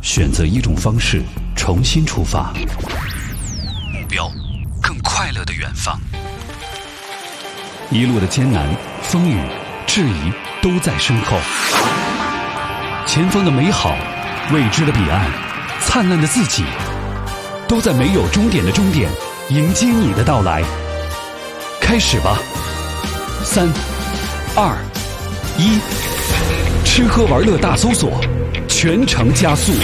选择一种方式重新出发，目标更快乐的远方。一路的艰难、风雨、质疑都在身后，前方的美好、未知的彼岸、灿烂的自己，都在没有终点的终点迎接你的到来。开始吧，3、2、1，吃喝玩乐大搜索，全程加速。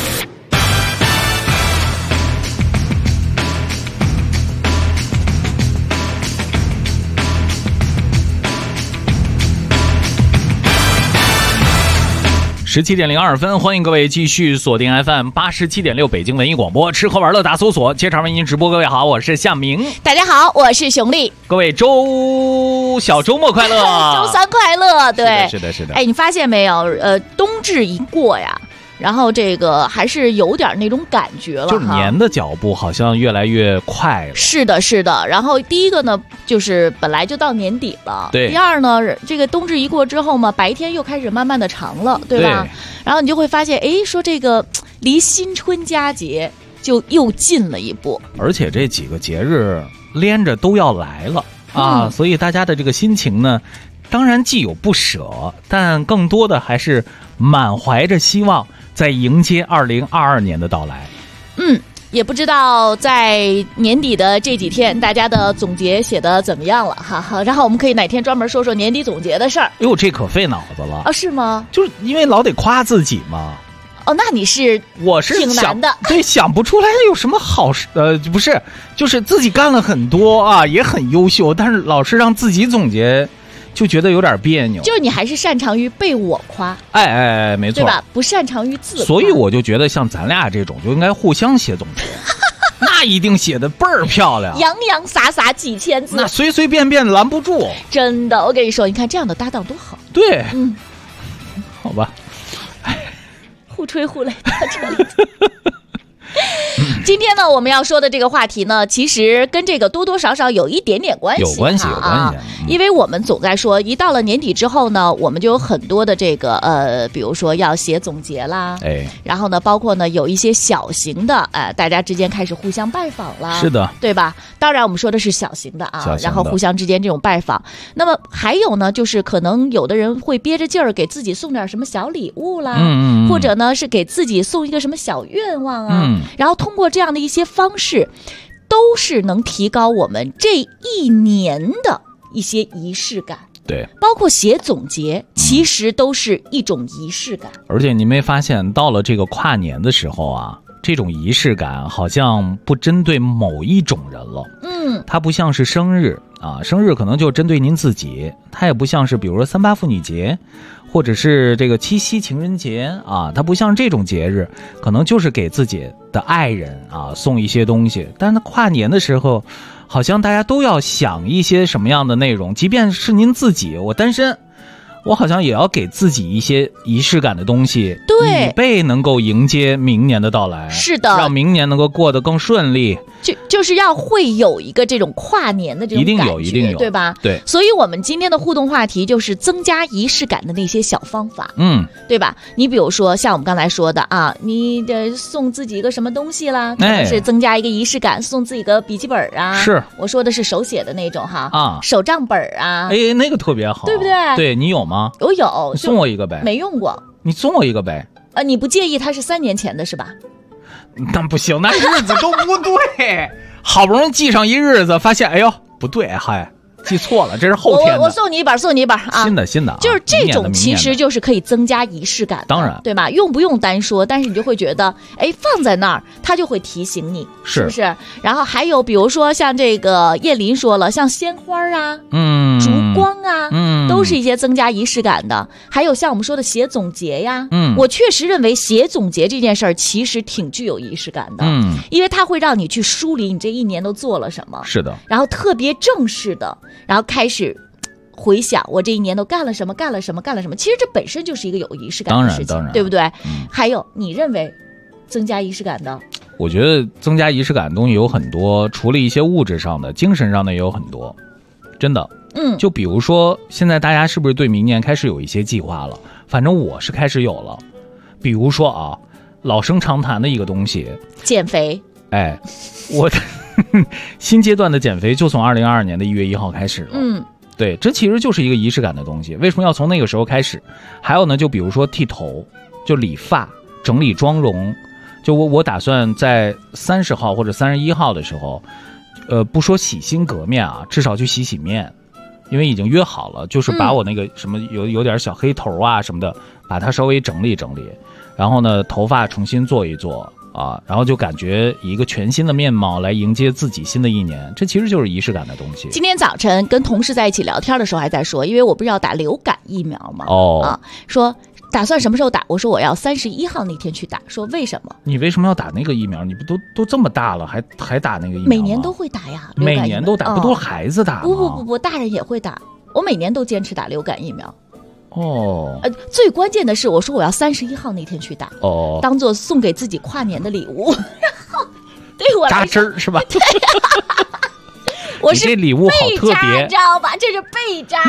17:02，欢迎各位继续锁定 FM87.6 北京文艺广播，吃喝玩乐大搜索，接场为您直播。各位好，我是向明。 大家好，我是熊丽。 各位小周末快乐， 周三快乐。对， 是的。 哎，你发现没有？冬至一过呀，然后这个还是有点那种感觉了， 就是年的脚步好像越来越快了。 是的。然后第一个呢，就是本来就到年底了。 对。 第二呢，这个冬至一过之后嘛，白天又开始慢慢的长了，对吧？ 对。 然后你就会发现，哎，说这个离新春佳节就又近了一步。 而且这几个节日连着都要来了啊，所以大家的这个心情呢，当然既有不舍，但更多的还是满怀着希望，在迎接2022年的到来。 也不知道在年底的这几天，大家的总结写得怎么样了哈？然后我们可以哪天专门说说年底总结的事儿。 哎呦，这可费脑子了啊？是吗？ 就是因为老得夸自己嘛。 哦，那你是我是挺难的， 对，想不出来有什么好事，不是，就是自己干了很多啊，也很优秀，但是老是让自己总结，就觉得有点别扭。 就是你还是擅长于被我夸， 哎，没错， 对吧？不擅长于自夸。 所以我就觉得像咱俩这种就应该互相写总结，那一定写的倍儿漂亮， 洋洋洒洒几千字， 那随随便便拦不住。 真的，我跟你说，你看这样的搭档多好。 对，好吧。 互吹互擂到这里。今天呢，我们要说的这个话题呢，其实跟这个多多少少有一点点关系， 有关系。 因为我们总在说，一到了年底之后呢，我们就有很多的这个比如说要写总结啦，然后呢，包括呢有一些小型的大家之间开始互相拜访啦， 是的， 对吧？当然我们说的是小型的啊，然后互相之间这种拜访。那么还有呢，就是可能有的人会憋着劲儿给自己送点什么小礼物啦，或者呢是给自己送一个什么小愿望啊，然后通过这样的一些方式，都是能提高我们这一年的一些仪式感。 对， 包括写总结，其实都是一种仪式感。 而且你没发现，到了这个跨年的时候啊，这种仪式感好像不针对某一种人了。它不像是生日啊，生日可能就针对您自己，它也不像是比如说3·8妇女节，或者是这个7夕情人节啊，它不像这种节日，可能就是给自己的爱人啊送一些东西。但是跨年的时候，好像大家都要想一些什么样的内容，即便是您自己，我单身，我好像也要给自己一些仪式感的东西， 对， 以备能够迎接明年的到来。 是的， 让明年能够过得更顺利。 就是要会有一个这种跨年的这种感觉， 一定有， 对吧？ 对。 所以我们今天的互动话题就是增加仪式感的那些小方法，对吧？你比如说像我们刚才说的啊，你得送自己一个什么东西啦，可能是增加一个仪式感，送自己个笔记本啊， 是我说的是手写的那种哈，手账本啊， 那个特别好， 对不对？ 对，你有吗？ 我有， 送我一个呗。 没用过， 你送我一个呗。 你不介意它是3年前的是吧？ 但不行，那日子都不对。好不容易记上一日子，发现哎呦不对，嗨，记错了，这是后天的。 我送你一本啊， 新的就是这种，其实就是可以增加仪式感的， 当然， 对吧？用不用单说，但是你就会觉得，哎，放在那儿，它就会提醒你，是不是？然后还有比如说像这个叶琳说了，像鲜花啊，烛光啊，都是一些增加仪式感的。还有像我们说的写总结呀，我确实认为写总结这件事儿其实挺具有仪式感的，因为它会让你去梳理你这一年都做了什么， 是的， 然后特别正式的，然后开始回想我这一年都干了什么，其实这本身就是一个有仪式感的事情，对不对？还有你认为增加仪式感的？ 我觉得增加仪式感的东西有很多，除了一些物质上的，精神上的也有很多，真的。就比如说现在大家是不是对明年开始有一些计划了？反正我是开始有了。比如说啊， 老生常谈的一个东西， 减肥。 哎，我新阶段的减肥就从2022年的1月1号开始了。对，这其实就是一个仪式感的东西。为什么要从那个时候开始？还有呢，就比如说剃头，就理发、整理妆容。就我打算在30号或者31号的时候，不说洗心革面啊，至少去洗面，因为已经约好了，就是把我那个什么有点小黑头啊什么的，把它稍微整理整理，然后呢，头发重新做一做啊，然后就感觉以一个全新的面貌来迎接自己新的一年，这其实就是仪式感的东西。 今天早晨跟同事在一起聊天的时候还在说，因为我不是要打流感疫苗吗？说打算什么时候打？我说我要31号那天去打。说为什么？ 你为什么要打那个疫苗？你不都这么大了，还打那个疫苗？ 每年都会打呀， 每年都打，不都是孩子打吗？ 不，大人也会打。我每年都坚持打流感疫苗。最关键的是，我说我要31号那天去打，当做送给自己跨年的礼物。然后对我来说扎针是吧？ 对我是这礼物好特别， 你知道吧？这是被扎。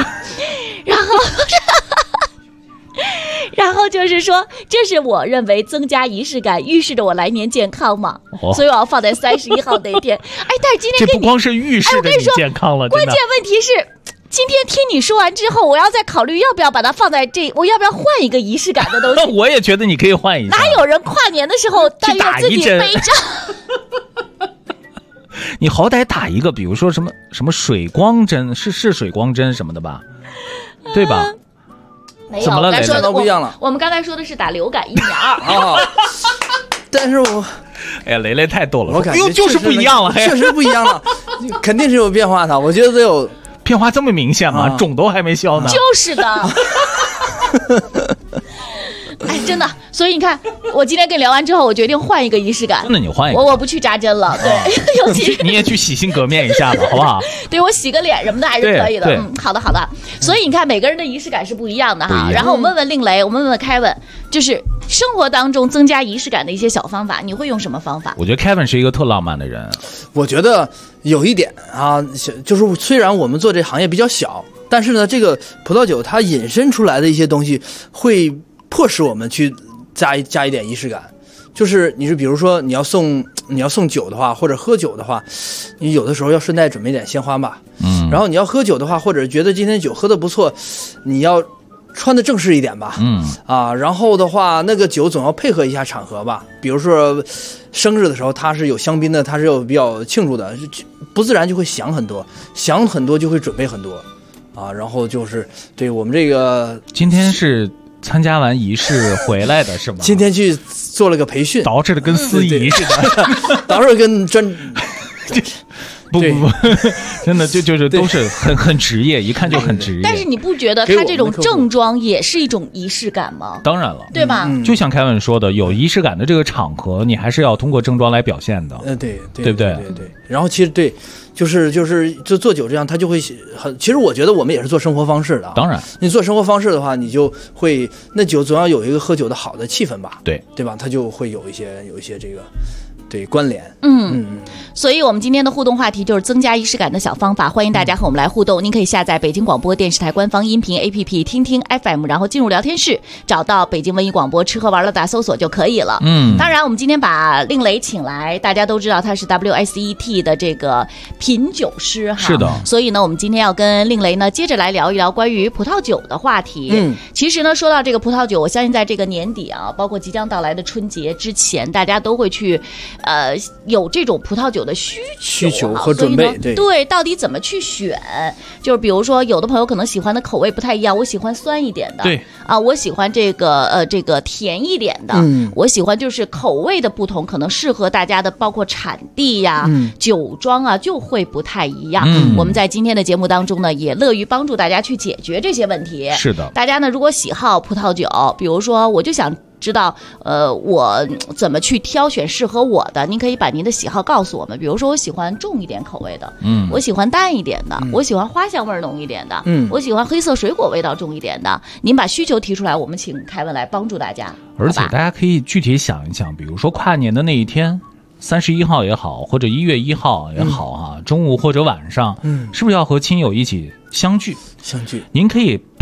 然后就是说，这是我认为增加仪式感，预示着我来年健康嘛，所以我要放在31号那天。但是今天这不光是预示着你健康了， 关键问题是，今天听你说完之后，我要再考虑要不要把它放在我要不要换一个仪式感的东西。 我也觉得你可以换一下。 哪有人跨年的时候但愿自己背着？ 你好歹打一个，比如说什么水光针，是水光针什么的吧，对吧？ 没有， 怎么了？ 咱说的不一样了。 我们刚才说的是打流感疫苗。 但是我， 哎呀，雷雷太逗了， 我感觉就是不一样了， 确实不一样了，肯定是有变化的。我觉得得有变化这么明显吗？肿都还没消呢。 就是的。真的，所以你看，我今天跟你聊完之后，我决定换一个仪式感。 那你换一个， 我不去扎针了，对，尤其你也去洗心革面一下吧，好不好？ 对，我洗个脸什么的还是可以的。好的。所以你看，每个人的仪式感是不一样的哈。然后我问问令雷，我们问问凯文，就是生活当中增加仪式感的一些小方法，你会用什么方法？ 我觉得凯文是一个特浪漫的人。 我觉得有一点啊，就是虽然我们做这行业比较小，但是呢，这个葡萄酒它引申出来的一些东西会迫使我们去加一点仪式感，就是比如说你要送酒的话，或者喝酒的话，你有的时候要顺带准备点鲜花吧。然后你要喝酒的话，或者觉得今天酒喝得不错，你要穿的正式一点吧。然后的话，那个酒总要配合一下场合吧。比如说生日的时候，它是有香槟的，它是有比较庆祝的，不自然就会想很多就会准备很多然后就是对我们这个今天是参加完仪式回来的是吗？ 今天去做了个培训， 捯饬的跟司仪似的， 捯饬跟不，真的就是都是很职业，一看就很职业。 但是你不觉得他这种正装也是一种仪式感吗？ 当然了， 对吧？ 就像凯文说的，有仪式感的这个场合，你还是要通过正装来表现的。 对不对？ 对。然后其实对，就是做酒这样，他就会其实我觉得我们也是做生活方式的。 当然， 你做生活方式的话，你就会那酒总要有一个喝酒的好的气氛吧？对吧？它就会有一些这个。对关联， 所以我们今天的互动话题就是增加仪式感的小方法，欢迎大家和我们来互动。您可以下载北京广播电视台官方音频 APP 听听 FM， 然后进入聊天室，找到北京文艺广播吃喝玩乐大搜索就可以了。当然我们今天把令雷请来，大家都知道他是 WSET 的这个品酒师哈， 是的。 所以呢，我们今天要跟令雷呢接着来聊一聊关于葡萄酒的话题。其实呢，说到这个葡萄酒，我相信在这个年底啊，包括即将到来的春节之前，大家都会去有这种葡萄酒的需求和准备， 对，到底怎么去选？就是比如说，有的朋友可能喜欢的口味不太一样，我喜欢酸一点的， 对我喜欢这个甜一点的，我喜欢就是口味的不同，可能适合大家的，包括产地呀、酒庄啊，就会不太一样。我们在今天的节目当中呢，也乐于帮助大家去解决这些问题。 是的， 大家呢，如果喜好葡萄酒，比如说，我就想知道我怎么去挑选适合我的，您可以把您的喜好告诉我们。比如说我喜欢重一点口味的，我喜欢淡一点的，我喜欢花香味浓一点的，我喜欢黑色水果味道重一点的，您把需求提出来，我们请凯文来帮助大家。 而且大家可以具体想一想，比如说跨年的那一天31号也好，或者1月1号也好中午或者晚上，是不是要和亲友一起相聚？您可以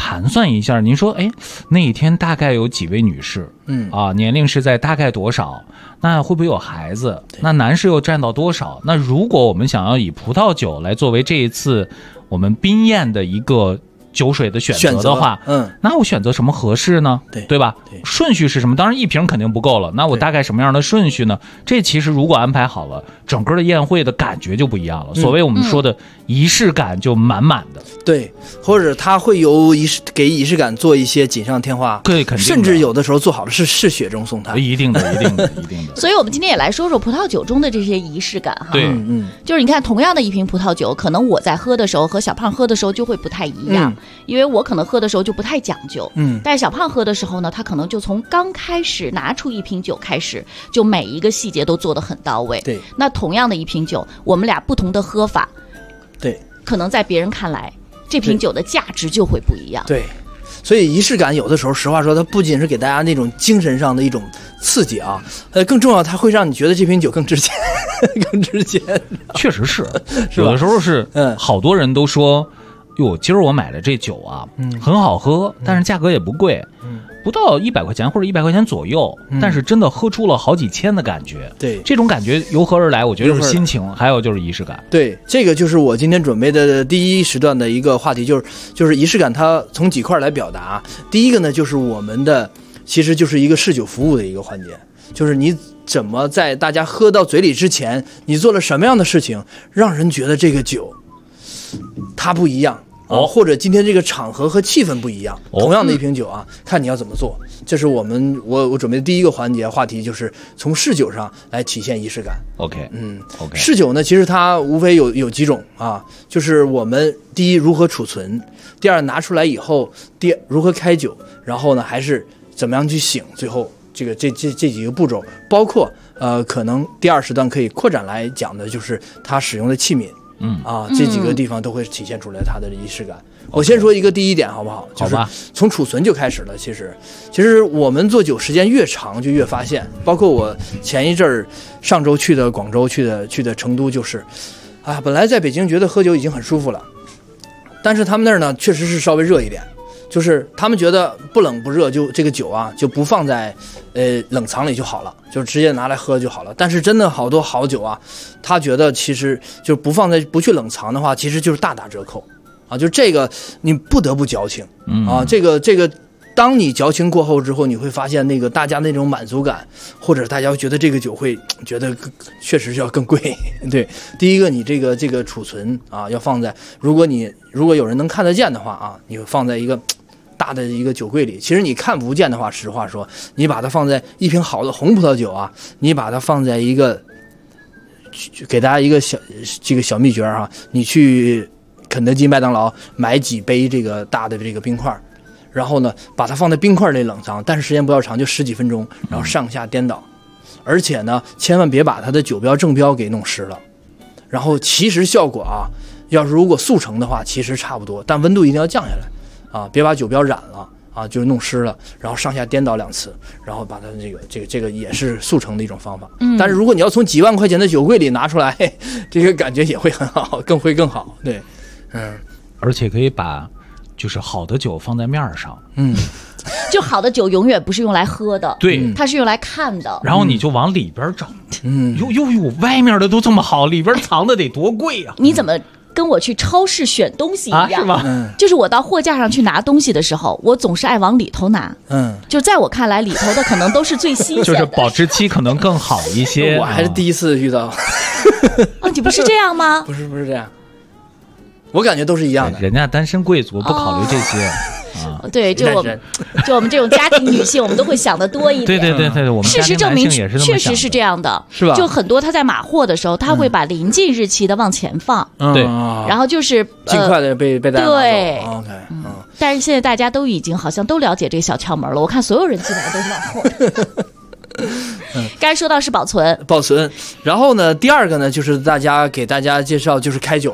盘算一下，您说，哎，那一天大概有几位女士？年龄是在大概多少？那会不会有孩子？那男士又占到多少？那如果我们想要以葡萄酒来作为这一次我们宾宴的一个酒水的选择的话，那我选择什么合适呢？对吧？顺序是什么？当然一瓶肯定不够了，那我大概什么样的顺序呢？这其实如果安排好了，整个的宴会的感觉就不一样了。所谓我们说的仪式感就满满的。 对，或者他会有给仪式感做一些锦上添花， 对，肯定的， 甚至有的时候做好了是雪中送炭， 一定的。 所以我们今天也来说说葡萄酒中的这些仪式感哈。 对， 就是你看，同样的一瓶葡萄酒，可能我在喝的时候和小胖喝的时候就会不太一样，因为我可能喝的时候就不太讲究，但是小胖喝的时候呢，他可能就从刚开始拿出一瓶酒开始，就每一个细节都做得很到位。 对， 那同样的一瓶酒，我们俩不同的喝法， 对， 可能在别人看来，这瓶酒的价值就会不一样。 对，所以仪式感有的时候，实话说，它不仅是给大家那种精神上的一种刺激啊，更重要，它会让你觉得这瓶酒更值钱，更值钱。 确实是，有的时候是，好多人都说，哟，今儿我买的这酒啊，很好喝，但是价格也不贵，不到100块钱或者100块钱左右，但是真的喝出了好几千的感觉。 对， 这种感觉由何而来？我觉得就是心情，还有就是仪式感。 对，这个就是我今天准备的第一时段的一个话题，就是仪式感，它从几块来表达。第一个呢，就是我们的其实就是一个侍酒服务的一个环节，就是你怎么在大家喝到嘴里之前，你做了什么样的事情，让人觉得这个酒它不一样。或者今天这个场合和气氛不一样，同样的一瓶酒啊，看你要怎么做。这是我准备的第一个环节话题，就是从侍酒上来体现仪式感。 OK， 侍酒呢，其实它无非有几种啊，就是我们第一如何储存，第二拿出来以后，如何开酒，然后呢还是怎么样去醒，最后这几个步骤，包括可能第二时段可以扩展来讲的，就是它使用的器皿。这几个地方都会体现出来它的仪式感。我先说一个第一点好不好？就是从储存就开始了。其实我们做酒时间越长，就越发现，包括我前一阵儿上周去的广州，去的成都，就是本来在北京觉得喝酒已经很舒服了，但是他们那儿呢确实是稍微热一点。就是他们觉得不冷不热，就这个酒啊就不放在冷藏里就好了，就直接拿来喝就好了。但是真的好多好酒啊，他觉得其实就不去冷藏的话，其实就是大打折扣啊。就这个你不得不矫情啊，这个当你矫情过后之后，你会发现那个大家那种满足感，或者大家觉得这个酒会觉得确实是要更贵。对，第一个你这个储存啊要放在，如果有人能看得见的话啊，你会放在一个大的一个酒柜里。其实你看不见的话，实话说，你把它放在一瓶好的红葡萄酒啊，你把它放在一个，给大家一个小秘诀啊，你去肯德基、麦当劳买几杯这个大的这个冰块，然后呢把它放在冰块里冷藏，但是时间不要长，就10几分钟，然后上下颠倒，而且呢千万别把它的酒标正标给弄湿了。然后其实效果啊，如果速成的话其实差不多，但温度一定要降下来啊，别把酒标染了啊，就是弄湿了，然后上下颠倒2次，然后把它这个也是速成的一种方法。但是如果你要从几万块钱的酒柜里拿出来，这个感觉也会很好，会更好。对， 而且可以把就是好的酒放在面上。 就好的酒永远不是用来喝的， 对， 它是用来看的。 然后你就往里边找，哟，外面的都这么好，里边藏的得多贵啊！ 你怎么跟我去超市选东西一样， 是吗？ 就是我到货架上去拿东西的时候，我总是爱往里头拿。就在我看来，里头的可能都是最新鲜的， 就是保质期可能更好一些。 我还是第一次遇到。 你不是这样吗？ 不是这样，我感觉都是一样的。 人家单身贵族不考虑这些。 对，就我们这种家庭女性，我们都会想得多一点。 对，我们事实证明确实是这样的， 是吧？ 就很多他在码货的时候，他会把临近日期的往前放， 对， 然后就是尽快的被大家拿走。 对 ，OK， 但是现在大家都已经好像都了解这个小窍门了，我看所有人基本上都是往后。刚才说到是保存， 然后呢，第二个呢，就是给大家介绍就是开酒了。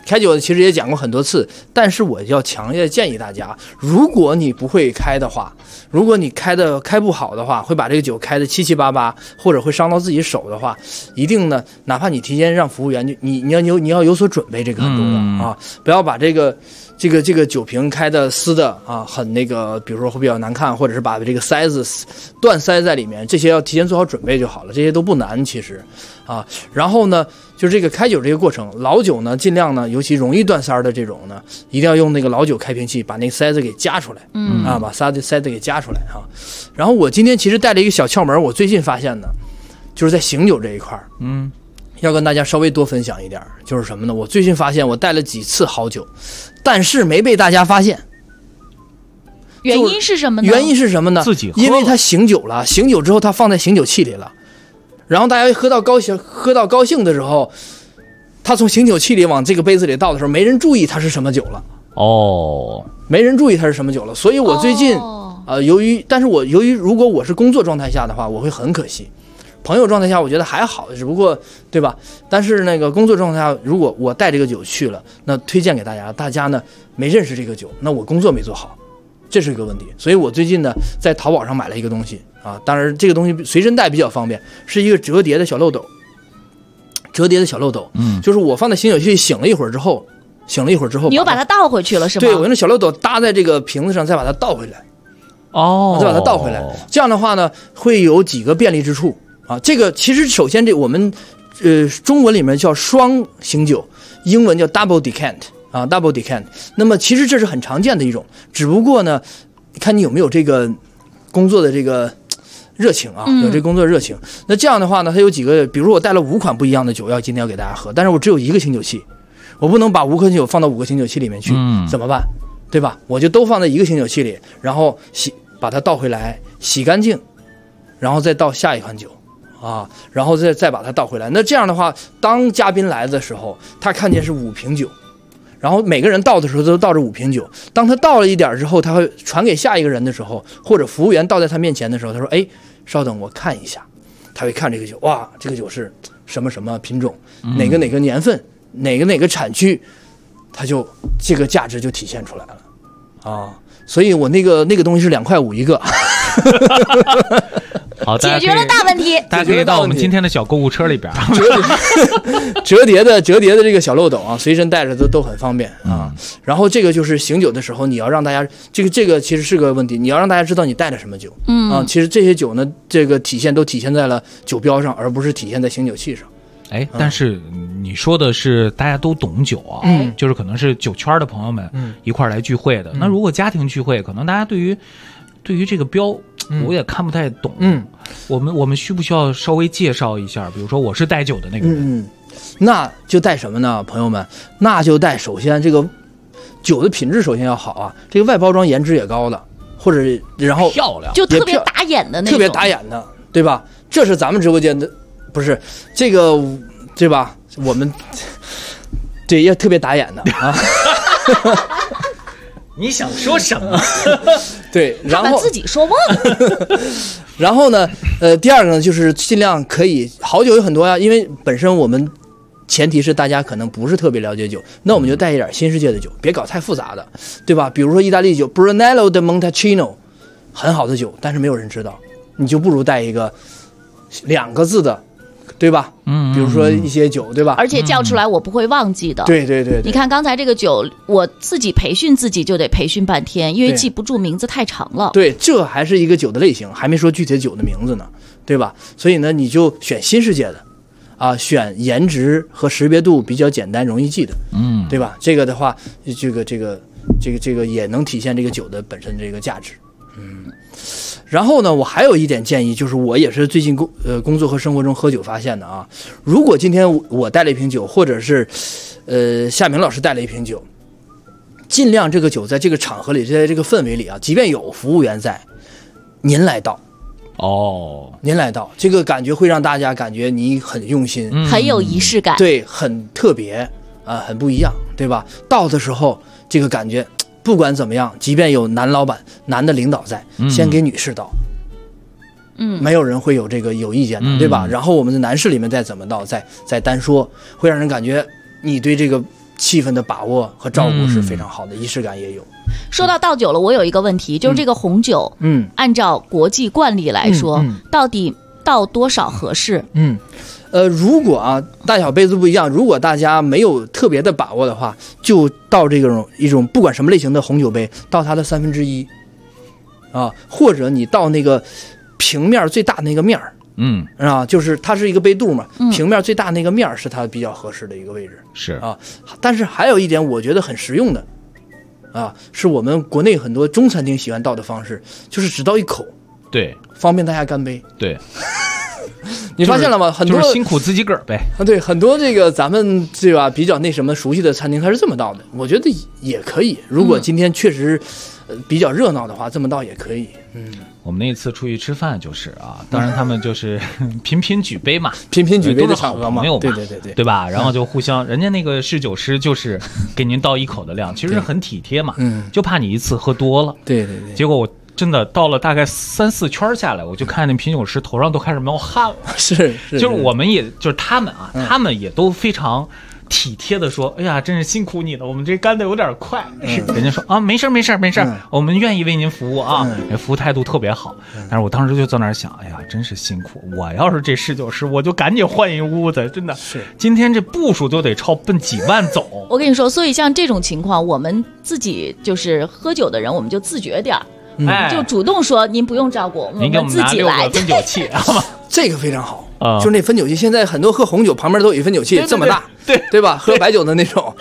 开酒其实也讲过很多次，但是我要强烈建议大家，如果你不会开的话，如果你开不好的话，会把这个酒开得七七八八，或者会伤到自己手的话，一定呢，哪怕你提前让服务员，你要有所准备，这个很重要啊，不要把这个酒瓶开的撕的啊，很那个，比如说会比较难看，或者是把这个塞子断塞在里面，这些要提前做好准备就好了，这些都不难其实啊。然后呢，就是这个开酒这个过程，老酒呢尽量呢，尤其容易断塞的这种呢，一定要用那个老酒开瓶器把那个塞子给夹出来，把塞子给夹出来哈。然后我今天其实带了一个小窍门，我最近发现的，就是在醒酒这一块要跟大家稍微多分享一点，就是什么呢？我最近发现我带了几次好酒，但是没被大家发现。 原因是什么呢？ 原因是什么呢？ 自己喝， 因为他醒酒了，醒酒之后他放在醒酒器里了，然后大家喝到高兴的时候，他从醒酒器里往这个杯子里倒的时候，没人注意它是什么酒了。没人注意它是什么酒了。所以我最近由于如果我是工作状态下的话，我会很可惜。朋友状态下我觉得还好，只不过对吧？但是那个工作状态下，如果我带这个酒去了，那推荐给大家，大家呢没认识这个酒，那我工作没做好，这是一个问题。所以我最近呢在淘宝上买了一个东西啊，当然这个东西随身带比较方便，是一个折叠的小漏斗。就是我放在醒酒器醒了一会儿之后，你又把它倒回去了是吗？ 对，我用小漏斗搭在这个瓶子上，再把它倒回来。再把它倒回来，这样的话呢，会有几个便利之处啊。这个其实首先我们中文里面叫双醒酒，英文叫 double decant 啊 double decant。那么其实这是很常见的一种，只不过呢，看你有没有这个工作的这个热情啊，有这工作热情。那这样的话呢，它有几个，比如说我带了5款不一样的酒今天要给大家喝，但是我只有一个醒酒器，我不能把5款酒放到5个醒酒器里面去，怎么办？对吧？我就都放在一个醒酒器里，然后把它倒回来，洗干净，然后再倒下一款酒啊，然后再把它倒回来。那这样的话，当嘉宾来的时候，他看见是5瓶酒，然后每个人倒的时候都倒着5瓶酒。当他倒了一点之后，他会传给下一个人的时候，或者服务员倒在他面前的时候，他说：“哎，稍等，我看一下。”他会看这个酒，哇，这个酒是什么什么品种，哪个年份，哪个产区。它就这个价值就体现出来了啊，所以我那个东西是2.5块一个， 好， 解决了大问题。 大家可以到我们今天的小购物车里边， 折叠的这个小漏斗啊，随身带着都很方便啊。然后这个就是醒酒的时候，你要让大家这个其实是个问题，你要让大家知道你带了什么酒，其实这些酒呢，这个都体现在了酒标上，而不是体现在醒酒器上。 但是你说的是大家都懂酒啊，就是可能是酒圈的朋友们一块来聚会的。那如果家庭聚会，可能大家对于这个标，我也看不太懂。我们需不需要稍微介绍一下？比如说我是带酒的那个人， 那就带什么呢，朋友们？那就带首先这个酒的品质首先要好啊，这个外包装颜值也高的，或者然后漂亮， 就特别打眼的那种， 特别打眼的，对吧？这是咱们直播间的。不是这个，对吧？我们对要特别打眼的啊！ 你想说什么？ 对，然后他把自己说忘了。 然后呢，第二个呢，就是尽量可以好酒有很多呀，因为本身我们前提是大家可能不是特别了解酒，那我们就带一点新世界的酒，别搞太复杂的，对吧？比如说意大利酒 Brunello de Montalcino， 很好的酒，但是没有人知道，你就不如带一个2个字的。对吧？比如说一些酒，对吧？ 而且叫出来我不会忘记的。 对。 你看刚才这个酒，我自己培训自己就得培训半天，因为记不住名字太长了。 对，这还是一个酒的类型，还没说具体的酒的名字呢，对吧？所以呢，你就选新世界的，啊，选颜值和识别度比较简单、容易记的，对吧？这个的话，这个也能体现这个酒的本身这个价值，然后呢，我还有一点建议，就是我也是最近工作和生活中喝酒发现的啊。如果今天我带了一瓶酒，或者是夏明老师带了一瓶酒，尽量这个酒在这个场合里，在这个氛围里啊，即便有服务员在，您来倒。您来倒，这个感觉会让大家感觉你很用心， 很有仪式感， 对，很特别啊，很不一样，对吧？倒的时候，这个感觉。不管怎么样，即便有男老板、男的领导在，先给女士倒，没有人会有这个有意见的，对吧？然后我们的男士里面再怎么倒，再单说，会让人感觉你对这个气氛的把握和照顾是非常好的，仪式感也有。 说到倒酒了，我有一个问题，就是这个红酒，按照国际惯例来说，到底倒多少合适？ 如果啊大小杯子不一样，如果大家没有特别的把握的话，就倒这种一种不管什么类型的红酒杯，倒它的1/3啊，或者你倒那个平面最大那个面儿。就是它是一个杯肚嘛，平面最大那个面是它比较合适的一个位置。 是啊，但是还有一点我觉得很实用的，是我们国内很多中餐厅喜欢倒的方式，就是只倒一口， 对， 方便大家干杯。 对， 你发现了吗？很多就是辛苦自己个儿呗。 对，很多这个咱们对吧比较那什么熟悉的餐厅，它是这么倒的，我觉得也可以。如果今天确实比较热闹的话，这么倒也可以。 我们那次出去吃饭就是啊，当然他们就是频频举杯嘛， 频频举杯的场合嘛， 对吧？然后就互相，人家那个侍酒师就是给您倒一口的量，其实很体贴嘛，就怕你一次喝多了。 对。 结果我真的倒了大概3-4圈下来，我就看那品酒师头上都开始冒汗了。 是， 就是我们也就是他们啊，他们也都非常体贴的说，哎呀，真是辛苦你了，我们这干的有点快。人家说啊，没事，我们愿意为您服务啊，服务态度特别好。但是我当时就在那儿想，哎呀，真是辛苦，我要是这侍酒师，我就赶紧换一屋子，真的是今天这步数就得超奔几万走。 我跟你说，所以像这种情况，我们自己就是喝酒的人，我们就自觉点儿，就主动说您不用照顾，我们自己来。 分酒器，好吗？ 这个非常好。就是那分酒器，现在很多喝红酒旁边都有一分酒器，这么大，对吧？喝白酒的那种。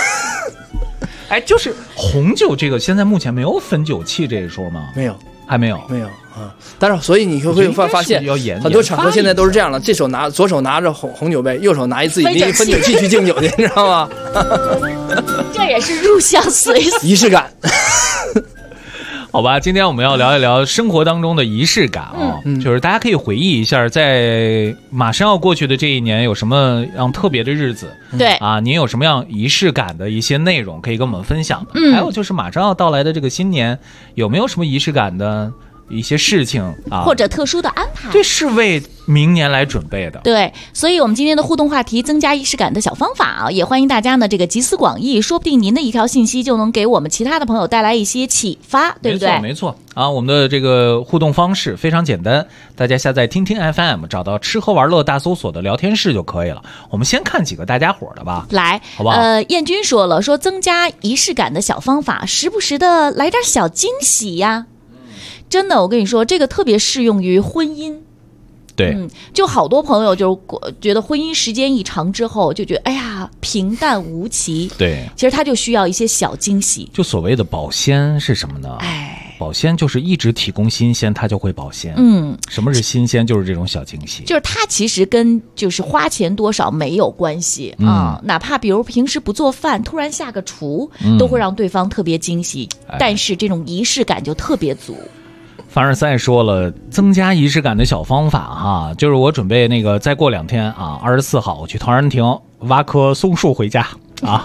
就是红酒这个，现在目前没有分酒器这一说吗？ 没有， 还没有但是所以你会发现，很多场合现在都是这样了，左手拿着红酒杯，右手拿自己的分酒器去敬酒去，你知道吗？ 这也是入乡随俗， 仪式感。 好吧，今天我们要聊一聊生活当中的仪式感就是大家可以回忆一下，在马上要过去的这一年有什么样特别的日子， 对您有什么样仪式感的一些内容可以跟我们分享的，还有就是马上要到来的这个新年，有没有什么仪式感的一些事情或者特殊的安排， 这是为明年来准备的。 对，所以我们今天的互动话题，增加仪式感的小方法也欢迎大家呢这个集思广益，说不定您的一条信息就能给我们其他的朋友带来一些启发，对不对？ 没错我们的这个互动方式非常简单，大家下载听听 FM， 找到吃喝玩乐大搜索的聊天室就可以了。我们先看几个大家伙的吧， 来， 好不好？ 燕君说了，说增加仪式感的小方法，时不时的来点小惊喜呀。真的，我跟你说，这个特别适用于婚姻。 对， 就好多朋友就觉得婚姻时间一长之后，就觉得哎呀平淡无奇。 对， 其实他就需要一些小惊喜。 就所谓的保鲜是什么呢？保鲜就是一直提供新鲜，它就会保鲜。什么是新鲜？就是这种小惊喜。 就是它其实跟就是花钱多少没有关系哪怕比如平时不做饭，突然下个厨，都会让对方特别惊喜。但是这种仪式感就特别足。 凡尔赛说了，增加仪式感的小方法就是我准备那个再过2天24号我去陶然亭挖棵松树回家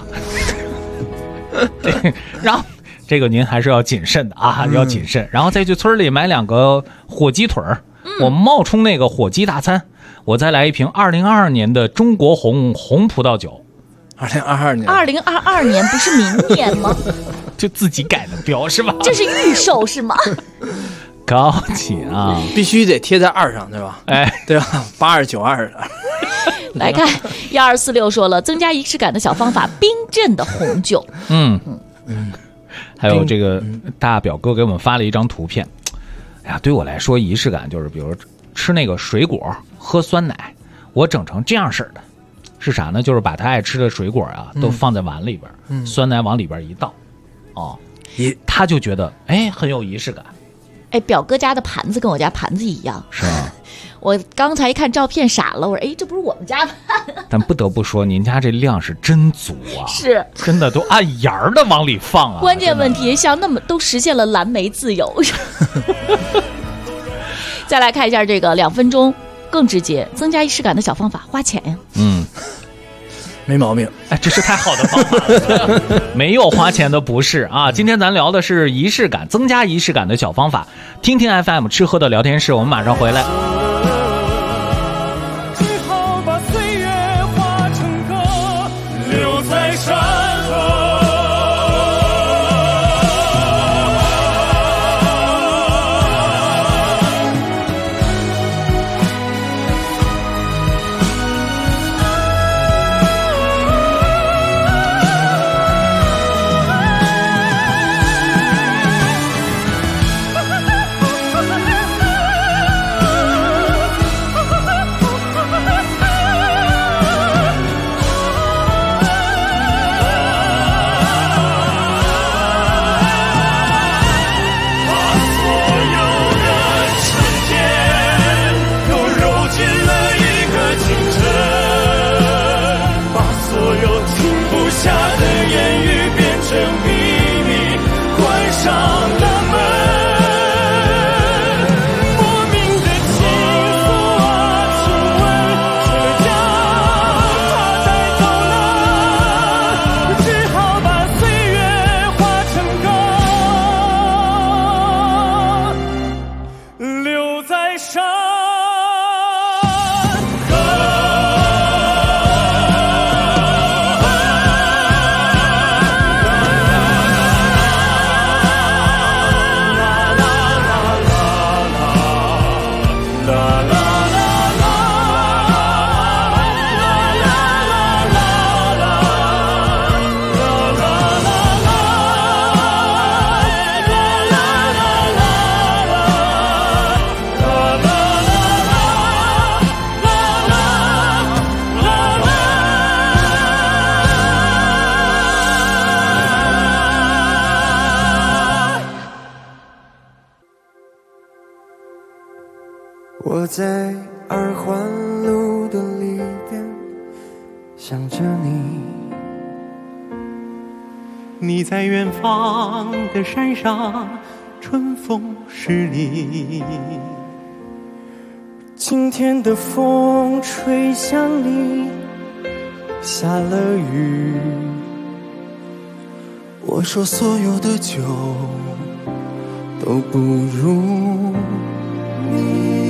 对，然后这个您还是要谨慎的要谨慎。然后再去村里买2个火鸡腿我冒充那个火鸡大餐，我再来一瓶2022年的中国红葡萄酒。 2022年不是明年吗？ 就自己改的标是吧？ 这是预售是吗？ 高级必须得贴在2上，对吧？对吧？8292的。 来看1246说了，增加仪式感的小方法，冰镇的红酒。 还有这个大表哥给我们发了一张图片。哎呀，对我来说仪式感就是，比如吃那个水果，喝酸奶，我整成这样式的，是啥呢？就是把他爱吃的水果都放在碗里边，酸奶往里边一倒，他就觉得很有仪式感。 表哥家的盘子跟我家盘子一样， 是吗？ 我刚才一看照片傻了，我说这不是我们家的。 但不得不说，您家这量是真足是真的都按沿儿的往里放关键问题像那么都实现了蓝莓自由。再来看一下这个2分钟更直接，增加仪式感的小方法，花钱呀。 没毛病， 这是太好的方法了。没有花钱的不是今天咱聊的是仪式感，增加仪式感的小方法。听听 FM 吃喝的聊天室，我们马上回来。 只好把岁月化成歌，留在山我在二环路的里边想着你， 你在远方的山上，春风十里。 今天的风吹向你，下了雨。我说所有的酒都不如你。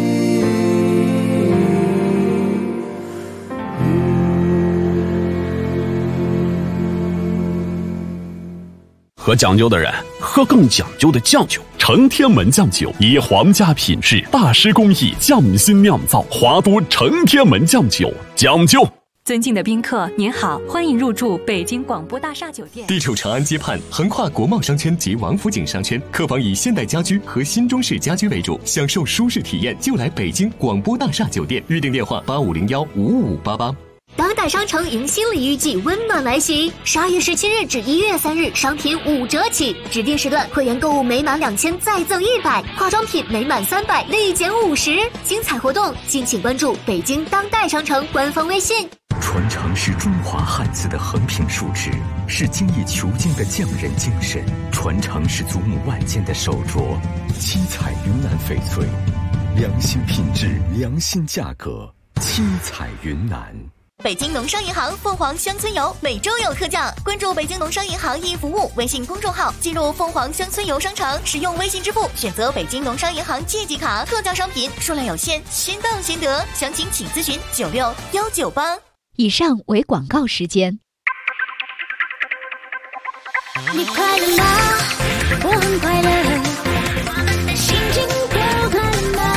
喝讲究的人喝更讲究的酱酒，承天门酱酒以皇家品质、大师工艺匠心酿造，华都承天门酱酒，讲究。 尊敬的宾客，您好，欢迎入住北京广播大厦酒店。 地处长安街畔，横跨国贸商圈及王府井商圈，客房以现代家居和新中式家居为主，享受舒适体验就来北京广播大厦酒店。预订电话8501-55588。 当代商城迎新礼遇季温暖来袭，12月17日至1月3日，商品5折起，指定时段会员购物每满2000再赠100，化妆品每满300立减50，精彩活动敬请关注北京当代商城官方微信。 传承是中华汉字的横平竖直，是精益求精的匠人精神；传承是祖母万间的手镯，七彩云南翡翠，良心品质，良心价格，七彩云南。 北京农商银行凤凰乡村游每周有特价，关注北京农商银行易服务微信公众号，进入凤凰乡村游商城，使用微信支付，选择北京农商银行借记卡，特价商品数量有限，先到先得，详情请咨询96198。 以上为广告时间。 你快乐吗？我很快乐，我们的心情都快乐吗？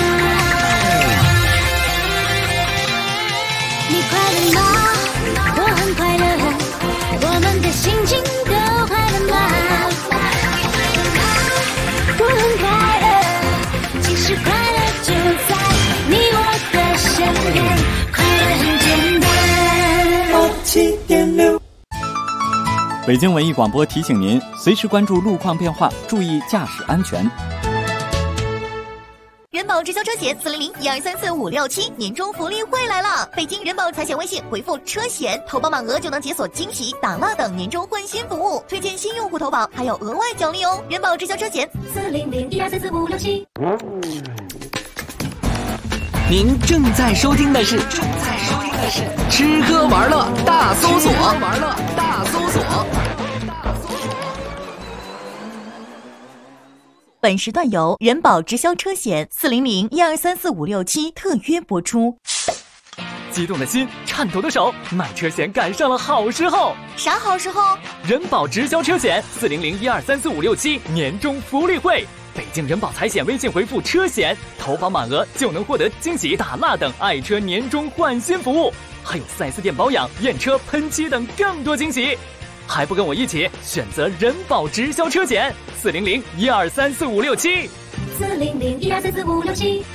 你快乐吗？我很快乐，我们的心情都快乐吗？我很快乐，其实快乐就在你我的身边，快乐很简单。7.6。 北京文艺广播提醒您，随时关注路况变化，注意驾驶安全。 人保直销车险400-1234567年终福利会来了！北京人保财险微信回复车险，投保满额就能解锁惊喜、打蜡等年终换新服务，推荐新用户投保还有额外奖励哦！人保直销车险400-1234567。 您正在收听的是吃喝玩乐大搜索。 本时段由人保直销车险400-1234567特约播出。 激动的心，颤抖的手，买车险赶上了好时候。 啥好时候？ 人保直销车险400-1234567年终福利会。北京人保财险微信回复车险，投保满额就能获得惊喜、打蜡等爱车年终换新服务，还有4S店保养、验车、喷漆等更多惊喜。还不跟我一起选择人保直销车险400-1234567。 400-1234567。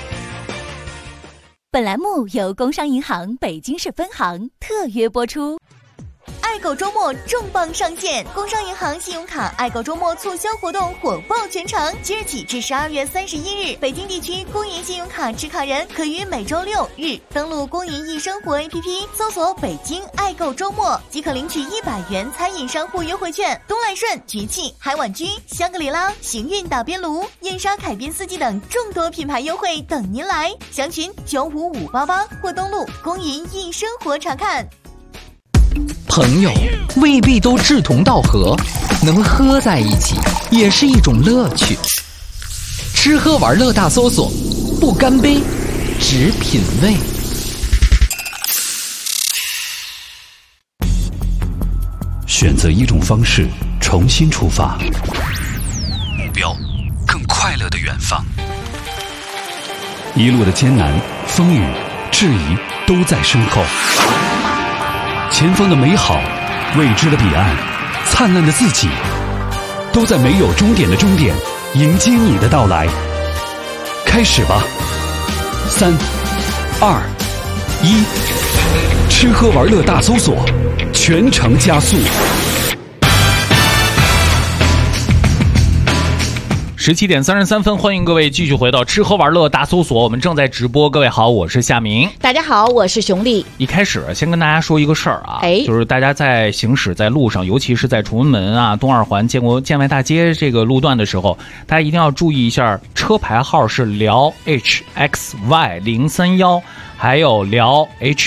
本栏目由工商银行北京市分行特约播出。爱购周末重磅上线，工商银行信用卡爱购周末促销活动火爆全城，即日起至12月31日，北京地区工银信用卡持卡人可于每周6日登录工银易生活 APP， 搜索北京爱购周末，即可领取100元餐饮商户优惠券。东来顺、局气、海碗居、香格里拉、行运打边炉、燕莎凯宾斯基等众多品牌优惠等您来，详询95588或登录工银易生活查看。 朋友未必都志同道合，能喝在一起也是一种乐趣。吃喝玩乐大搜索，不干杯，只品味。 选择一种方式，重新出发，目标更快乐的远方。一路的艰难、风雨、质疑都在身后。前方的美好，未知的彼岸，灿烂的自己，都在没有终点的终点迎接你的到来。开始吧，3、2、1，吃喝玩乐大搜索，全程加速。 17:33，欢迎各位继续回到吃喝玩乐大搜索，我们正在直播。各位好，我是夏明。 大家好，我是熊丽。 一开始先跟大家说一个事儿啊，就是大家在行驶在路上，尤其是在崇文门啊、东二环、建外大街这个路段的时候，大家一定要注意一下，车牌号是辽 HXY031。还有辽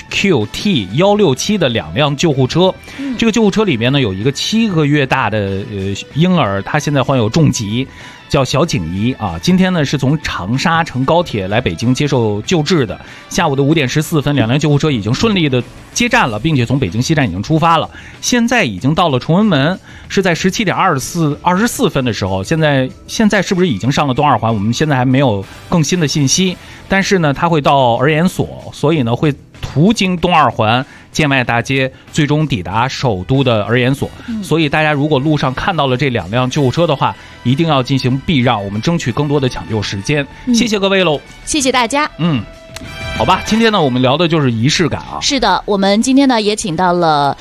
HQT167的2辆救护车，这个救护车里面呢有一个7个月大的婴儿，他现在患有重疾，叫小景怡啊。今天呢是从长沙乘高铁来北京接受救治的。下午的5点14分，2辆救护车已经顺利的接站了，并且从北京西站已经出发了。现在已经到了崇文门，是在17点24分的时候。现在是不是已经上了东二环？我们现在还没有更新的信息。但是呢，他会到儿研所，所以呢会途经东二环、建外大街，最终抵达首都的儿研所。所以大家如果路上看到了这2辆救护车的话，一定要进行避让，我们争取更多的抢救时间。谢谢各位喽， 谢谢大家。 好吧，今天呢我们聊的就是仪式感啊。 是的，我们今天呢也请到了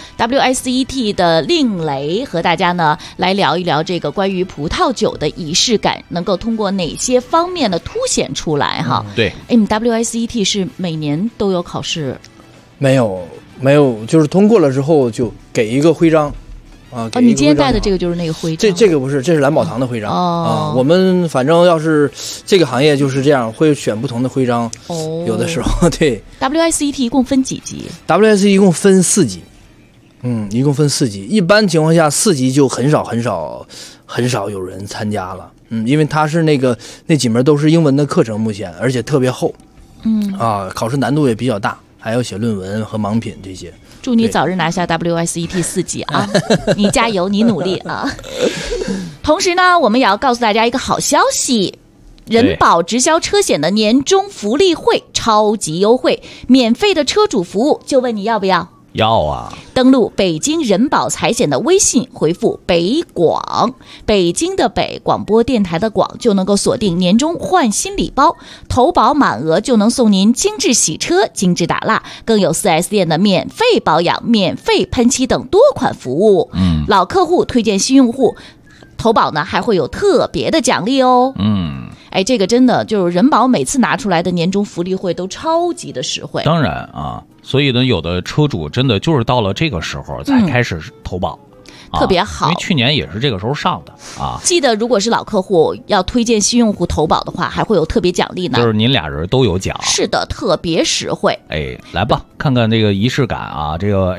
WSET 的令雷，和大家呢来聊一聊这个关于葡萄酒的仪式感能够通过哪些方面的凸显出来哈。 对， 你们 WSET 是每年都有考试？ 没有，就是通过了之后就给一个徽章。 你今天戴的这个就是那个徽章？ 这个不是，这是蓝宝堂的徽章我们反正要是这个行业就是这样，会选不同的徽章。有的时候对。 WSET 一共分几级 ？WSET 一共分4级。一共分4级。一般情况下4级就很少有人参加了。因为它是那几门都是英文的课程，目前而且特别厚。考试难度也比较大，还要写论文和盲品这些。 祝你早日拿下 WSET 4级啊！你加油，你努力啊！同时呢，我们也要告诉大家一个好消息，人保直销车险的年终福利会超级优惠，免费的车主服务，就问你要不要？ 要啊！ 登录北京人保财险的微信，回复北广，北京的北，广播电台的广，就能够锁定年终换新礼包，投保满额就能送您精致洗车、精致打蜡，更有 4S 店的免费保养、免费喷漆等多款服务。老客户推荐新用户，投保呢还会有特别的奖励哦。这个真的就是人保每次拿出来的年终福利会都超级的实惠。 当然啊，所以呢，有的车主真的就是到了这个时候才开始投保， 特别好。 因为去年也是这个时候上的啊。 记得如果是老客户要推荐新用户投保的话，还会有特别奖励呢。 就是您俩人都有奖。 是的，特别实惠。 来吧，看看这个仪式感啊。这个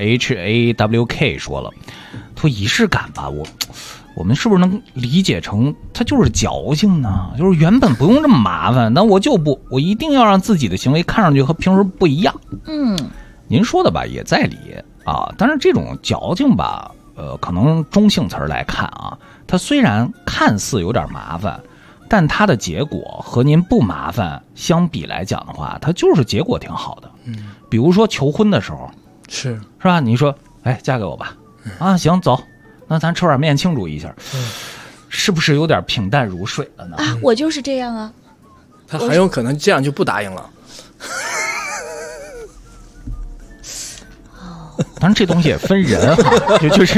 HAWK 说了，说仪式感吧，我们是不是能理解成它就是矫情呢？就是原本不用这么麻烦，但我我一定要让自己的行为看上去和平时不一样。您说的吧也在理啊，但是这种矫情吧，可能中性词来看啊，它虽然看似有点麻烦，但它的结果和您不麻烦相比来讲的话，它就是结果挺好的。比如说求婚的时候，是吧？你说，嫁给我吧，行，走。那咱吃碗面庆祝一下，是不是有点平淡如水了呢？ 我就是这样啊。 他很有可能这样就不答应了。 当然这东西也分人哈，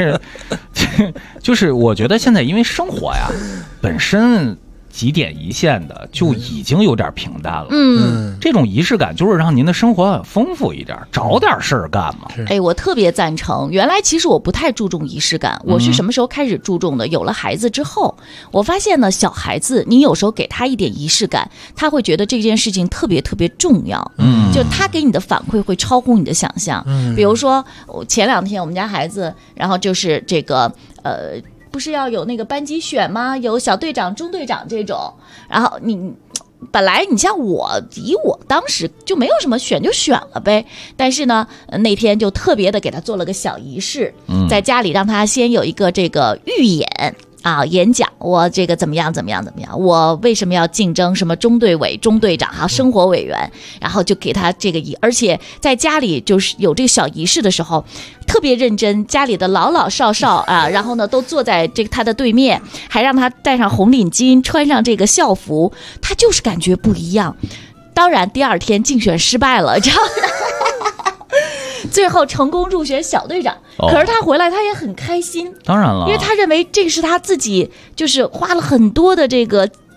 就是我觉得现在因为生活呀本身几点一线的就已经有点平淡了。这种仪式感就是让您的生活丰富一点，找点事儿干嘛。 我特别赞成。原来其实我不太注重仪式感，我是什么时候开始注重的？有了孩子之后，我发现呢，小孩子你有时候给他一点仪式感，他会觉得这件事情特别特别重要。就他给你的反馈会超乎你的想象。比如说前2天我们家孩子，然后就是这个不是要有那个班级选吗？有小队长、中队长这种，然后本来你像我当时就没有什么选就选了呗，但是呢那天就特别的给他做了个小仪式，在家里让他先有一个这个预演演讲，我这个怎么样，我为什么要竞争什么中队委、中队长生活委员，然后就给他这个而且在家里就是有这个小仪式的时候特别认真，家里的老老少少然后呢都坐在这个他的对面，还让他戴上红领巾，穿上这个校服，他就是感觉不一样。当然第2天竞选失败了，知道吗？最后成功入选小队长，可是他回来他也很开心。 当然了， 因为他认为这个是他自己就是花了很多的这个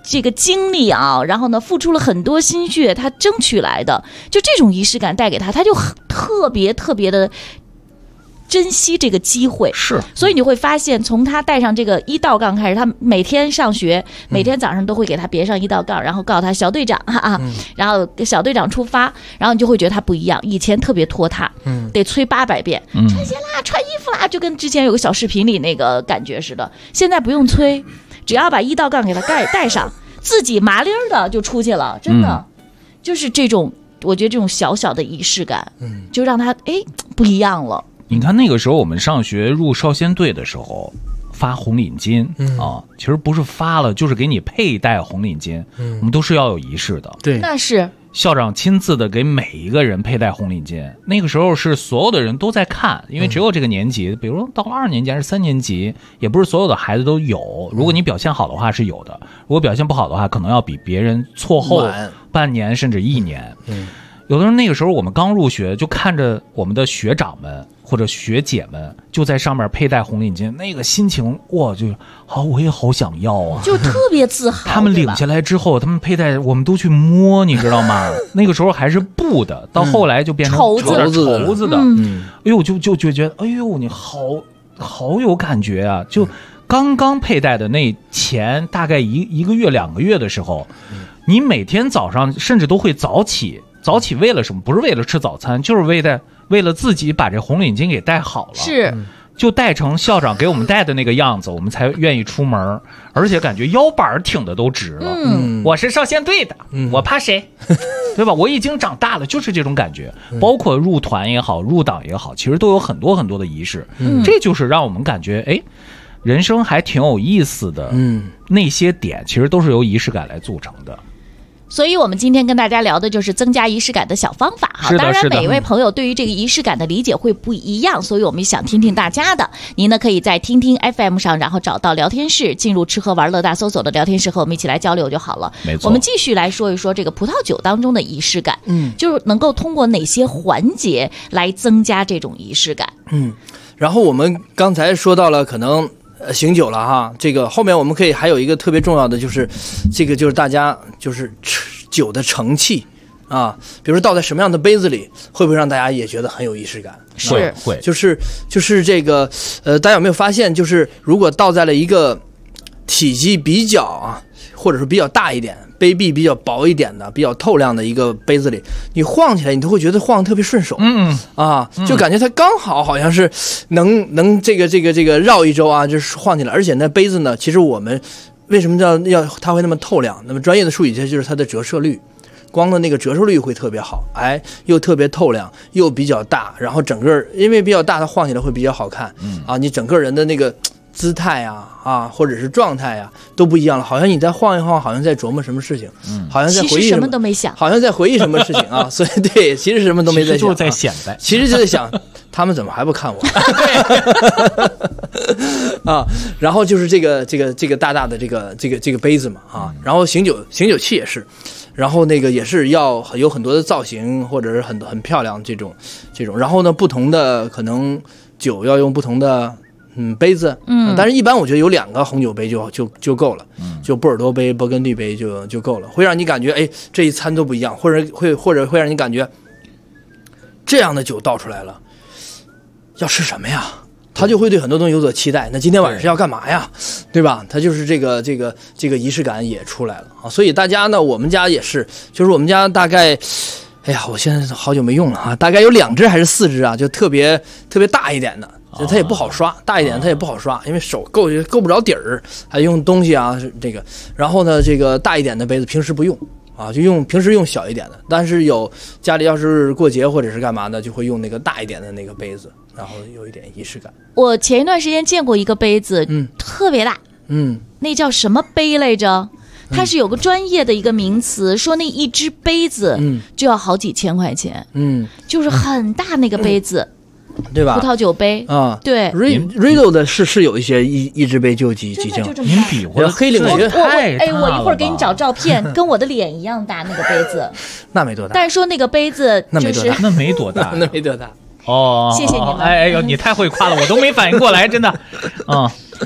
这个经历啊，然后呢付出了很多心血，他争取来的，就这种仪式感带给他，他就特别的珍惜这个机会。 是， 所以你会发现，从他带上这个1道杠开始，他每天上学，每天早上都会给他别上1道杠，然后告诉他小队长然后小队长出发，然后你就会觉得他不一样。以前特别拖沓，得催800遍，穿鞋啦，穿衣服啦，就跟之前有个小视频里那个感觉似的。现在不用催，只要把1道杠给他带上，自己麻溜的就出去了，真的，就是这种，我觉得这种小小的仪式感，就让他不一样了。 你看那个时候我们上学入少先队的时候发红领巾其实不是发了，就是给你佩戴红领巾，我们都是要有仪式的。 对， 那是校长亲自的给每一个人佩戴红领巾。那个时候是所有的人都在看，因为只有这个年级，比如说到2年级还是3年级，也不是所有的孩子都有。如果你表现好的话是有的，如果表现不好的话，可能要比别人错后半年甚至1年。有的人那个时候我们刚入学，就看着我们的学长们或者学姐们就在上面佩戴红领巾，那个心情哇，就好，我也好想要啊， 就特别自豪。 他们领下来之后，他们佩戴，我们都去摸，你知道吗？那个时候还是布的，到后来就变成绸子的。哎呦，就觉得，哎呦，你好有感觉啊！就刚刚佩戴的那前大概一个月2个月的时候，你每天早上甚至都会早起为了什么？不是为了吃早餐，就是为了自己把这红领巾给戴好了。 是， 就戴成校长给我们戴的那个样子，我们才愿意出门，而且感觉腰板挺的都直了。我是少先队的，我怕谁？对吧？我已经长大了，就是这种感觉。包括入团也好，入党也好，其实都有很多很多的仪式。这就是让我们感觉，人生还挺有意思的。那些点其实都是由仪式感来组成的。 所以我们今天跟大家聊的就是增加仪式感的小方法哈。当然每一位朋友对于这个仪式感的理解会不一样，所以我们想听听大家的。您呢可以在听听 FM 上，然后找到聊天室，进入吃喝玩乐大搜索的聊天室，和我们一起来交流就好了。 没错。 我们继续来说一说这个葡萄酒当中的仪式感，就是能够通过哪些环节来增加这种仪式感。 然后我们刚才说到了可能醒酒了哈，这个后面我们可以还有一个特别重要的，就是这个就是大家就是酒的盛器啊，比如说倒在什么样的杯子里，会不会让大家也觉得很有仪式感？ 是会， 就是这个大家有没有发现，就是如果倒在了一个体积比较或者说比较大一点，杯壁比较薄一点的，比较透亮的一个杯子里，你晃起来，你都会觉得晃得特别顺手。就感觉它刚好像是能这个绕一周啊，就是晃起来。而且那杯子呢，其实我们为什么要它会那么透亮？那么专业的术语就是它的折射率，光的那个折射率会特别好，又特别透亮，又比较大，然后整个因为比较大，它晃起来会比较好看。你整个人的那个姿态或者是状态都不一样了，好像你再晃一晃，好像在琢磨什么事情，好像在回忆什么都没想， 好像在回忆什么事情啊。所以对，其实什么都没在想， 就是在显摆， 其实就在想他们怎么还不看我然后就是这个大大的这个杯子嘛然后醒酒器也是。然后那个也是要有很多的造型，或者是很漂亮这种，然后呢，不同的可能酒要用不同的杯子，但是一般我觉得有2个红酒杯就够了，就波尔多杯、勃艮第杯就够了，会让你感觉这一餐都不一样，或者会让你感觉这样的酒倒出来了，要吃什么呀？他就会对很多东西有所期待。那今天晚上是要干嘛呀？对吧？他就是这个仪式感也出来了啊。所以大家呢，我们家也是，就是我们家大概，我现在好久没用了大概有2支还是4支就特别大一点的，它也不好刷，大一点它也不好刷，因为手够不着底儿，还用东西这个。然后呢，这个大一点的杯子平时不用就平时用小一点的，但是家里要是过节或者是干嘛的，就会用那个大一点的那个杯子，然后有一点仪式感。 我前一段时间见过一个杯子，特别大，那叫什么杯来着？它是有个专业的一个名词，说那一只杯子就要好几千块钱，就是很大那个杯子。 对吧？ 葡萄酒杯对 ，Riedel 的是有一些一支杯就几千， 您比划黑领域太大了吧？ 我一会儿给你找照片，跟我的脸一样大那个杯子， 那没多大。 但是说那个杯子就是那没多大， 那没多大。 谢谢你们。 哎呦，你太会夸了，我都没反应过来，真的。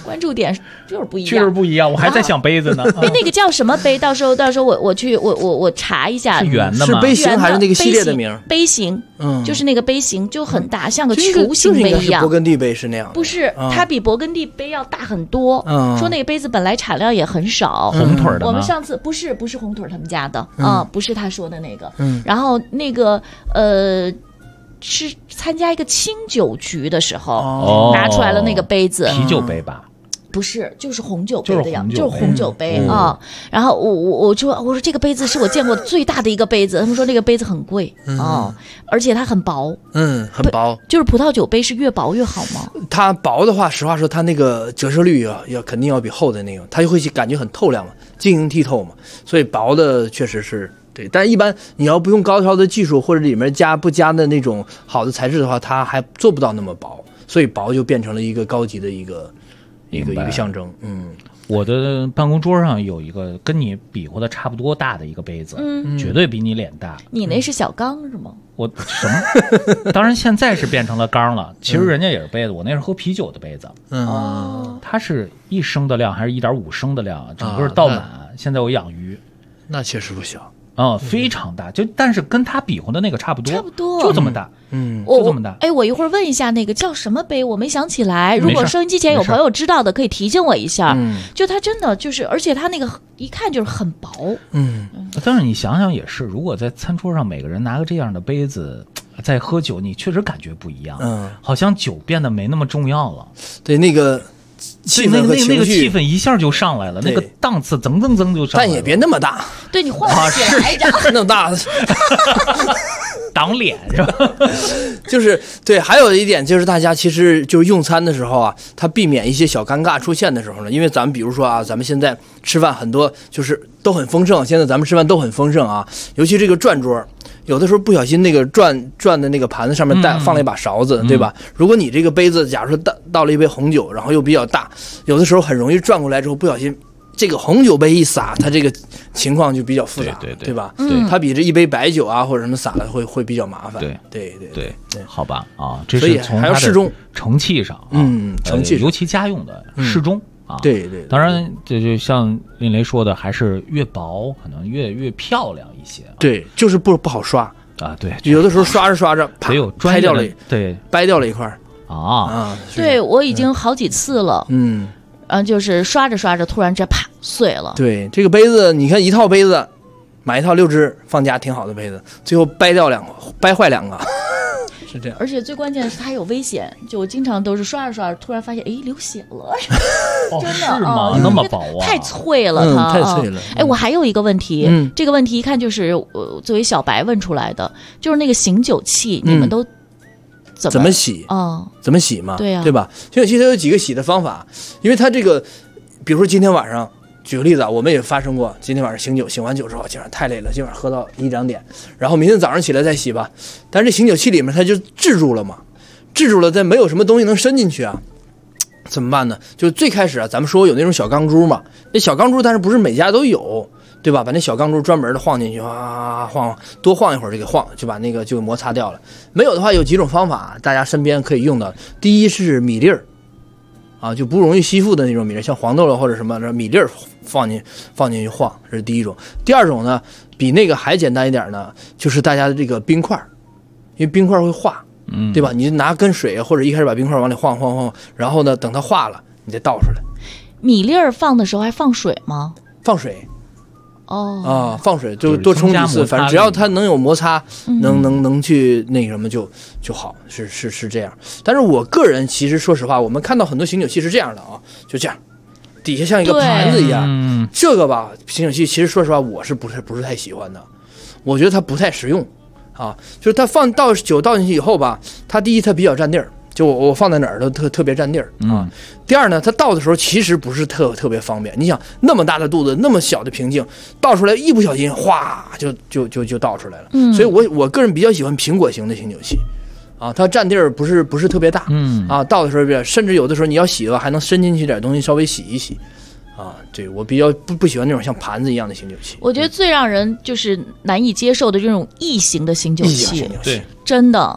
关注点就是不一样， 就是不一样。我还在想杯子呢。 那个叫什么杯？到时候我查一下。 是圆的吗？ 是杯型还是那个系列的名？ 杯型，就是那个杯型就很大，像个球形杯一样。 勃艮第杯是那样的。 不是，它比勃艮第杯要大很多。说那个杯子本来产量也很少。 红腿的吗？ 我们上次不是红腿他们家的不是他说的那个。然后那个是参加一个清酒局的时候拿出来了那个杯子， 啤酒杯吧？ 不是，就是红酒杯的样子，就是红酒杯啊。然后我说这个杯子是我见过最大的一个杯子，他们说那个杯子很贵而且它很薄， 很薄。 就是葡萄酒杯是越薄越好吗？ 它薄的话，实话说，它那个折射率要肯定要比厚的那种，它就会感觉很透亮嘛，晶莹剔透嘛，所以薄的确实是。对，但一般你要不用高超的技术或者里面不加的那种好的材质的话，它还做不到那么薄，所以薄就变成了一个高级的一个象征。 我的办公桌上有一个跟你比划的差不多大的一个杯子，绝对比你脸大。 你那是小缸是吗？ 我什么？当然现在是变成了缸了。其实人家也是杯子，我那是喝啤酒的杯子。它是1升的量还是1.5升的量？整个倒满。现在我养鱼， 那确实不小。 非常大，但是跟他比划的那个差不多，就这么大，就这么大。 我一会儿问一下那个叫什么杯，我没想起来。如果收音机前有朋友知道的，可以提醒我一下。就它真的就是，而且它那个一看就是很薄。 但是你想想也是，如果在餐桌上每个人拿个这样的杯子在喝酒，你确实感觉不一样。好像酒变得没那么重要了。 对，那个。 那个气氛一下就上来了，那个档次增就上来了。 但也别那么大， 对你换起来着， 那么大， 挡脸是吧？ 就是对，还有一点就是大家其实就是用餐的时候啊，他避免一些小尴尬出现的时候呢，因为咱们比如说啊，咱们现在吃饭很多就是都很丰盛，现在咱们吃饭都很丰盛啊，尤其这个转桌。有的时候不小心那个转的那个盘子上面放了一把勺子，对吧？如果你这个杯子假如说倒了一杯红酒，然后又比较大，有的时候很容易转过来之后不小心这个红酒杯一洒，它这个情况就比较复杂，对吧？它比这一杯白酒啊或者什么洒的会比较麻烦。对， 好吧啊，这是从还要适中盛器上， 盛器尤其家用的适中。 对， 当然这就像令雷说的，还是越薄可能越漂亮一些。 对，就是不好刷啊。对， 有的时候刷着， 得有拍掉了， 对， 掰掉了一块对，我已经好几次了。就是刷着，突然这啪碎了。 对，这个杯子，你看一套杯子，买一套6只放家挺好的杯子，最后掰坏2个。是这样， 而且最关键的是它有危险，就我经常都是刷着，突然发现流血了，真的是吗？那么薄啊， 太脆了，它太脆了。 我还有一个问题，这个问题一看就是作为小白问出来的，就是那个醒酒器，你们都怎么洗？怎么洗嘛？ 对呀， 对吧？醒酒器它有几个洗的方法，因为它这个，比如说今天晚上。举个例子啊，我们也发生过，今天晚上醒酒，醒完酒之后，今晚太累了，今晚喝到1-2点，然后明天早上起来再洗吧。但是这醒酒器里面它就制住了嘛，制住了，再没有什么东西能伸进去啊，怎么办呢？就最开始啊，咱们说有那种小钢珠嘛，那小钢珠，但是不是每家都有，对吧？把那小钢珠专门的晃进去，晃，多晃一会儿就给晃，就把那个就摩擦掉了。没有的话，有几种方法，大家身边可以用到。第一是米粒儿。就不容易吸附的那种米粒，像黄豆了或者什么米粒放进去晃，这是第一种。第二种呢，比那个还简单一点呢，就是大家的这个冰块，因为冰块会化，对吧？你拿根水或者一开始把冰块往里晃，然后呢，等它化了，你再倒出来。 米粒放的时候还放水吗？ 放水。放水就多冲几次，反正只要它能有摩擦，能去那什么就好，是这样。但是我个人其实说实话，我们看到很多醒酒器是这样的啊，就这样，底下像一个盘子一样，这个吧醒酒器其实说实话我是不是太喜欢的，我觉得它不太实用啊，就是它酒倒进去以后吧，它第一它比较占地儿。就我放在哪儿都特别占地儿啊。第二呢，它倒的时候其实不是特别方便。你想那么大的肚子，那么小的瓶颈，倒出来一不小心，哗就倒出来了。所以我个人比较喜欢苹果型的醒酒器，啊，它占地儿不是特别大，倒的时候甚至有的时候你要洗的话，还能伸进去点东西稍微洗一洗。对，我比较不喜欢那种像盘子一样的醒酒器。 我觉得最让人就是难以接受的这种异形的醒酒器， 对， 真的。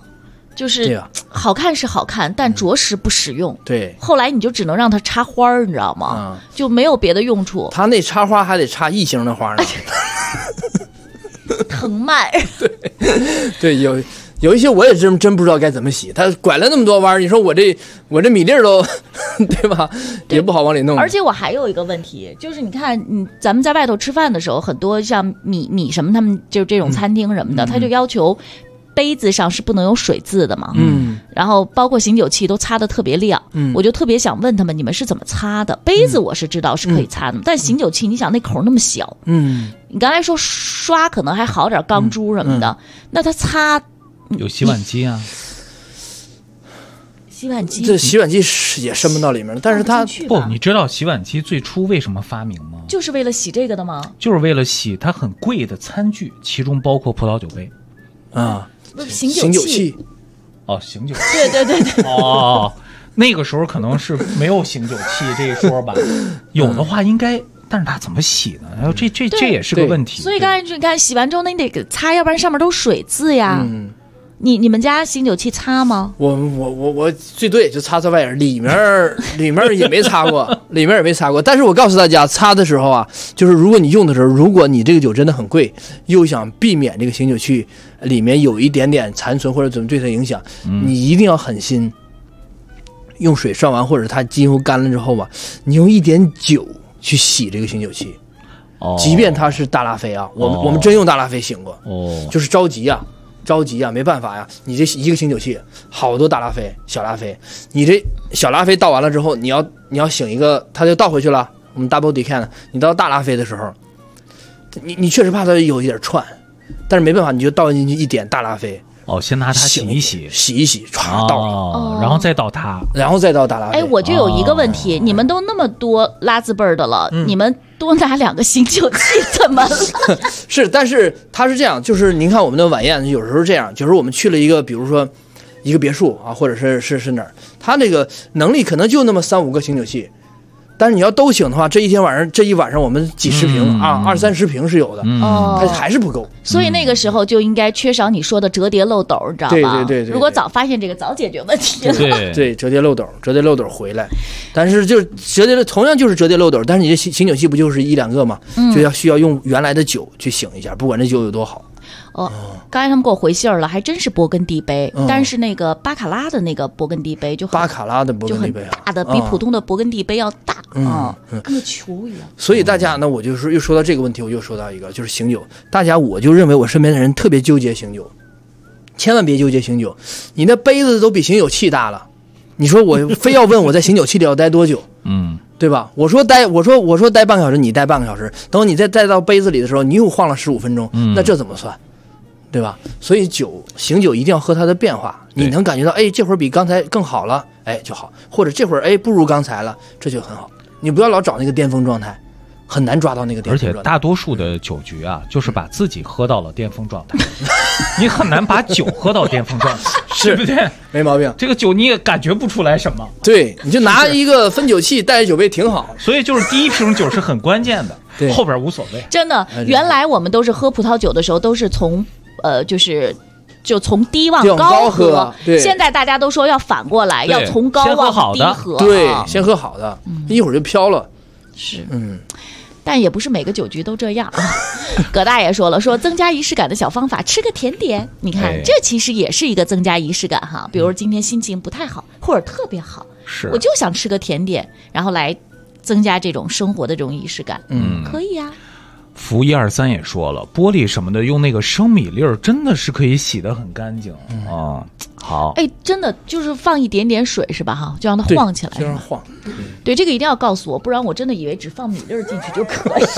就是好看是好看，但着实不实用。 对， 后来你就只能让它插花儿，你知道吗？就没有别的用处。 它那插花还得插异形的花呢， 藤蔓。 对，有一些我也真不知道该怎么洗，它拐了那么多弯，你说我这米粒都对吧，也不好往里弄。 而且我还有一个问题，就是你看，咱们在外头吃饭的时候，很多像米什么，他们就这种餐厅什么的，他就要求杯子上是不能有水渍的嘛。然后包括醒酒器都擦得特别亮。我就特别想问他们，你们是怎么擦的？杯子我是知道是可以擦的，但醒酒器，你想那口那么小，你刚才说刷可能还好点，钢珠什么的，那它擦。 有洗碗机啊， 洗碗机这洗碗机也伸不到里面了，但是它不，你知道洗碗机最初为什么发明吗？ 就是为了洗这个的吗？ 就是为了洗它很贵的餐具，其中包括葡萄酒杯啊， 醒酒器。 哦，醒酒器， 对哦，那个时候可能是没有醒酒器这一说吧，有的话应该。但是它怎么洗呢？然后这也是个问题。 所以刚才你看，洗完之后那你得给擦，要不然上面都是水渍呀。你们家醒酒器擦吗？ 我最多也就擦外眼，里面也没擦过，里面也没擦过。但是我告诉大家，擦的时候啊，就是如果你用的时候，如果你这个酒真的很贵，又想避免这个醒酒器里面有一点点残存或者怎么对它影响，你一定要狠心用水涮完，或者它几乎干了之后吧，你用一点酒去洗这个醒酒器，即便它是大拉菲啊，我们真用大拉菲醒过，就是着急啊，没办法呀，你这一个醒酒器好多大拉菲、小拉菲，你这小拉菲倒完了之后，你要醒一个，它就倒回去了。我们 double decant， 你到大拉菲的时候，你确实怕它有一点串，但是没办法，你就倒进去一点大拉菲。 先拿它洗一洗， 歘倒了， 然后再倒它， 然后再倒大拉菲。 我就有一个问题，你们都那么多拉字辈儿的了，你们多拿2个醒酒器怎么了？ 是，但是它是这样，就是您看我们的晚宴有时候这样，就是我们去了一个，比如说一个别墅啊，或者是哪儿，它那个能力可能就那么3-5个醒酒器。但是你要都醒的话，这一晚上我们几十瓶20-30瓶是有的，它还是不够。 所以那个时候就应该缺少你说的折叠漏斗，你知道吧？ 对。 如果早发现这个，早解决问题了。 对，折叠漏斗回来，但是就同样就是折叠漏斗，但是你这醒酒器不就是1-2个嘛，就需要用原来的酒去醒一下，不管这酒有多好。 刚才他们给我回信了，还真是勃艮第杯，但是那个巴卡拉的那个勃艮第杯就很大的，比普通的勃艮第杯要大跟个球一样。 所以大家呢，我就是又说到这个问题，我就说到一个就是醒酒，大家我就认为我身边的人特别纠结醒酒，千万别纠结醒酒，你那杯子都比醒酒器大了，你说我非要问我在醒酒器里要待多久？对吧？我说待半个小时，你待半个小时，等你再带到杯子里的时候，你又晃了15分钟，那这怎么算？对吧？所以醒酒一定要喝它的变化，你能感觉到，这会儿比刚才更好了，就好，或者这会儿不如刚才了，这就很好。你不要老找那个巅峰状态，很难抓到那个巅峰状态。 而且大多数的酒局啊，就是把自己喝到了巅峰状态，你很难把酒喝到巅峰状态，对不对？ 没毛病。 这个酒你也感觉不出来什么， 对，你就拿一个分酒器带着酒杯挺好。 所以就是第一瓶酒是很关键的，后边无所谓。 真的，原来我们都是喝葡萄酒的时候都是从就从低往高喝，现在大家都说要反过来，要从高往低喝。 对，先喝好的，一会儿就飘了。 是，但也不是每个酒局都这样啊。葛大爷说了，说增加仪式感的小方法，吃个甜点。你看，这其实也是一个增加仪式感哈。比如今天心情不太好，或者特别好，我就想吃个甜点，然后来增加这种生活的这种仪式感。可以啊。 福123也说了，玻璃什么的用那个生米粒儿真的是可以洗得很干净啊。好， 真的就是放一点点水是吧？哈，就让它晃起来， 就让它晃。 对，这个一定要告诉我，不然我真的以为只放米粒儿进去就可以。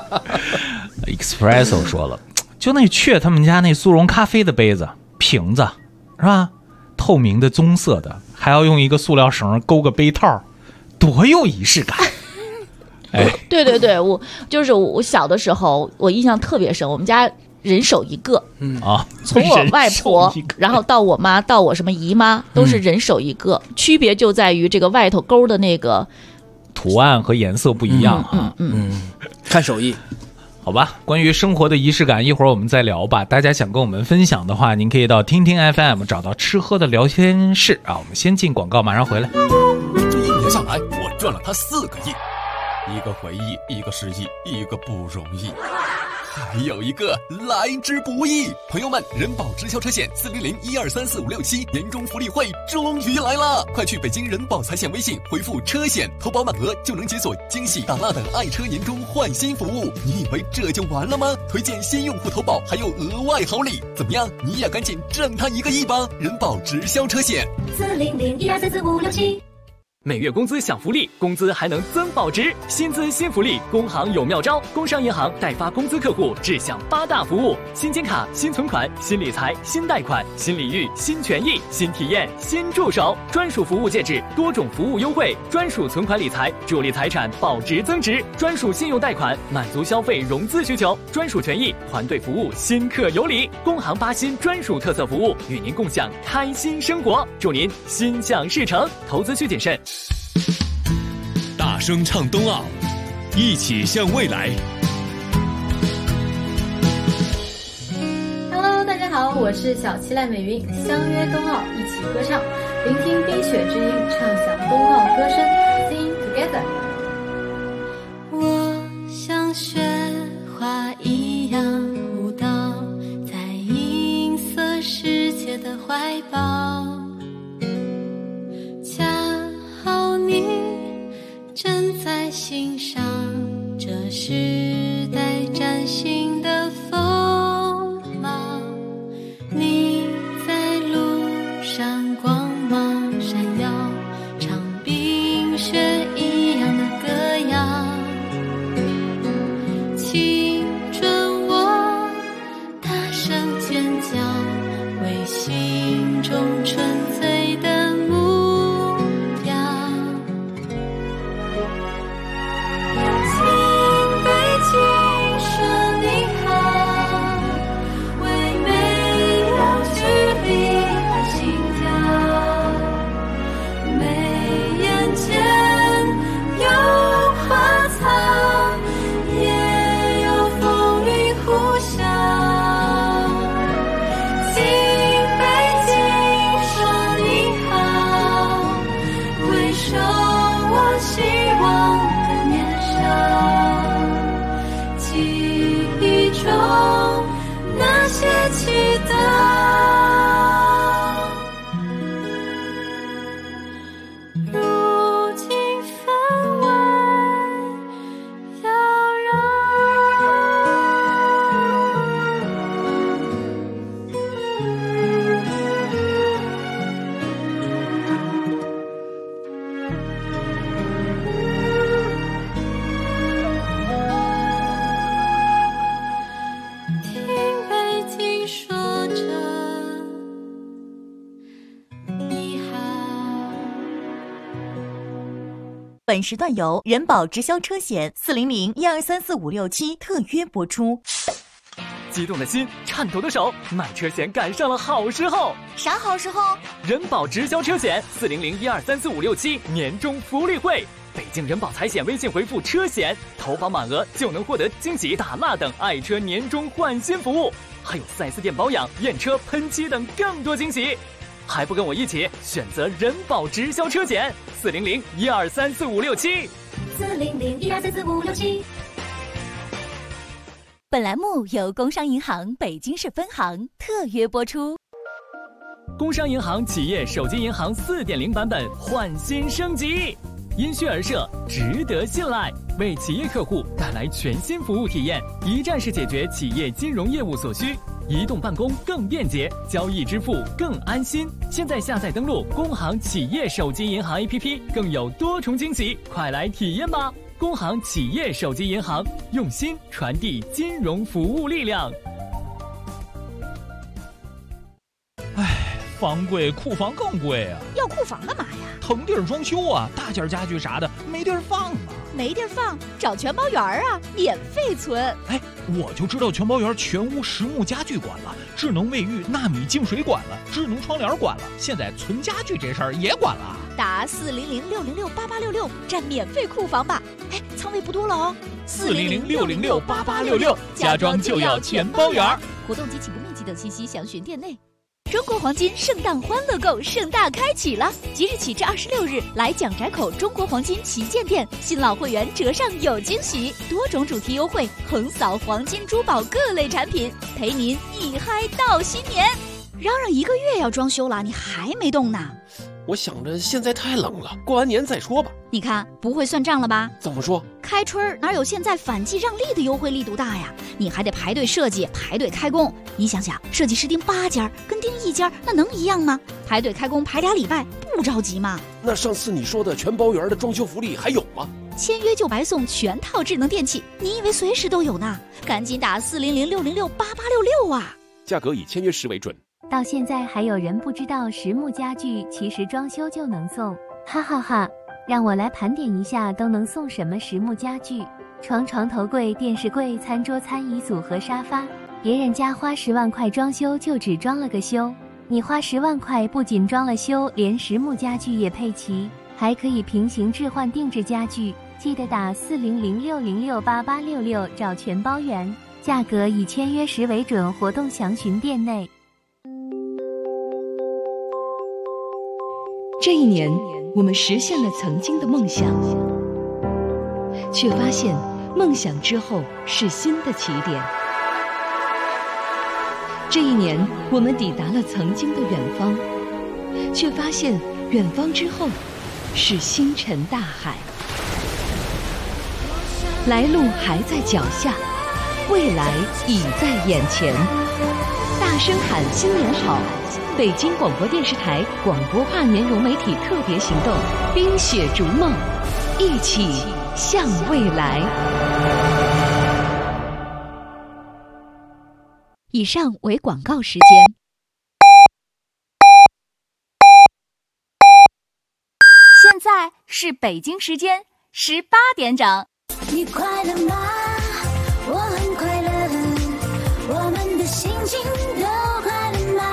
Espresso 说了，就那雀他们家那速溶咖啡的杯子瓶子是吧？透明的棕色的，还要用一个塑料绳勾个杯套，多有仪式感。 对，我小的时候，我印象特别深，我们家人手一个，从我外婆，然后到我妈，到我什么姨妈，都是人手一个，区别就在于这个外头勾的那个图案和颜色不一样看手艺。 好吧，关于生活的仪式感，一会儿我们再聊吧。大家想跟我们分享的话，您可以到听听 FM 找到吃喝的聊天室啊。我们先进广告，马上回来。 这1年下来，我赚了他4个亿，一个回忆，一个失忆，一个不容易。还有一个来之不易，朋友们，人保直销车险400123456年终福利会终于来了，快去北京人保财险微信回复车险，投保满额就能解锁惊喜大辣的爱车年终换新服务。你以为这就完了吗？推荐新用户投保还有额外好礼，怎么样？你也赶紧挣他1个亿吧！人保直销车险 400123456 每月工资享福利，工资还能增保值，薪资新福利，工行有妙招。工商银行代发工资客户只享8大服务：新金卡、新存款、新理财、新贷款、新礼遇、新权益、新体验、新助手，专属服务戒指，多种服务优惠，专属存款理财，助力财产保值增值，专属信用贷款，满足消费融资需求，专属权益，团队服务，新客有礼。工行8新专属特色服务，与您共享开心生活，祝您心想事成。投资需谨慎。 大声唱冬奥，一起向未来。 Hello， 大家好，我是小七赖美云，相约冬奥，一起歌唱，聆听冰雪之音，畅享冬奥歌声 ，Sing Together。 我像雪花一样舞蹈，在银色世界的怀抱。正在欣赏这时代崭新的风貌，你在路上光芒闪耀，唱冰雪一样的歌谣，青春我大声尖叫，为心中纯粹的本时段由人保直销车险400123456特约播出。 激动的心，颤抖的手，买车险赶上了好时候。 啥好时候？ 人保直销车险400123456年终福利会。北京人保财险微信回复车险，投保满额就能获得惊喜大辣等爱车年终换新服务，还有4S店保养、验车、喷漆等更多惊喜。还不跟我一起选择人保直销车险400123456 400123456。本栏目由工商银行北京市分行特约播出。 工商银行企业手机银行4.0版本换新升级，因需而设，值得信赖，为企业客户带来全新服务体验，一站式解决企业金融业务所需，移动办公更便捷，交易支付更安心。现在下载登录工行企业手机银行 APP， 更有多重惊喜，快来体验吧！工行企业手机银行，用心传递金融服务力量。 房贵，库房更贵啊！ 要库房干嘛呀？ 腾地儿装修啊，大件家具啥的没地儿放啊。 没地儿放，找全包园啊，免费存。 哎，我就知道全包园全屋实木家具管了，智能卫浴、纳米净水管了，智能窗帘管了，现在存家具这事儿也管了。 打400-606-8866占免费库房吧。哎，仓位不多了哦。 ，400-606-8866，家装就要全包圆。 活动及起步面积等信息详询店内。中国黄金圣诞欢乐购盛大开启了，即日起至26日，来蒋宅口中国黄金旗舰店，新老会员折上有惊喜，多种主题优惠，横扫黄金珠宝各类产品，陪您一嗨到新年。嚷嚷1个月要装修了，你还没动呢？ 我想着现在太冷了，过完年再说吧。 你看不会算账了吧？ 怎么说？ 开春哪有现在反季让利的优惠力度大呀？你还得排队设计，排队开工。你想想，设计师盯8家跟盯1家，那能一样吗？排队开工排2礼拜，不着急吗？ 那上次你说的全包圆的装修福利还有吗？ 签约就白送全套智能电器，你以为随时都有呢？赶紧打400-606-8866啊！ 价格以签约时为准。 到现在还有人不知道实木家具其实装修就能送，哈哈哈！让我来盘点一下都能送什么实木家具：床、床头柜、电视柜、餐桌、餐椅组和沙发。别人家花10万块装修就只装了个修，你花10万块不仅装了修，连实木家具也配齐，还可以平行置换定制家具。记得打400-606-8866找全包圆，价格以签约时为准，活动详询店内。 这一年，我们实现了曾经的梦想，却发现梦想之后是新的起点。这一年，我们抵达了曾经的远方，却发现远方之后是星辰大海。来路还在脚下，未来已在眼前。大声喊新年好！北京广播电视台广播跨年融媒体特别行动，冰雪逐梦，一起向未来。 以上为广告时间。 现在是北京时间18点整。 你快乐吗？我很快乐，我们的心情都快乐吗？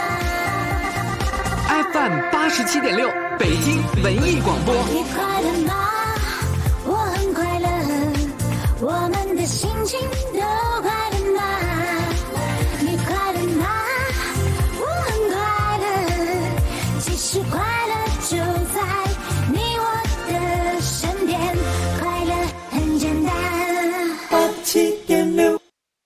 FM 87.6，北京文艺广播。 你快乐吗？我很快乐，我们的心情都快乐吗？你快乐吗？我很快乐，其实快乐就在你我的身边，快乐很简单。87.6。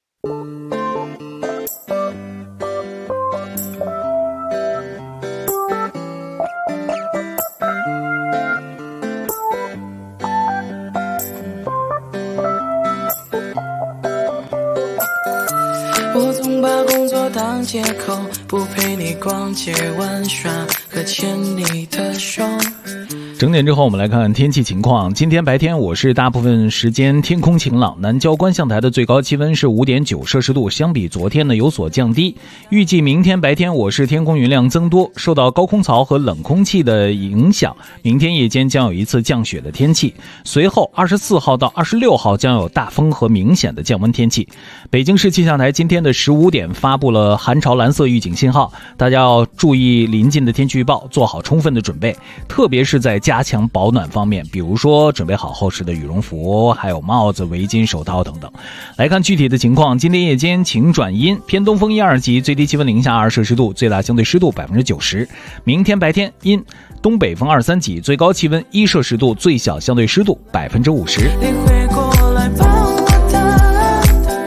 我总把工作当借口，不陪你逛街玩耍和牵你的手。 整点之后，我们来看看天气情况。今天白天我市大部分时间天空晴朗，南郊观象台的最高气温是5.9摄氏度，相比昨天呢有所降低。预计明天白天我市天空云量增多，受到高空槽和冷空气的影响，明天夜间将有一次降雪的天气。随后24号到26号将有大风和明显的降温天气。北京市气象台今天的15点发布了寒潮蓝色预警信号，大家要注意临近的天气预报，做好充分的准备，特别是在加强保暖方面，比如说准备好厚实的羽绒服，还有帽子、围巾、手套等等。来看具体的情况，今天夜间晴转阴，偏东风1、2级，最低气温零下2摄氏度，最大相对湿度90%。明天白天阴，东北风2、3级，最高气温1摄氏度，最小相对湿度50%。 你会过来抱我的，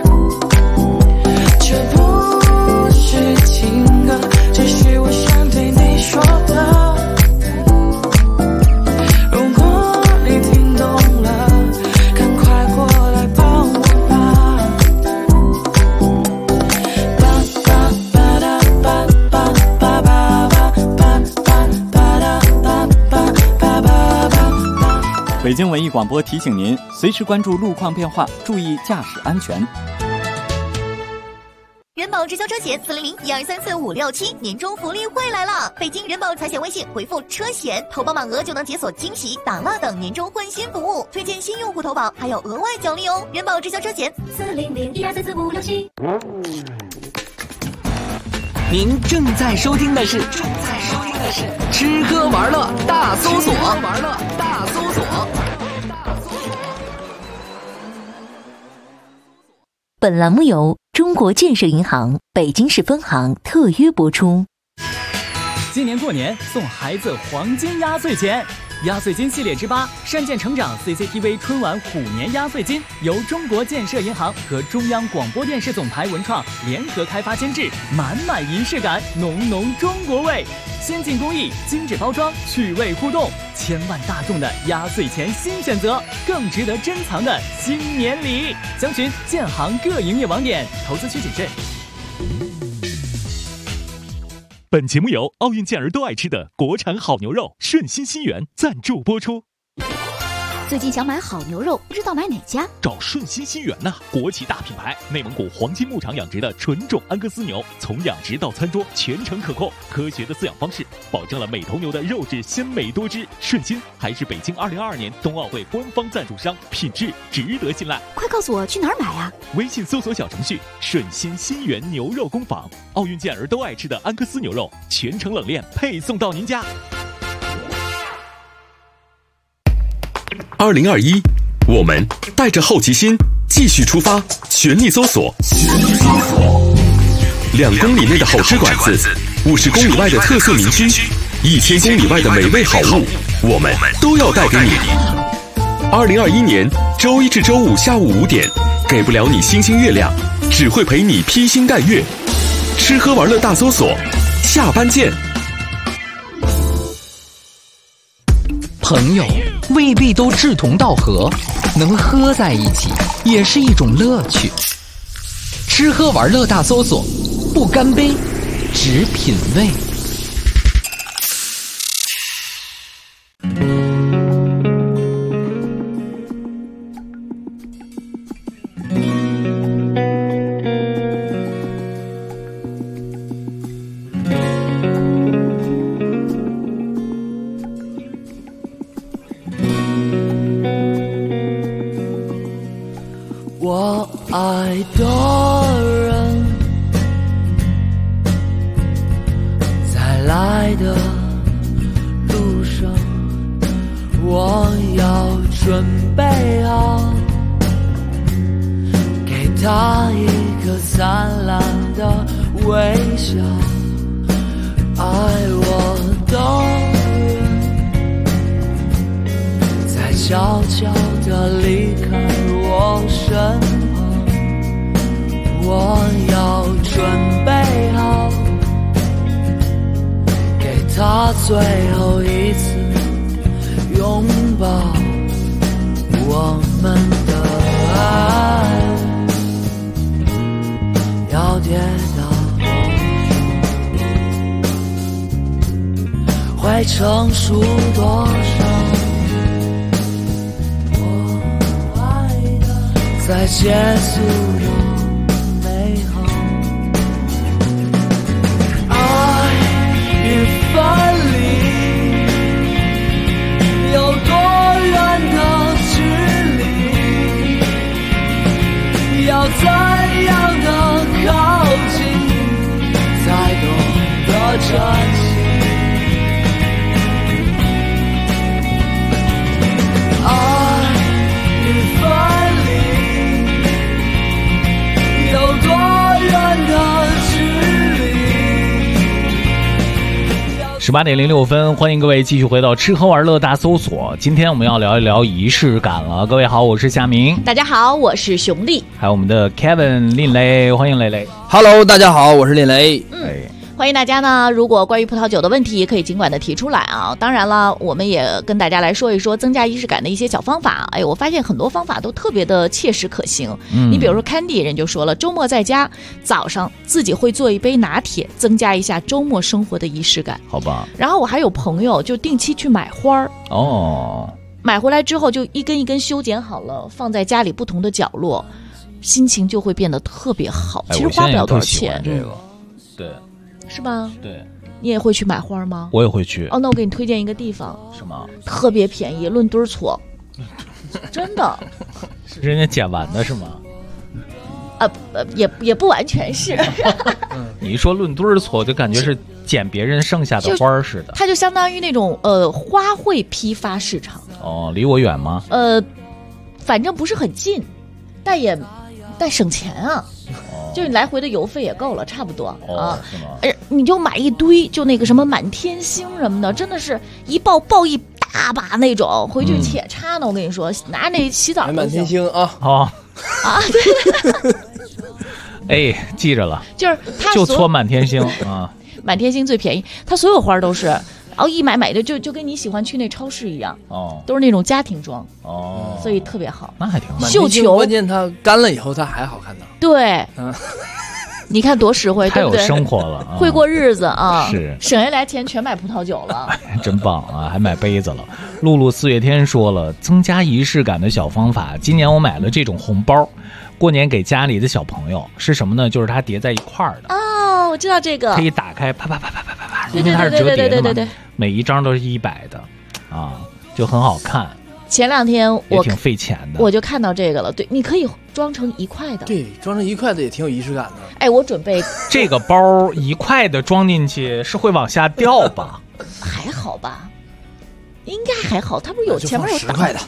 却不是情歌，只是我想对你说的。 北京文艺广播提醒您，随时关注路况变化，注意驾驶安全。 人保直销车险400-1234-567年终福利会来了！北京人保财险微信回复车险，投保满额就能解锁惊喜、打蜡等年终换新服务，推荐新用户投保还有额外奖励哦！人保直销车险400-1234-567。 您正在收听的是吃喝玩乐大搜索。 本栏目由中国建设银行北京市分行特约播出。 今年过年送孩子黄金压岁钱，压岁金系列之8善见成长 CCTV 春晚虎年压岁金由中国建设银行和中央广播电视总台文创联合开发监制，满满仪式感，浓浓中国味，先进工艺，精致包装，趣味互动，千万大众的压岁钱新选择，更值得珍藏的新年礼。详询建行各营业网点，投资需谨慎。 本节目由奥运健儿都爱吃的国产好牛肉顺心新源赞助播出。 最近想买好牛肉，不知道买哪家？ 找顺心新源呐，国企大品牌，内蒙古黄金牧场养殖的纯种安格斯牛，从养殖到餐桌全程可控，科学的饲养方式保证了每头牛的肉质鲜美多汁。顺心还是北京2022年冬奥会官方赞助商，品质值得信赖。 快告诉我去哪儿买啊？ 微信搜索小程序顺心新源牛肉工坊，奥运健儿都爱吃的安格斯牛肉，全程冷链配送到您家。 2021，我们带着好奇心继续出发，全力搜索。2公里内的好吃馆子，50公里外的特色民居，1000公里外的美味好物，我们都要带给你。2021年周1至周5下午5点，给不了你星星月亮，只会陪你披星戴月。吃喝玩乐大搜索，下班见。 朋友未必都志同道合，能喝在一起也是一种乐趣。吃喝玩乐大搜索，不干杯，只品味。 我爱的人，在来的路上，我要准备好，给他一个灿烂的微笑。爱我的人，在悄悄地离开我身旁，我要准备好，给他最后一次拥抱。我们的爱要跌倒，会成熟多少？在结束的美好，爱与分离有多远的距离，要怎样的靠近才懂得珍惜。 18点06分，欢迎各位继续回到吃喝玩乐大搜索。今天我们要聊一聊仪式感了。各位好，我是夏明。 大家好，我是熊丽。 还有我们的 Kevin 令雷，欢迎雷雷。 Hello， 大家好，我是令雷。 欢迎大家呢，如果关于葡萄酒的问题可以尽管的提出来啊。当然了，我们也跟大家来说一说增加仪式感的一些小方法。哎，我发现很多方法都特别的切实可行。你比如说 Candy 人就说了，周末在家早上自己会做一杯拿铁，增加一下周末生活的仪式感。 好吧。 然后我还有朋友就定期去买花儿。 哦。 买回来之后就一根一根修剪好了，放在家里不同的角落，心情就会变得特别好。其实花不了多少钱。 这个，对。 是吧？ 对， 你也会去买花吗？ 我也会去。 哦，那我给你推荐一个地方。 什么？ 特别便宜，论墩撮。真的。 是人家剪完的是吗？ 也不完全是。 你一说论墩撮，就感觉是捡别人剩下的花似的。 它就相当于那种花卉批发市场。 哦，离我远吗？ 反正不是很近，但但省钱啊。就是你来回的邮费也够了，差不多啊。 是吗？ 你就买一堆，就那个什么满天星什么的，真的是一抱一大把那种，回去且插呢。我跟你说，拿那洗澡都行。 满天星啊！ 对。 哎，记着了， 就是它就搓满天星啊。 满天星最便宜，它所有花都是。然后一买的就跟你喜欢去那超市一样，都是那种家庭装，所以特别好。 那还挺好。 绣球， 关键它干了以后它还好看呢。 对，你看多实惠， 太对不对？ 有生活了， 会过日子啊， 是省下来钱全买葡萄酒了， 真棒啊！还买杯子了。露露4月天说了，增加仪式感的小方法。今年我买了这种红包，过年给家里的小朋友是什么呢？就是它叠在一块儿的。 哦，我知道这个， 可以打开，啪啪啪啪啪啪啪， 因为它是折叠的嘛， 对， 每一张都是100的，啊，就很好看。 前2天也挺费钱的， 我就看到这个了。对，你可以装成1块的， 对，装成1块的也挺有仪式感的。 哎，我准备这个包1块的装进去是会往下掉吧？ 还好吧，应该还好。它不是有前面有 10块的。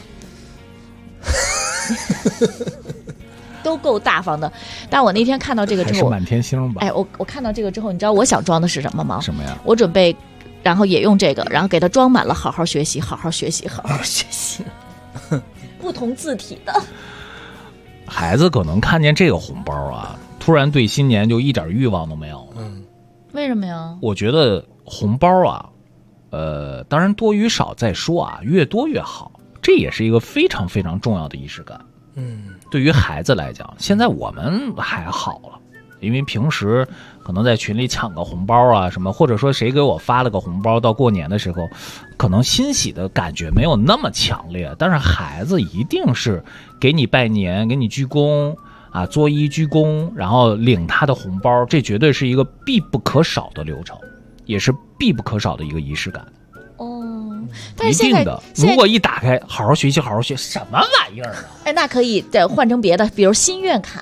都够大方的，但我那天看到这个之后， 还是满天星吧。 哎，我看到这个之后，你知道我想装的是什么吗？ 什么呀？ 我准备，然后也用这个，然后给它装满了，好好学习，好好学习，好好学习，不同字体的。 孩子可能看见这个红包啊，突然对新年就一点欲望都没有了。 为什么呀？ 我觉得红包啊，当然多与少再说啊，越多越好，这也是一个非常非常重要的仪式感。对于孩子来讲，现在我们还好了，因为平时可能在群里抢个红包啊什么，或者说谁给我发了个红包，到过年的时候，可能欣喜的感觉没有那么强烈。但是孩子一定是给你拜年，给你鞠躬啊，作揖鞠躬，然后领他的红包，这绝对是一个必不可少的流程，也是必不可少的一个仪式感。 但是现在一定的，如果一打开，好好学习，好好学，什么玩意儿啊？ 哎，那可以再换成别的，比如心愿卡，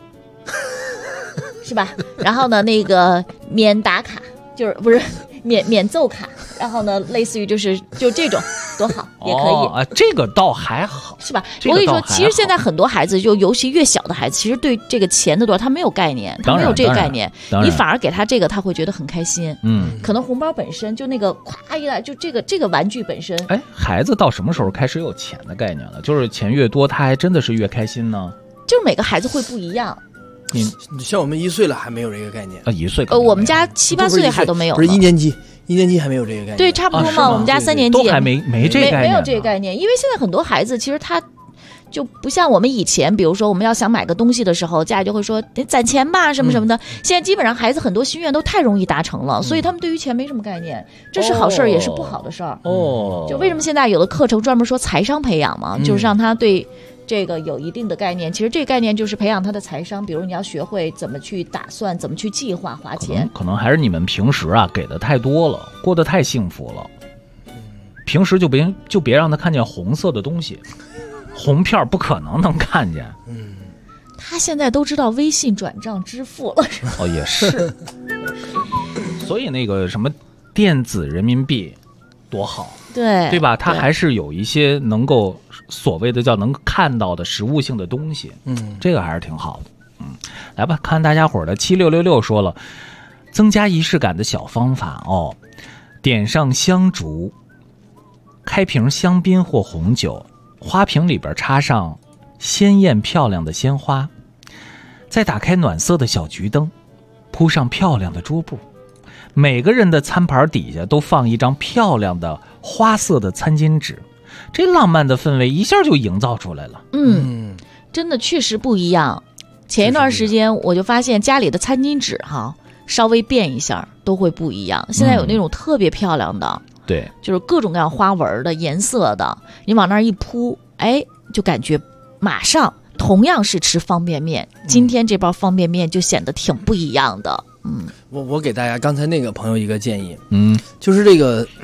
是吧？然后呢，那个免打卡，就是不是免奏卡，然后呢，类似于就这种多好，也可以啊，这个倒还好， 是吧？我跟你说，其实现在很多孩子，就尤其越小的孩子，其实对这个钱的多少他没有概念，他没有这个概念，你反而给他这个，他会觉得很开心。可能红包本身就那个咵一来，就这个玩具本身。 哎，孩子到什么时候开始有钱的概念了？就是钱越多，他还真的是越开心呢？ 就是每个孩子会不一样。 你像我们1岁了还没有这个概念啊，1岁我们家7、8岁还都没有， 不是1年级，1年级还没有这个概念， 对，差不多嘛。我们家3年级都还没这个概念， 没有这个概念，因为现在很多孩子其实他就不像我们以前，比如说我们要想买个东西的时候，家里就会说得攒钱吧，什么什么的。现在基本上孩子很多心愿都太容易达成了，所以他们对于钱没什么概念，这是好事儿，也是不好的事儿。就为什么现在有的课程专门说财商培养嘛，就是让他对这个有一定的概念。其实这个概念就是培养他的财商，比如你要学会怎么去打算，怎么去计划花钱。 可能还是你们平时啊给的太多了，过得太幸福了。平时就别让他看见红色的东西，红片不可能能看见。 他现在都知道微信转账支付了。 哦，也是。所以那个什么电子人民币多好，对吧？它还是有一些能够所谓的叫能看到的实物性的东西，这个还是挺好的。来吧，看大家伙的7666说了，增加仪式感的小方法哦，点上香烛，开瓶香槟或红酒，花瓶里边插上鲜艳漂亮的鲜花，再打开暖色的小桔灯，铺上漂亮的桌布，每个人的餐盘底下都放一张漂亮的花色的餐巾纸，这浪漫的氛围一下就营造出来了。 真的确实不一样。前一段时间我就发现家里的餐巾纸稍微变一下都会不一样。现在有那种特别漂亮的， 对， 就是各种各样花纹的颜色的，你往那儿一铺，哎，就感觉马上同样是吃方便面，今天这包方便面就显得挺不一样的。 我给大家刚才那个朋友一个建议，就是这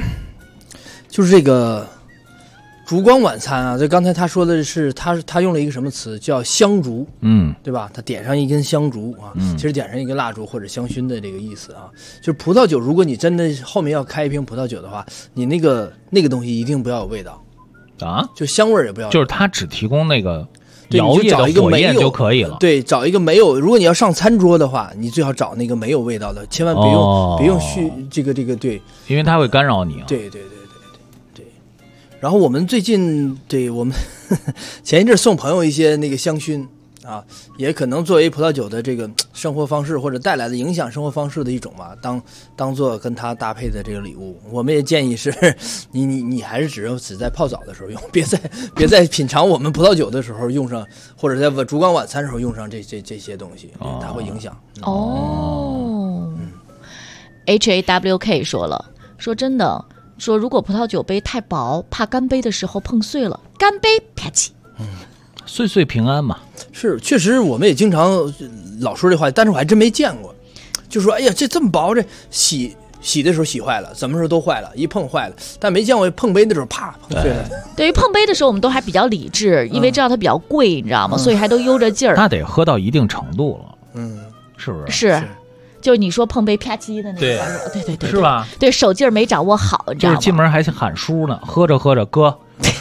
个烛光晚餐啊，这刚才他说的是他用了一个什么词叫香烛，对吧？他点上一根香烛啊，其实点上一根蜡烛或者香薰的这个意思啊。就是葡萄酒，如果你真的后面要开一瓶葡萄酒的话，你那个东西一定不要有味道啊，就香味也不要有， 就是他只提供那个摇曳的火焰就可以了。 对，找一个没有，如果你要上餐桌的话，你最好找那个没有味道的，千万别用这个对， 因为它会干扰你。 对。然后我们最近我们前一阵送朋友一些那个香薰啊，也可能作为葡萄酒的这个生活方式或者带来的影响生活方式的一种吧，当做跟它搭配的这个礼物。我们也建议是你还是只在泡澡的时候用，别在品尝我们葡萄酒的时候用上，或者在烛光晚餐的时候用上这些东西，它会影响。 HAWK 说真的，说如果葡萄酒杯太薄，怕干杯的时候碰碎了，干杯啪叽。 岁岁平安嘛。 是，确实我们也经常老说这话，但是我还真没见过。就说哎呀，这么薄，这洗的时候洗坏了，什么时候都坏了，一碰坏了，但没见过碰杯的时候啪碰碎了。 对于碰杯的时候，我们都还比较理智，因为知道它比较贵，你知道吗？所以还都悠着劲儿。 那得喝到一定程度了，是不是？ 是。就是你说碰杯啪叽的那个，对， 是吧？ 对，手劲儿没掌握好，你知道吗？ 就是进门还喊叔呢，喝着哥，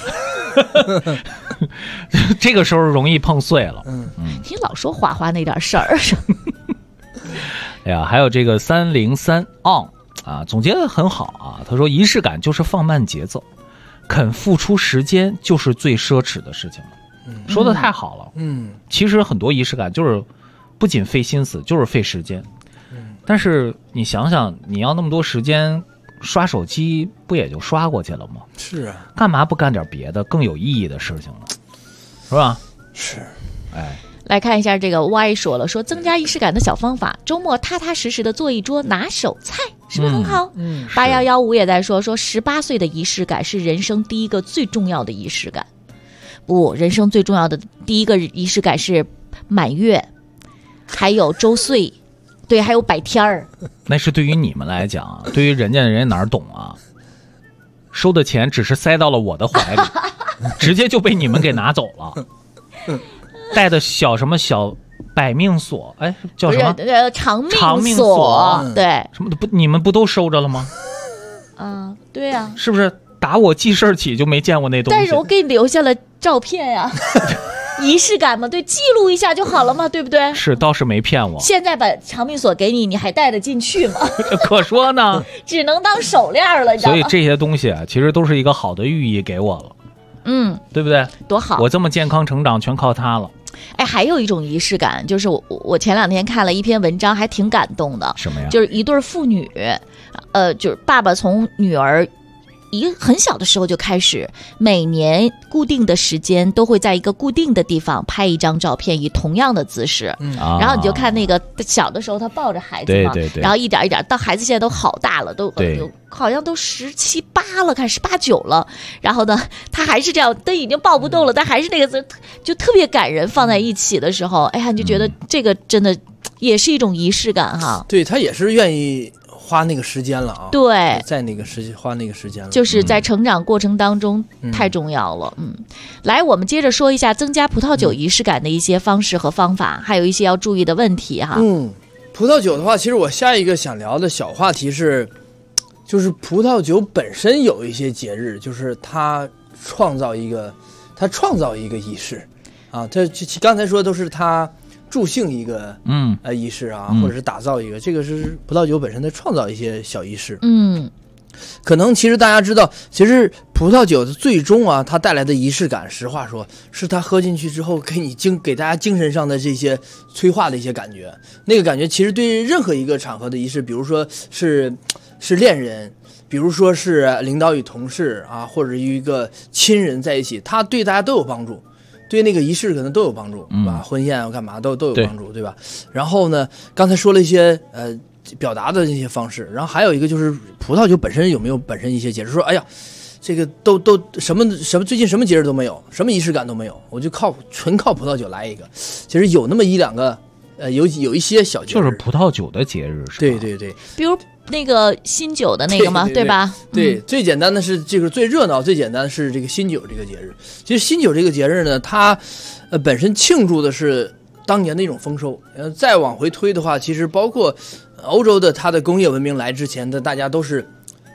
这个时候容易碰碎了。 你老说花花那点事儿。 哎呀，还有这个303 on 啊，总结得很好啊。他说，仪式感就是放慢节奏，肯付出时间就是最奢侈的事情了。说得太好了。其实很多仪式感就是不仅费心思，就是费时间。但是你想想，你要那么多时间刷手机，不也就刷过去了吗？ 是啊， 干嘛不干点别的更有意义的事情呢？是吧？ 是。 来看一下这个 Y 说增加仪式感的小方法，周末踏踏实实的做一桌拿手菜，是不是很好？8115也在说18岁的仪式感是人生第一个最重要的仪式感。不，人生最重要的第一个仪式感是满月，还有周岁。对，还有百天儿， 那是对于你们来讲，对于人家哪懂啊？收的钱只是塞到了我的怀里，直接就被你们给拿走了。带的小百命锁，哎，叫什么？长命锁， 对， 什么的不？你们不都收着了吗？ 对啊， 是不是？打我记事起就没见过那东西。 但是我给你留下了照片呀。仪式感嘛，对，记录一下就好了嘛，对不对？ 是，倒是没骗我。 现在把长命锁给你，你还带得进去吗？ 可说呢， 只能当手链了，你知道吗？ 所以这些东西啊，其实都是一个好的寓意给我了。对不对？ 多好！ 我这么健康成长，全靠它了。 哎，还有一种仪式感，就是我前2天看了一篇文章，还挺感动的。 什么呀？ 就是一对父女，就是爸爸从女儿很小的时候就开始，每年固定的时间都会在一个固定的地方拍一张照片，以同样的姿势。然后你就看那个小的时候他抱着孩子嘛， 对， 然后一点一点到孩子现在都好大了，都好像都17、8了，看18、9了。然后呢，他还是这样，都已经抱不动了，但还是那个字就特别感人。放在一起的时候，哎呀，你就觉得这个真的也是一种仪式感哈。 对，他也是愿意花那个时间了啊！ 对， 在那个花那个时间了， 就是在成长过程当中太重要了。来，我们接着说一下增加葡萄酒仪式感的一些方式和方法，还有一些要注意的问题哈。 葡萄酒的话，其实我下一个想聊的小话题是，就是葡萄酒本身有一些节日，就是它创造一个仪式啊。这刚才说都是它助兴一个仪式啊，或者是打造一个，这个是葡萄酒本身的创造一些小仪式。可能其实大家知道，其实葡萄酒的最终啊，它带来的仪式感，实话说是它喝进去之后给大家精神上的这些催化的一些感觉。那个感觉其实对任何一个场合的仪式，比如说是恋人，比如说是领导与同事啊，或者一个亲人在一起，它对大家都有帮助。对那个仪式可能都有帮助，婚宴干嘛都有帮助，对吧？然后呢，刚才说了一些表达的这些方式，然后还有一个就是葡萄酒本身有没有本身一些节日，说哎呀，这个都什么最近什么节日都没有，什么仪式感都没有，我就纯靠葡萄酒来一个。其实有那么1-2个，有一些小节日， 就是葡萄酒的节日，是吧？ 对， 比如那个新酒的那个嘛，对吧？ 对，最简单的是这个最热闹、最简单的是这个新酒这个节日。其实新酒这个节日呢，它本身庆祝的是当年的一种丰收。再往回推的话，其实包括欧洲的它的工业文明来之前的，大家都是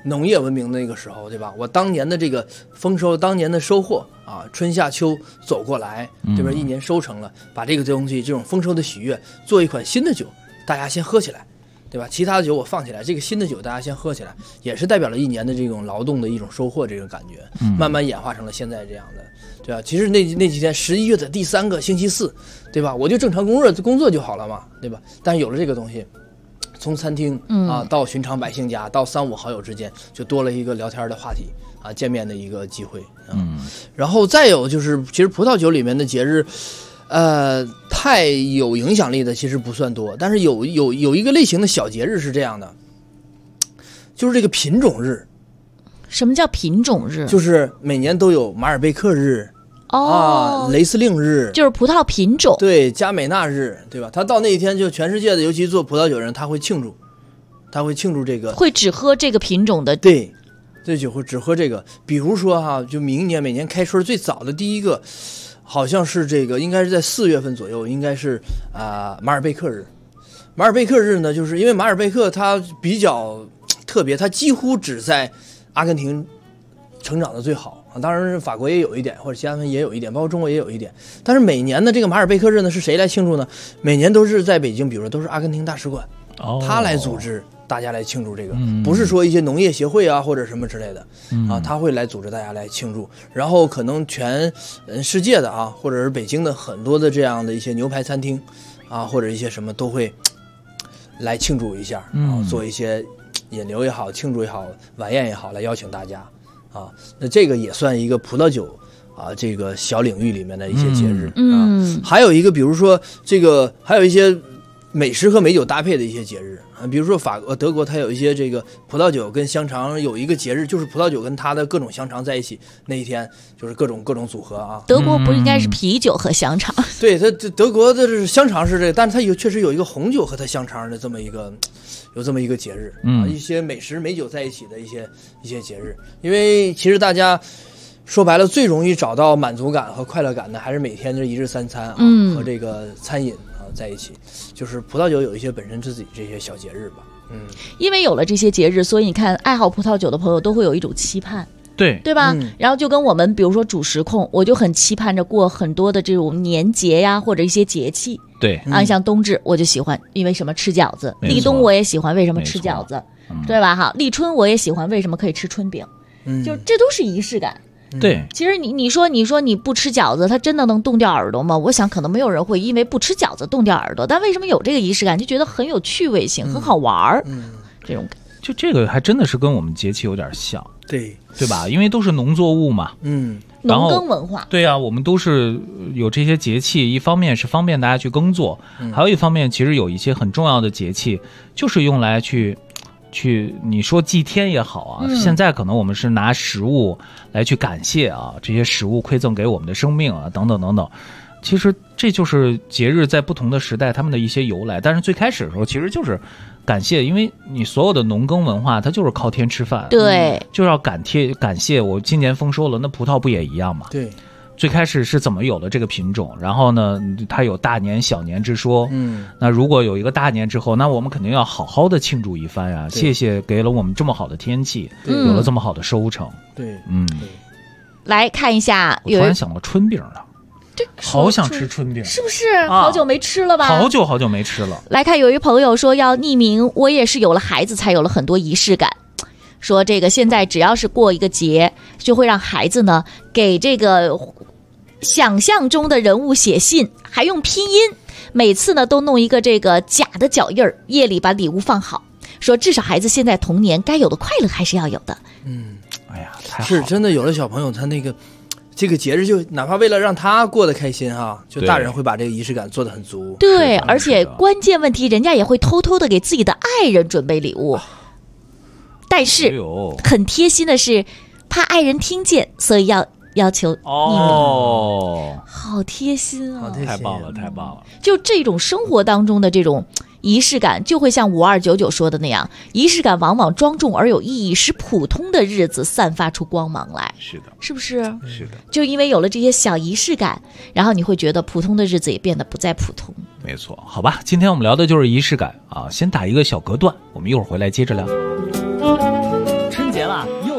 农业文明的那个时候，对吧？我当年的这个丰收，当年的收获啊，春夏秋走过来，对吧？一年收成了，把这个东西，这种丰收的喜悦，做一款新的酒，大家先喝起来，对吧？其他的酒我放起来，这个新的酒大家先喝起来，也是代表了一年的这种劳动的一种收获，这种感觉，慢慢演化成了现在这样的，对吧？其实那几天11月的第3个星期4，对吧？我就正常工作就好了嘛，对吧？但是有了这个东西。从餐厅啊到寻常百姓家，到3、5好友之间，就多了一个聊天的话题啊，见面的一个机会。然后再有就是，其实葡萄酒里面的节日，太有影响力的其实不算多，但是有一个类型的小节日是这样的，就是这个品种日。 什么叫品种日？ 就是每年都有马尔贝克日。雷司令日就是葡萄品种， 对，加美纳日，对吧？他到那一天，就全世界的，尤其做葡萄酒人，他会庆祝这个， 会只喝这个品种的， 对，这酒会只喝这个。比如说哈，就每年开春最早的第一个，好像是这个，应该是在4月份左右，应该是马尔贝克日。马尔贝克日呢，就是因为马尔贝克它比较特别，它几乎只在阿根廷成长的最好。当然法国也有一点，或者西安也有一点，包括中国也有一点。但是每年的这个马尔贝克日呢，是谁来庆祝呢？每年都是在北京，比如说都是阿根廷大使馆，他来组织大家来庆祝这个，不是说一些农业协会啊或者什么之类的他会来组织大家来庆祝。然后可能全世界的或者是北京的很多的这样的一些牛排餐厅或者一些什么都会来庆祝一下做一些引流也好，庆祝也好，晚宴也好，来邀请大家。那这个也算一个葡萄酒这个小领域里面的一些节日还有一个比如说这个还有一些美食和美酒搭配的一些节日比如说德国它有一些这个葡萄酒跟香肠有一个节日，就是葡萄酒跟它的各种香肠在一起，那一天就是各种组合德国不应该是啤酒和香肠？ 对，它德国的香肠是这个，但是它确实有一个红酒和它香肠的这么一个节日一些美食美酒在一起的一些节日。因为其实大家说白了，最容易找到满足感和快乐感的还是每天这一日3餐和这个餐饮在一起。就是葡萄酒有一些本身自己这些小节日吧。 因为有了这些节日，所以你看爱好葡萄酒的朋友都会有一种期盼，对吧？然后就跟我们比如说主食控，我就很期盼着过很多的这种年节呀，或者一些节气。 对像冬至我就喜欢，因为什么吃饺子；立冬我也喜欢，为什么吃饺子？对吧？立春我也喜欢，为什么可以吃春饼？就这都是仪式感。 对， 其实你说你不吃饺子，它真的能冻掉耳朵吗？我想可能没有人会因为不吃饺子冻掉耳朵，但为什么有这个仪式感，就觉得很有趣味性，很好玩这种感觉。 就这个还真的是跟我们节气有点像， 对吧？因为都是农作物嘛， 农耕文化。 对啊，我们都是有这些节气，一方面是方便大家去耕作，还有一方面其实有一些很重要的节气，就是用来去你说祭天也好现在可能我们是拿食物来去感谢这些食物馈赠给我们的生命等等等等。其实这就是节日在不同的时代他们的一些由来，但是最开始的时候其实就是感谢，因为你所有的农耕文化它就是靠天吃饭， 对， 就是要感谢我今年丰收了，那葡萄不也一样吗？ 对， 最开始是怎么有了这个品种，然后呢它有大年小年之说，那如果有一个大年之后，那我们肯定要好好的庆祝一番啊，谢谢给了我们这么好的天气，有了这么好的收成。 对， 来看一下， 我突然想到春饼了，好想吃春饼， 是不是好久没吃了吧？ 好久没吃了。 来看，有一朋友说要匿名，我也是有了孩子才有了很多仪式感。说这个现在只要是过一个节，就会让孩子呢给这个想象中的人物写信，还用拼音，每次呢都弄一个这个假的脚印儿，夜里把礼物放好，说至少孩子现在童年该有的快乐还是要有的。 哎呀，太好了， 是真的有的小朋友他那个这个节日就哪怕为了让他过得开心就大人会把这个仪式感做得很足。 对，而且关键问题人家也会偷偷的给自己的爱人准备礼物，但是很贴心的是怕爱人听见，所以要求匿名。好贴心啊！ 太棒了，太棒了！ 就这种生活当中的这种仪式感，就会像5299说的那样，仪式感往往庄重而有意义，使普通的日子散发出光芒来。 是的， 是不是？ 是的， 就因为有了这些小仪式感，然后你会觉得普通的日子也变得不再普通。 没错，好吧，今天我们聊的就是仪式感先打一个小隔断，我们一会儿回来接着聊。 春节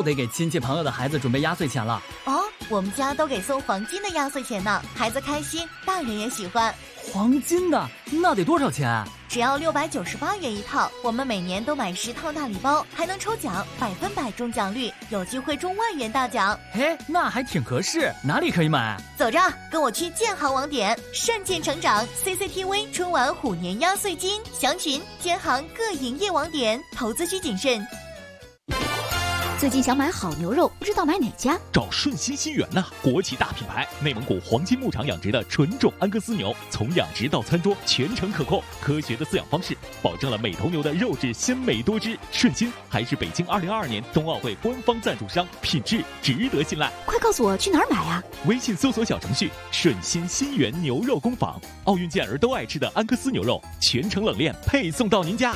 得给亲戚朋友的孩子准备压岁钱了。 哦，我们家都给送黄金的压岁钱呢，孩子开心，大人也喜欢。 黄金的那得多少钱？ 只要698元一套，我们每年都买10套大礼包，还能抽奖，100%中奖率，有机会中万元大奖。 嘿，那还挺合适，哪里可以买？ 走着，跟我去建行网点，善建成长 CCTV 春晚虎年压岁金，详询建行各营业网点，投资需谨慎。 最近想买好牛肉，不知道买哪家？ 找顺心新源呐，国企大品牌，内蒙古黄金牧场养殖的纯种安格斯牛，从养殖到餐桌全程可控，科学的饲养方式保证了每头牛的肉质鲜美多汁。顺心还是北京2022年冬奥会官方赞助商，品质值得信赖。 快告诉我去哪儿买啊？ 微信搜索小程序顺心新源牛肉工坊，奥运健儿都爱吃的安格斯牛肉，全程冷链配送到您家。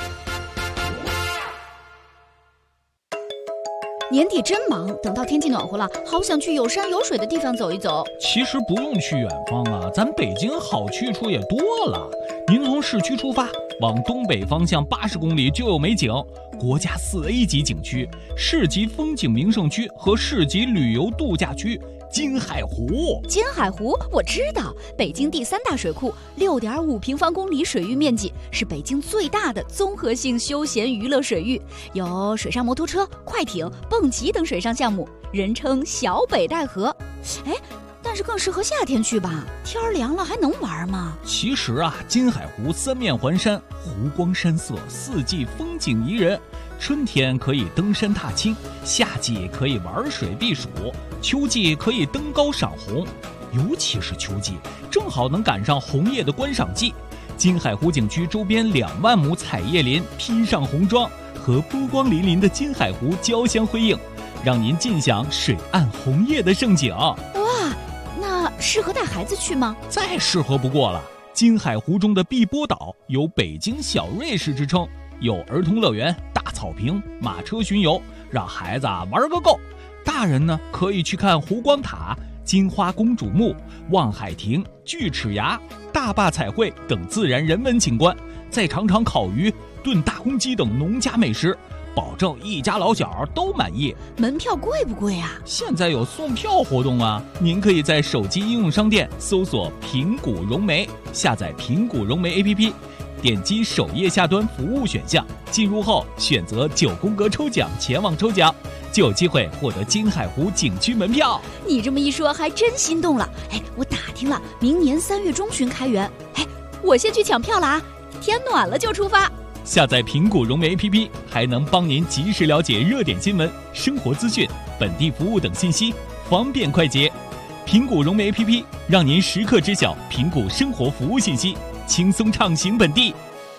年底真忙，等到天气暖和了，好想去有山有水的地方走一走。 其实不用去远方啊，咱北京好去处也多了。您从市区出发，往东北方向80公里就有美景，国家4A 级景区、市级风景名胜区和市级旅游度假区金海湖。 金海湖我知道，北京第3大水库，6.5平方公里水域面积，是北京最大的综合性休闲娱乐水域，有水上摩托车、快艇、蹦极等水上项目，人称小北戴河。哎，但是更适合夏天去吧，天儿凉了还能玩吗？ 其实啊，金海湖3面环山，湖光山色，4季风景宜人。春天可以登山踏青，夏季可以玩水避暑，秋季可以登高赏红，尤其是秋季，正好能赶上红叶的观赏季。金海湖景区周边2万亩彩叶林披上红装，和波光粼粼的金海湖交相辉映，让您尽享水岸红叶的盛景。 哇，那适合带孩子去吗？ 再适合不过了。金海湖中的碧波岛有北京小瑞士之称，有儿童乐园、大草坪、马车巡游，让孩子玩个够。大人呢，可以去看湖光塔、金花公主墓、望海亭、锯齿崖、大坝彩绘等自然人文景观，再尝尝烤鱼、炖大公鸡等农家美食，保证一家老小都满意。 门票贵不贵啊？ 现在有送票活动啊！您可以在手机应用商店搜索平谷融媒，下载平谷融媒 APP， 点击首页下端服务选项，进入后选择9宫格抽奖前往抽奖，就有机会获得金海湖景区门票。 你这么一说还真心动了。哎，我打听了，明年3月中旬开园。哎，我先去抢票了啊！天暖了就出发。 下载平谷融媒 APP， 还能帮您及时了解热点新闻、生活资讯、本地服务等信息，方便快捷。平谷融媒 APP 让您时刻知晓平谷生活服务信息，轻松畅行本地。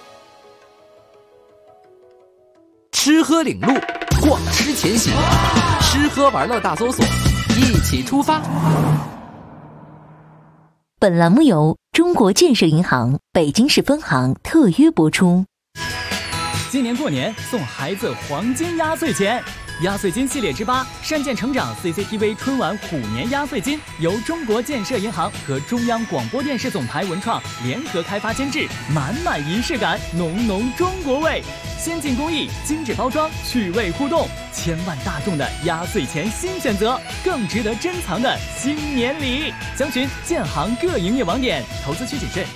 吃喝领路，逛吃前行，吃喝玩乐大搜索，一起出发。 本栏目由中国建设银行北京市分行特约播出。 今年过年送孩子黄金压岁钱，压岁金系列之8，善建成长 CCTV 春晚虎年压岁金，由中国建设银行和中央广播电视总台文创联合开发监制，满满仪式感，浓浓中国味，先进工艺，精致包装，趣味互动，千万大众的压岁钱新选择，更值得珍藏的新年礼。详询建行各营业网点，投资需谨慎。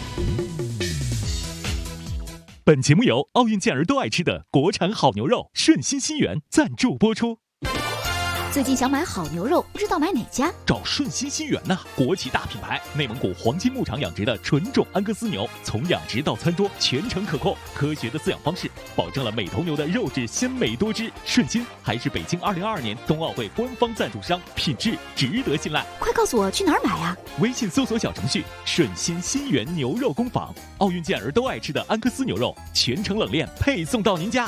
本节目由奥运健儿都爱吃的国产好牛肉顺心新源赞助播出。 最近想买好牛肉，不知道买哪家？ 找顺心新源呐，国企大品牌，内蒙古黄金牧场养殖的纯种安格斯牛，从养殖到餐桌全程可控，科学的饲养方式保证了每头牛的肉质鲜美多汁。顺心还是北京2022年冬奥会官方赞助商，品质值得信赖。 快告诉我去哪儿买啊？ 微信搜索小程序顺心新源牛肉工坊，奥运健儿都爱吃的安格斯牛肉，全程冷链配送到您家。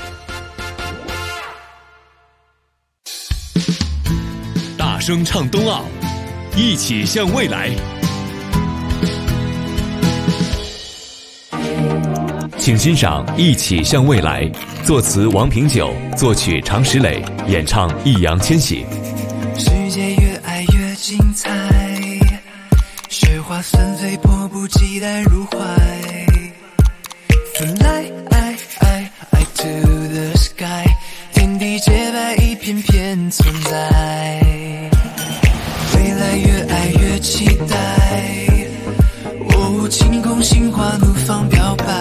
大声唱冬奥，一起向未来。请欣赏《一起向未来》，作词王平久，作曲常石磊，演唱易烊千玺。 世界越爱越精彩，雪花纷飞，迫不及待入怀。Fly to the sky， 天地洁白一片偏偏存在，未来越爱越期待，哦，晴空心花怒放表白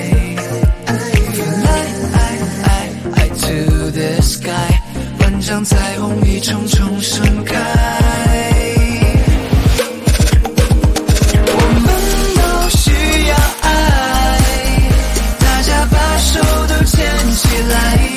Fly to the sky， 万丈彩虹一重重盛开，我们都需要爱，大家把手都牵起来，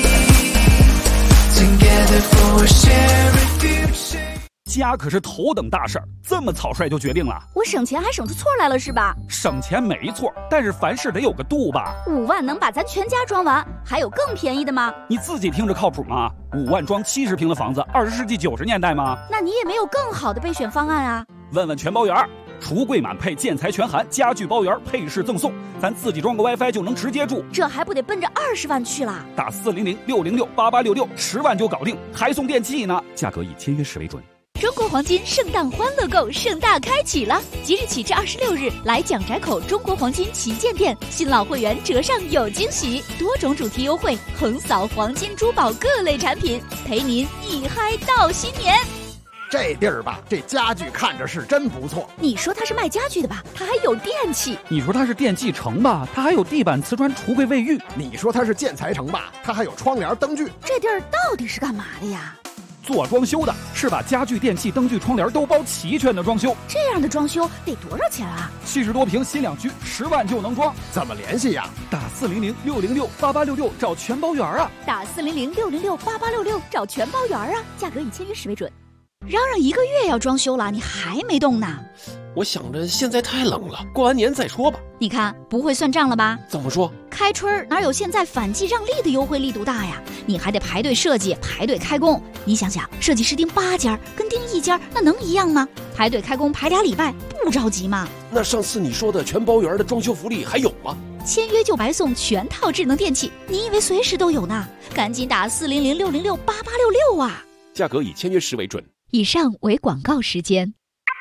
家可是头等大事儿，这么草率就决定了？ 我省钱还省出错来了是吧？ 省钱没错，但是凡事得有个度吧。 5万能把咱全家装完，还有更便宜的吗？ 你自己听着靠谱吗？5万装70平的房子，20世纪90年代吗？ 那你也没有更好的备选方案啊？ 问问全包圆，橱柜满配，建材全含，家具包圆，配饰赠送，咱自己装个 WiFi 就能直接住， 这还不得奔着20万去了？ 打400-606-8866，10万就搞定，还送电器呢。价格以签约时为准。 中国黄金圣诞欢乐购盛大开启了，即日起至26日，来蒋宅口中国黄金旗舰店，新老会员折上有惊喜，多种主题优惠，横扫黄金珠宝各类产品，陪您一嗨到新年。 这地儿吧，这家具看着是真不错。 你说它是卖家具的吧，它还有电器。 你说它是电器城吧，它还有地板、瓷砖、橱柜、卫浴。 你说它是建材城吧，它还有窗帘、灯具。 这地儿到底是干嘛的呀？ 做装修的，是把家具、电器、灯具、窗帘都包齐全的装修。 这样的装修得多少钱啊 ？70多平新两居，10万就能装。 怎么联系呀？ 打400-606-8866找全包圆啊！ 打400-606-8866找全包圆啊！价格以签约时为准。嚷嚷1个月要装修了，你还没动呢？ 我想着现在太冷了，过完年再说吧。 你看不会算账了吧？ 怎么说？ 开春哪有现在反季让利的优惠力度大呀？你还得排队设计，排队开工。你想想，设计师盯8家跟盯1家，那能一样吗？排队开工排2礼拜，不着急吗？ 那上次你说的全包圆的装修福利还有吗？ 签约就白送全套智能电器，你以为随时都有呢？赶紧打400-606-8866啊！ 价格以签约时为准。 以上为广告时间。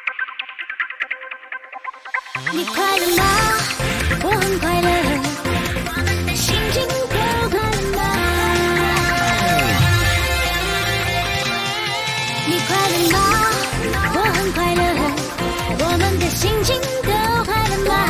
你快乐吗？我很快乐，我们的心情都快乐吗？你快乐吗？我很快乐，我们的心情都快乐吗？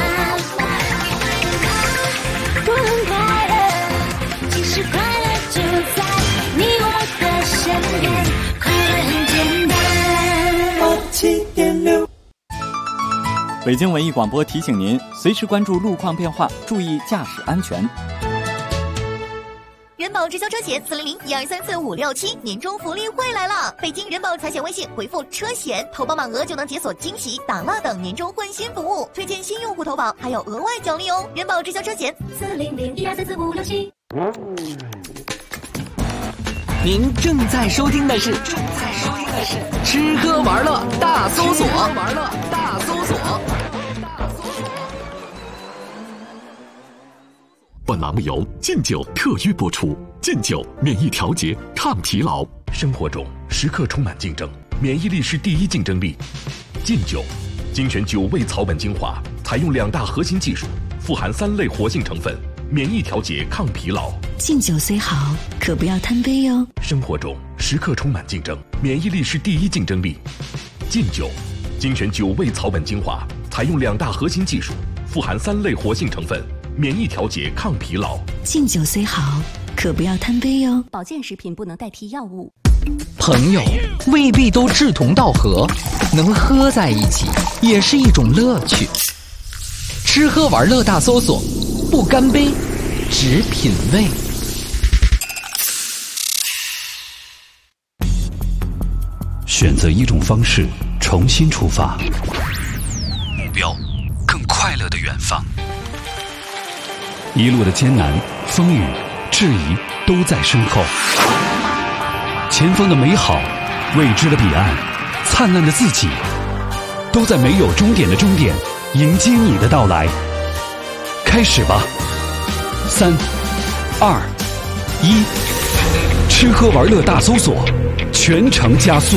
我很快乐，其实快乐就在你我的身边，快乐很简单。7.6 北京文艺广播提醒您，随时关注路况变化，注意驾驶安全。 人保直销车险400-1234567年终福利会来了！北京人保财险微信回复车险，投保满额就能解锁惊喜、打蜡等年终换新服务，推荐新用户投保还有额外奖励哦！人保直销车险400-1234567。 您正在收听的是吃喝玩乐大搜索。 本栏目由劲酒特约播出。劲酒免疫调节，抗疲劳。生活中时刻充满竞争，免疫力是第一竞争力。劲酒精选9味草本精华，采用2大核心技术，富含3类活性成分，免疫调节，抗疲劳。 劲酒虽好，可不要贪杯哟。 生活中时刻充满竞争，免疫力是第一竞争力。劲酒精选9味草本精华，采用2大核心技术，富含3类活性成分，免疫调节，抗疲劳。 劲酒虽好，可不要贪杯哟。 保健食品不能代替药物。 朋友未必都志同道合，能喝在一起也是一种乐趣。吃喝玩乐大搜索，不干杯，只品味。 选择一种方式，重新出发，目标更快乐的远方。一路的艰难、风雨、质疑都在身后，前方的美好、未知的彼岸、灿烂的自己，都在没有终点的终点迎接你的到来。开始吧，3、2、1，吃喝玩乐大搜索，全程加速。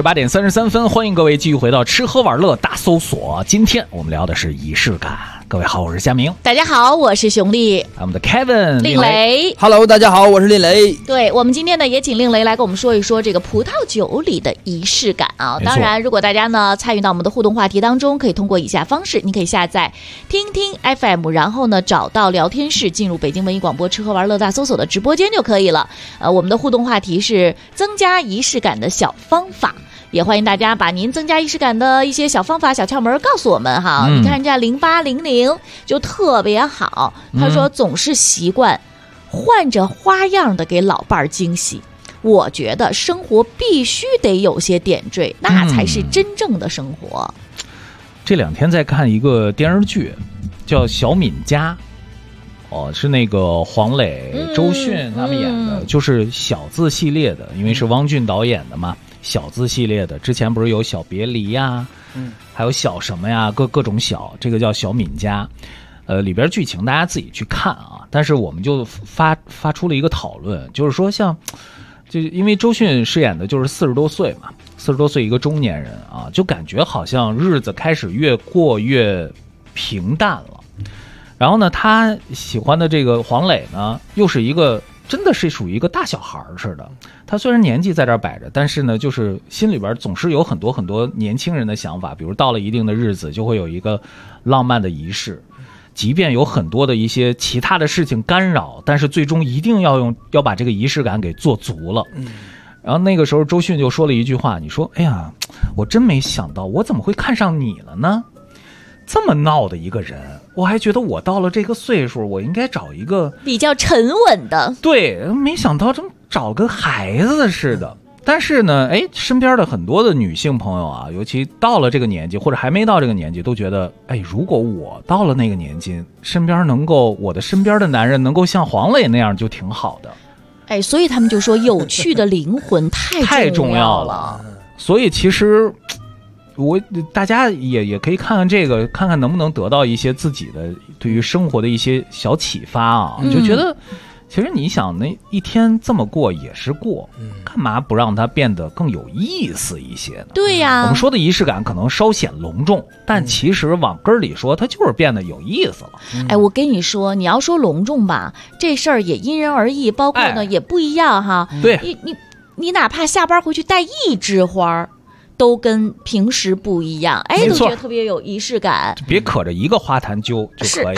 8点33分，欢迎各位继续回到吃喝玩乐大搜索。今天我们聊的是仪式感。各位好，我是佳明。 大家好，我是熊丽。 我们的 Kevin 令雷。 Hello， 大家好，我是令雷。 对，我们今天呢也请令雷来跟我们说一说这个葡萄酒里的仪式感啊。当然，如果大家呢参与到我们的互动话题当中，可以通过以下方式，你可以下载听听 FM， 然后呢找到聊天室，进入北京文艺广播吃喝玩乐大搜索的直播间就可以了。我们的互动话题是增加仪式感的小方法。也欢迎大家把您增加仪式感的一些小方法、小窍门告诉我们哈。你看人家0800就特别好，他说总是习惯换着花样的给老伴儿惊喜。我觉得生活必须得有些点缀，那才是真正的生活。 这2天在看一个电视剧，叫《小敏家》，是那个黄磊、周迅他们演的，就是小字系列的，因为是汪俊导演的嘛。小字系列的，之前不是有小别离呀，还有小什么呀，各种小，这个叫小敏家，里边剧情大家自己去看啊。但是我们就发出了一个讨论，就是说就因为周迅饰演的就是40多岁嘛，40多岁一个中年人啊，就感觉好像日子开始越过越平淡了。然后呢，他喜欢的这个黄磊呢，又是一个。真的是属于一个大小孩似的，他虽然年纪在这儿摆着，但是呢，就是心里边总是有很多很多年轻人的想法，比如到了一定的日子，就会有一个浪漫的仪式，即便有很多的一些其他的事情干扰，但是最终一定要把这个仪式感给做足了。然后那个时候周迅就说了一句话，你说，哎呀，我真没想到，我怎么会看上你了呢？这么闹的一个人，我还觉得我到了这个岁数，我应该找一个比较沉稳的。 对，没想到这么找个孩子似的。但是呢，身边的很多的女性朋友啊，尤其到了这个年纪或者还没到这个年纪，都觉得，如果我到了那个年纪，我的身边的男人能够像黄磊那样，就挺好的。 所以他们就说，有趣的灵魂太重要了。 所以其实。大家也可以看看这个，看看能不能得到一些自己的对于生活的一些小启发啊！就觉得，其实你想那一天这么过也是过，干嘛不让它变得更有意思一些呢？ 对呀， 我们说的仪式感可能稍显隆重，但其实往根儿里说，它就是变得有意思了。 我跟你说，你要说隆重吧，这事儿也因人而异，包括呢也不一样哈。 对， 你哪怕下班回去带一枝花。都跟平时不一样，都觉得特别有仪式感。 别可着一个花坛揪就可以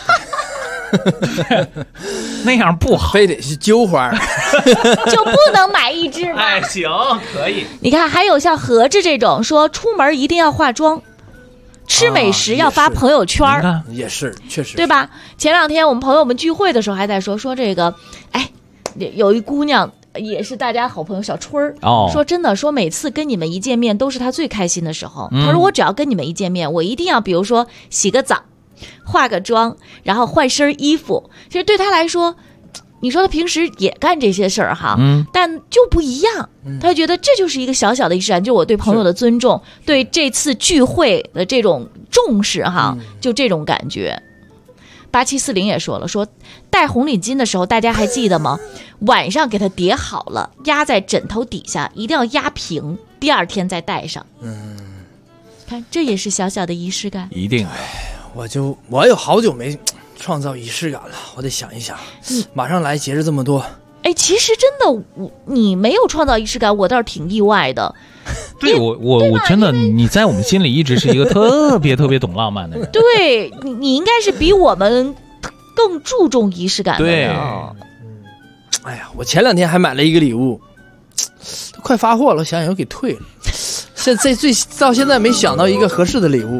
那样不好， 非得是揪花就不能买一支吗？ 行，可以。 你看，还有像何志这种说出门一定要化妆，吃美食要发朋友圈， 也是确实， 对吧？前2天我们朋友们聚会的时候还在说这个，有一姑娘。也是大家好朋友小春儿说真的，说每次跟你们一见面都是他最开心的时候。他说我只要跟你们一见面，我一定要比如说洗个澡，化个妆，然后换身衣服。其实对他来说，你说他平时也干这些事儿哈，但就不一样。他觉得这就是一个小小的仪式感，就是我对朋友的尊重，对这次聚会的这种重视哈，就这种感觉。8740也说了，说戴红领巾的时候，大家还记得吗？晚上给它叠好了，压在枕头底下，一定要压平，第2天再戴上。看这也是小小的仪式感。 一定。 我有好久没创造仪式感了，我得想一想。马上来节日这么多。 其实真的，你没有创造仪式感，我倒是挺意外的。 对我真的，你在我们心里一直是一个特别特别懂浪漫的人。 对，你应该是比我们更注重仪式感的人。 我前2天还买了一个礼物，都快发货了，想想又给退了。到现在没想到一个合适的礼物。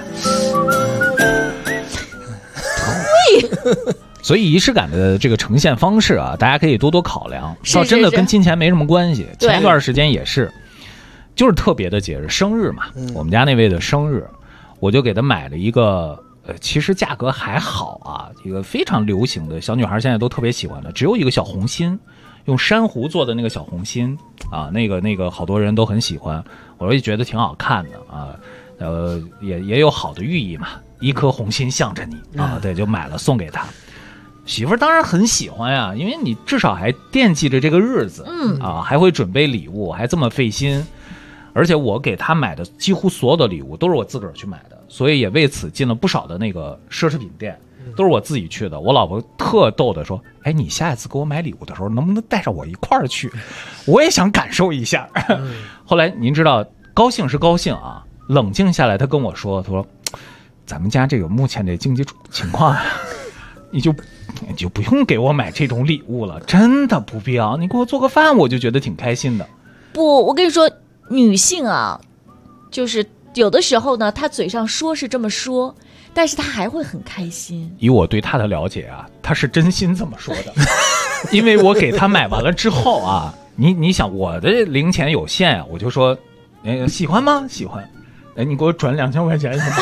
所以仪式感的这个呈现方式啊，大家可以多多考量。倒真的跟金钱没什么关系。前一段时间也是，就是特别的节日，生日嘛。我们家那位的生日，我就给他买了一个，其实价格还好啊，一个非常流行的小女孩现在都特别喜欢的，只有一个小红心，用珊瑚做的那个小红心啊，那个好多人都很喜欢，我也觉得挺好看的啊。也有好的寓意嘛，一颗红心向着你啊，对，就买了送给他。媳妇儿当然很喜欢呀，因为你至少还惦记着这个日子，还会准备礼物，还这么费心， 而且我给他买的几乎所有的礼物都是我自个儿去买的，所以也为此进了不少的那个奢侈品店，都是我自己去的。我老婆特逗的说：“哎，你下一次给我买礼物的时候，能不能带上我一块儿去？我也想感受一下。”后来您知道，高兴是高兴啊，冷静下来，他跟我说：“他说，咱们家这个目前这经济情况啊，你就不用给我买这种礼物了，真的不必要。你给我做个饭，我就觉得挺开心的。” 不，我跟你说，女性啊，就是有的时候呢，她嘴上说是这么说，但是她还会很开心。 以我对她的了解啊，她是真心这么说的。因为我给她买完了之后啊，你想我的零钱有限啊，我就说，喜欢吗？喜欢。哎，你给我转2000块钱行吗？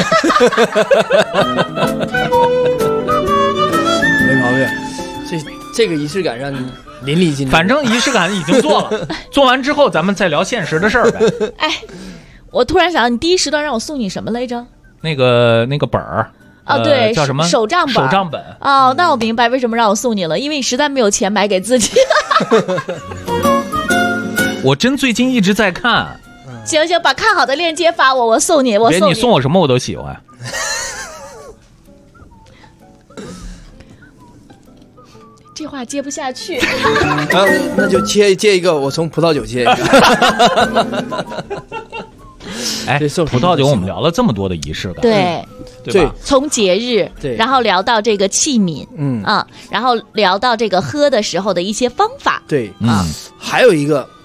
没毛病，这个仪式感让你淋漓尽致。 反正仪式感已经做了，做完之后咱们再聊现实的事儿呗。 哎，我突然想到，你第一时段让我送你什么来着？ 那个本儿。 对， 叫什么？ 手账本。 手账本。 哦，那我明白为什么让我送你了，因为你实在没有钱买给自己。 我真最近一直在看。 行，把看好的链接发我送你，我送你。 你送我什么我都喜欢。 这话接不下去。 那就接一个，我从葡萄酒接一个。 哎，葡萄酒我们聊了这么多的仪式感， 对吧？从节日，然后聊到这个器皿，然后聊到这个喝的时候的一些方法， 对啊，还有一个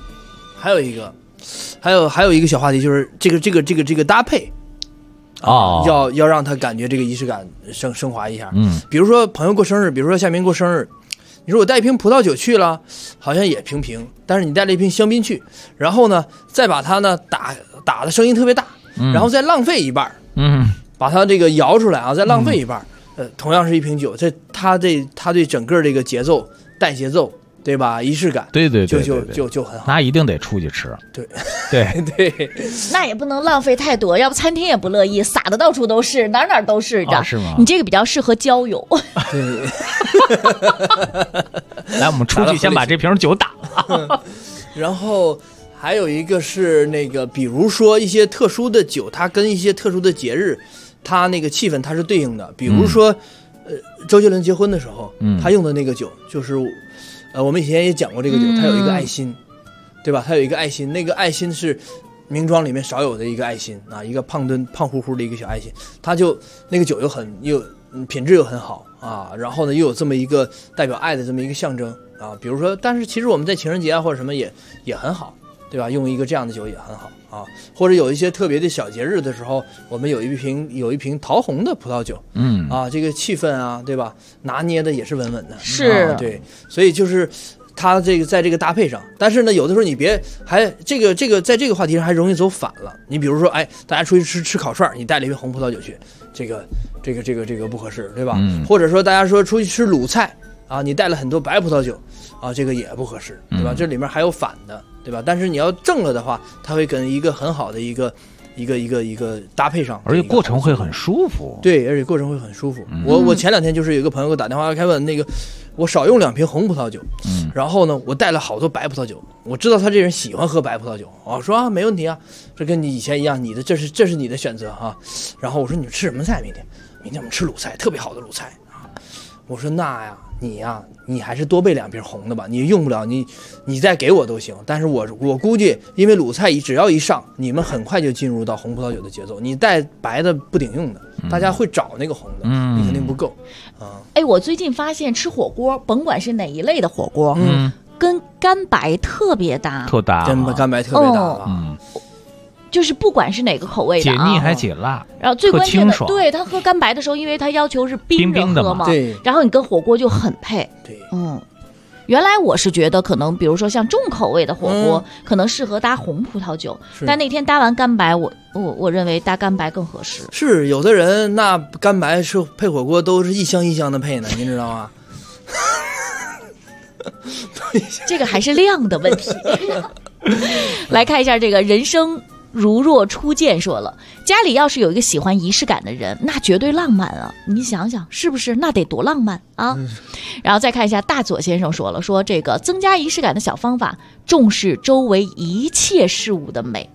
小话题，就是这个搭配要让他感觉这个仪式感升华一下。比如说朋友过生日，比如说夏明过生日，你说我带一瓶葡萄酒去了，好像也平，但是你带了一瓶香槟去，然后呢再把它呢打的声音特别大，然后再浪费一半，把它这个摇出来啊，再浪费一半，同样是一瓶酒，他对整个这个节奏带节奏。对吧？仪式感， 对， 就很好。 那一定得出去吃， 对。 那也不能浪费太多，要不餐厅也不乐意，撒的到处都是，哪都是， 是吗？ 你这个比较适合郊游。 对。 来，我们出去先把这瓶酒打了。 然后还有一个是那个，比如说一些特殊的酒，它跟一些特殊的节日，它那个气氛它是对应的。比如说，周杰伦结婚的时候，他用的那个酒就是。我们以前也讲过这个酒，它有一个爱心，对吧？它有一个爱心，那个爱心是名庄里面少有的一个爱心啊，一个胖乎乎的一个小爱心，它就那个酒又品质又很好啊，然后呢又有这么一个代表爱的这么一个象征啊。比如说，但是其实我们在情人节啊或者什么也很好，对吧？用一个这样的酒也很好啊。或者有一些特别的小节日的时候，我们有一瓶桃红的葡萄酒，这个气氛啊，对吧？拿捏的也是稳稳的， 是， 对，所以就是它这个在这个搭配上，但是呢，有的时候你别还这个在这个话题上还容易走反了。你比如说，哎，大家出去吃烤串，你带了一瓶红葡萄酒去，这个不合适，对吧？或者说大家说出去吃鲁菜啊，你带了很多白葡萄酒啊，这个也不合适，对吧？这里面还有反的。对吧？但是你要正了的话，它会跟一个很好的一个搭配上， 而且过程会很舒服。 对，而且过程会很舒服。我前2天就是有一个朋友给我打电话开问，那个我少用2瓶红葡萄酒，然后呢我带了好多白葡萄酒。我知道他这人喜欢喝白葡萄酒，我说没问题啊，这跟你以前一样，你的这是你的选择啊。然后我说你们吃什么菜？明天我们吃鲁菜，特别好的鲁菜啊。我说那呀。你还是多备2瓶红的吧，你用不了你再给我都行，但是我估计因为鲁菜只要一上，你们很快就进入到红葡萄酒的节奏，你带白的不顶用的，大家会找那个红的，你肯定不够啊。 哎，我最近发现吃火锅，甭管是哪一类的火锅，跟干白特别搭， 跟干白特别搭就是不管是哪个口味的解腻还解辣， 然后最关键的，对，他喝干白的时候，因为他要求是冰着喝嘛， 对， 然后你跟火锅就很配， 对， 原来我是觉得可能比如说像重口味的火锅，可能适合搭红葡萄酒，但那天搭完干白，我认为搭干白更合适。 是有的人那干白是配火锅都是一箱一箱的配呢，您知道吗？ 这个还是量的问题。来看一下这个人生如若初见说了，家里要是有一个喜欢仪式感的人，那绝对浪漫啊！你想想是不是？那得多浪漫啊！然后再看一下大左先生说了，说这个增加仪式感的小方法，重视周围一切事物的美。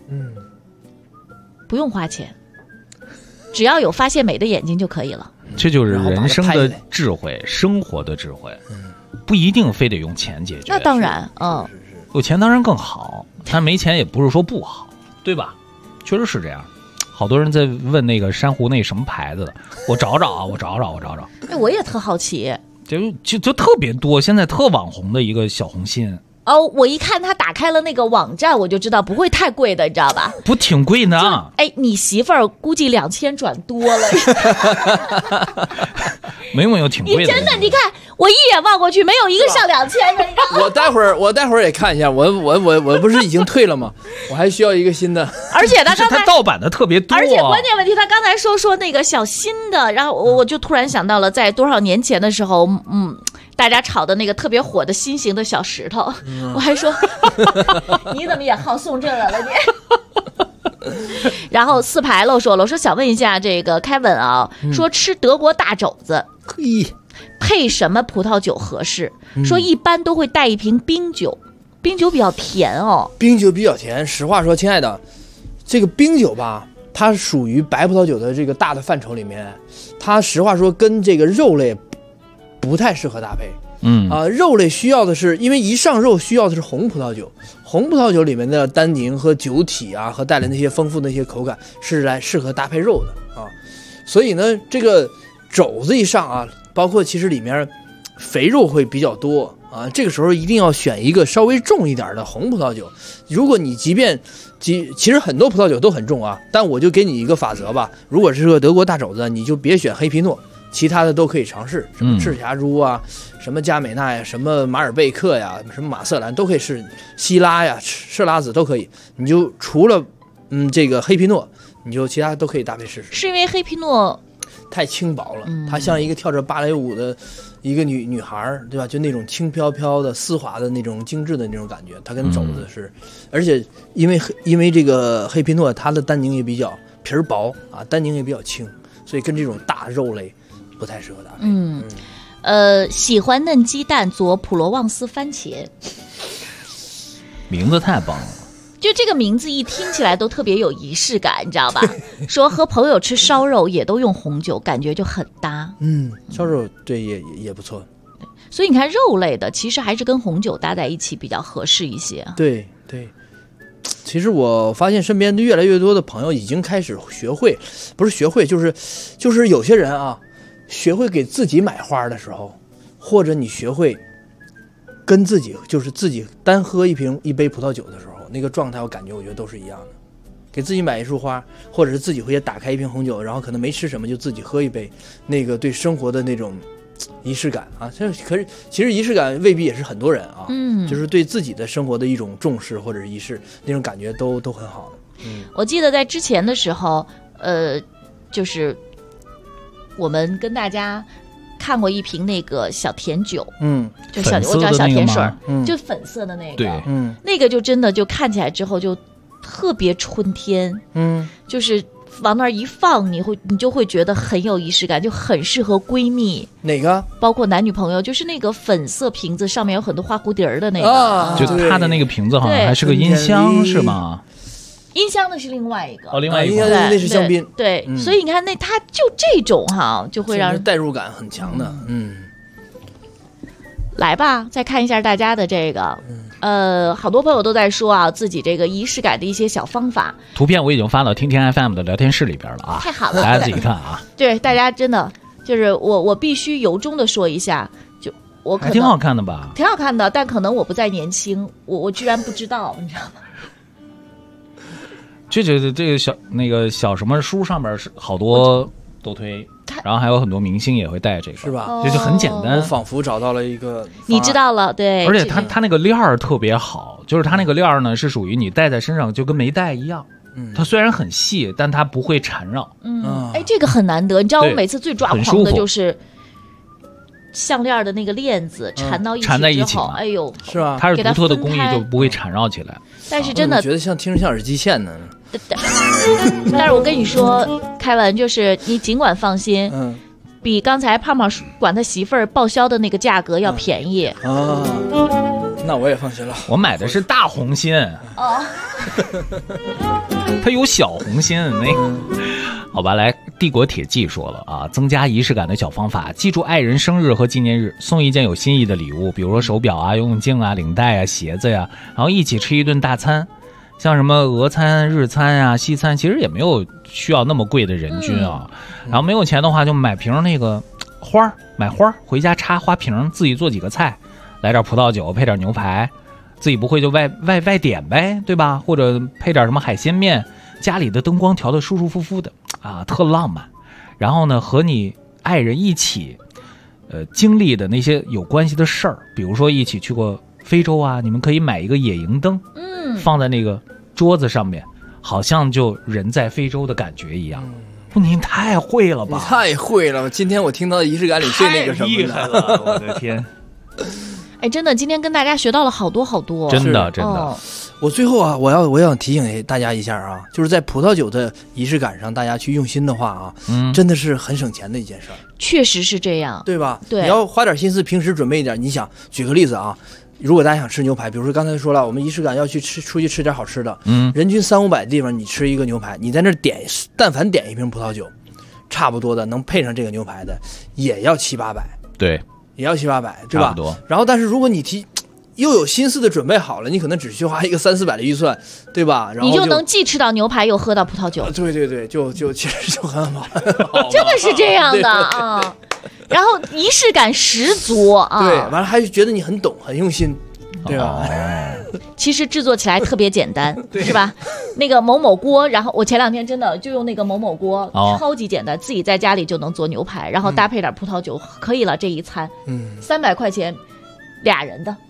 不用花钱，只要有发现美的眼睛就可以了。 这就是人生的智慧，生活的智慧，不一定非得用钱解决。 那当然， 有钱当然更好，但没钱也不是说不好，对吧？确实是这样。好多人在问那个珊瑚那什么牌子的，我找找啊，我找找。 哎，我也特好奇， 就特别多，现在特网红的一个小红心。 哦，我一看他打开了那个网站，我就知道不会太贵的，你知道吧？ 不挺贵呢？ 哎，你媳妇儿估计2000转多了。 没有挺贵的。 你真的，你看我一眼望过去，没有一个上2000的。 我待会儿也看一下，我不是已经退了吗？我还需要一个新的。 而且他刚才盗版的特别多， 而且关键问题，他刚才说那个小新的，然后我就突然想到了，在多少年前的时候，大家炒的那个特别火的新型的小石头，我还说你怎么也好送这个了你？然后四牌漏说了，我说想问一下这个凯文啊，说吃德国大肘子，配什么葡萄酒合适？说一般都会带一瓶冰酒，冰酒比较甜哦。 冰酒比较甜，实话说，亲爱的，这个冰酒吧，它属于白葡萄酒的这个大的范畴里面，它实话说跟这个肉类不太适合搭配。肉类需要的是，因为一上肉需要的是红葡萄酒，红葡萄酒里面的单宁和酒体啊，和带来那些丰富的一些口感是来适合搭配肉的啊。所以呢，这个肘子一上啊，包括其实里面肥肉会比较多啊，这个时候一定要选一个稍微重一点的红葡萄酒。如果你其实很多葡萄酒都很重啊，但我就给你一个法则吧，如果是个德国大肘子，你就别选黑皮诺。其他的都可以尝试，什么赤霞珠啊，什么加美纳呀，什么马尔贝克呀，什么马瑟兰都可以试，希拉呀、设拉子都可以。你就除了这个黑皮诺，你就其他都可以搭配试试。 是因为黑皮诺太轻薄了，它像一个跳着芭蕾舞的一个女孩，对吧？就那种轻飘飘的、丝滑的那种精致的那种感觉，它跟肘子是，而且因为这个黑皮诺它的单宁也比较皮儿薄啊，单宁也比较轻，所以跟这种大肉类不太适合搭配。 喜欢嫩鸡蛋佐普罗旺斯番茄， 名字太棒了。 就这个名字一听起来都特别有仪式感，你知道吧？说和朋友吃烧肉也都用红酒，感觉就很搭。 烧肉对也不错。 所以你看肉类的其实还是跟红酒搭在一起比较合适一些。 对。其实我发现身边越来越多的朋友已经开始学会，不是学会，就是有些人啊，学会给自己买花的时候，或者你学会跟自己单喝一杯葡萄酒的时候，那个状态我感觉我觉得都是一样的。给自己买一束花，或者是自己回家打开一瓶红酒，然后可能没吃什么就自己喝一杯，那个对生活的那种仪式感啊，其实仪式感未必也是很多人啊，就是对自己的生活的一种重视或者是仪式，那种感觉都很好的。 我记得在之前的时候，就是我们跟大家看过一瓶那个小甜酒，就我叫小甜水，就粉色的那个， 对， 那个就真的就看起来之后就特别春天，就是往那儿一放，你就会觉得很有仪式感，就很适合闺蜜。 哪个？ 包括男女朋友，就是那个粉色瓶子上面有很多花蝴蝶的那个， 就它的那个瓶子好像还是个音箱是吗？ 音箱的是另外一个， 另外一个那是香槟。 对，所以你看它就这种就会让人代入感很强的。 来吧，再看一下大家的这个。好多朋友都在说啊，自己这个仪式感的一些小方法。 图片我已经发到听听 FM 的聊天室里边了啊， 太好了， 大家自己看啊。 对，大家真的就是我必须由衷的说一下，就我可能还挺好看的吧？ 挺好看的，但可能我不再年轻，我居然不知道，你知道吗？ 这个小什么书上面是好多都推，然后还有很多明星也会带这个， 是吧？ 这就很简单， 仿佛找到了一个你知道了，对。 而且它那个链儿特别好，就是它那个链儿呢是属于你戴在身上就跟没戴一样，它虽然很细，但它不会缠绕。 这个很难得，你知道我每次最抓狂的就是项链的那个链子缠在一起之后，哎呦， 是吧？ 它是独特的工艺，就不会缠绕起来。 但是真的觉得听着像耳机线呢。 但是我跟你说，凯文，就是你尽管放心，比刚才胖胖管他媳妇儿报销的那个价格要便宜。 那我也放心了。 我买的是大红心哦， 它有小红心那个。好吧，来，帝国铁骑说了啊，增加仪式感的小方法，记住爱人生日和纪念日，送一件有心意的礼物，比如说手表啊、游泳镜啊、领带啊、鞋子呀，然后一起吃一顿大餐。像什么俄餐、日餐啊、西餐，其实也没有需要那么贵的人均啊。然后没有钱的话，就买瓶那个花，买花回家插花瓶，自己做几个菜，来点葡萄酒，配点牛排，自己不会就外点呗，对吧？或者配点什么海鲜面，家里的灯光调得舒舒服服的啊，特浪漫。然后呢，和你爱人一起，经历的那些有关系的事儿，比如说一起去过非洲啊，你们可以买一个野营灯，放在那个桌子上面，好像就人在非洲的感觉一样。你太会了吧！ 你太会了！今天我听到仪式感里最那个什么太厉害了，我的天！ 哎，真的，今天跟大家学到了好多好多， 真的。 我最后啊，我想提醒大家一下啊，就是在葡萄酒的仪式感上，大家去用心的话啊，真的是很省钱的一件事儿。 确实是这样， 对吧？ 对， 你要花点心思，平时准备一点。你想，举个例子啊。如果大家想吃牛排，比如说刚才说了，我们仪式感要去出去吃点好吃的，人均300-500的地方，你吃一个牛排，你在那但凡点一瓶葡萄酒，差不多的能配上这个牛排的，也要700-800， 对， 也要700-800，对吧？差不多。然后，但是如果你又有心思的准备好了，你可能只需花一个300-400的预算，对吧？然后你就能既吃到牛排又喝到葡萄酒。 对，就其实就很好， 真的是这样的啊。然后仪式感十足啊， 对，完了还觉得你很懂、很用心，对吧？ 其实制作起来特别简单，是吧？那个某某锅，然后我前2天真的就用那个某某锅，超级简单，自己在家里就能做牛排，然后搭配点葡萄酒，可以了。这一餐，300块钱，2人的。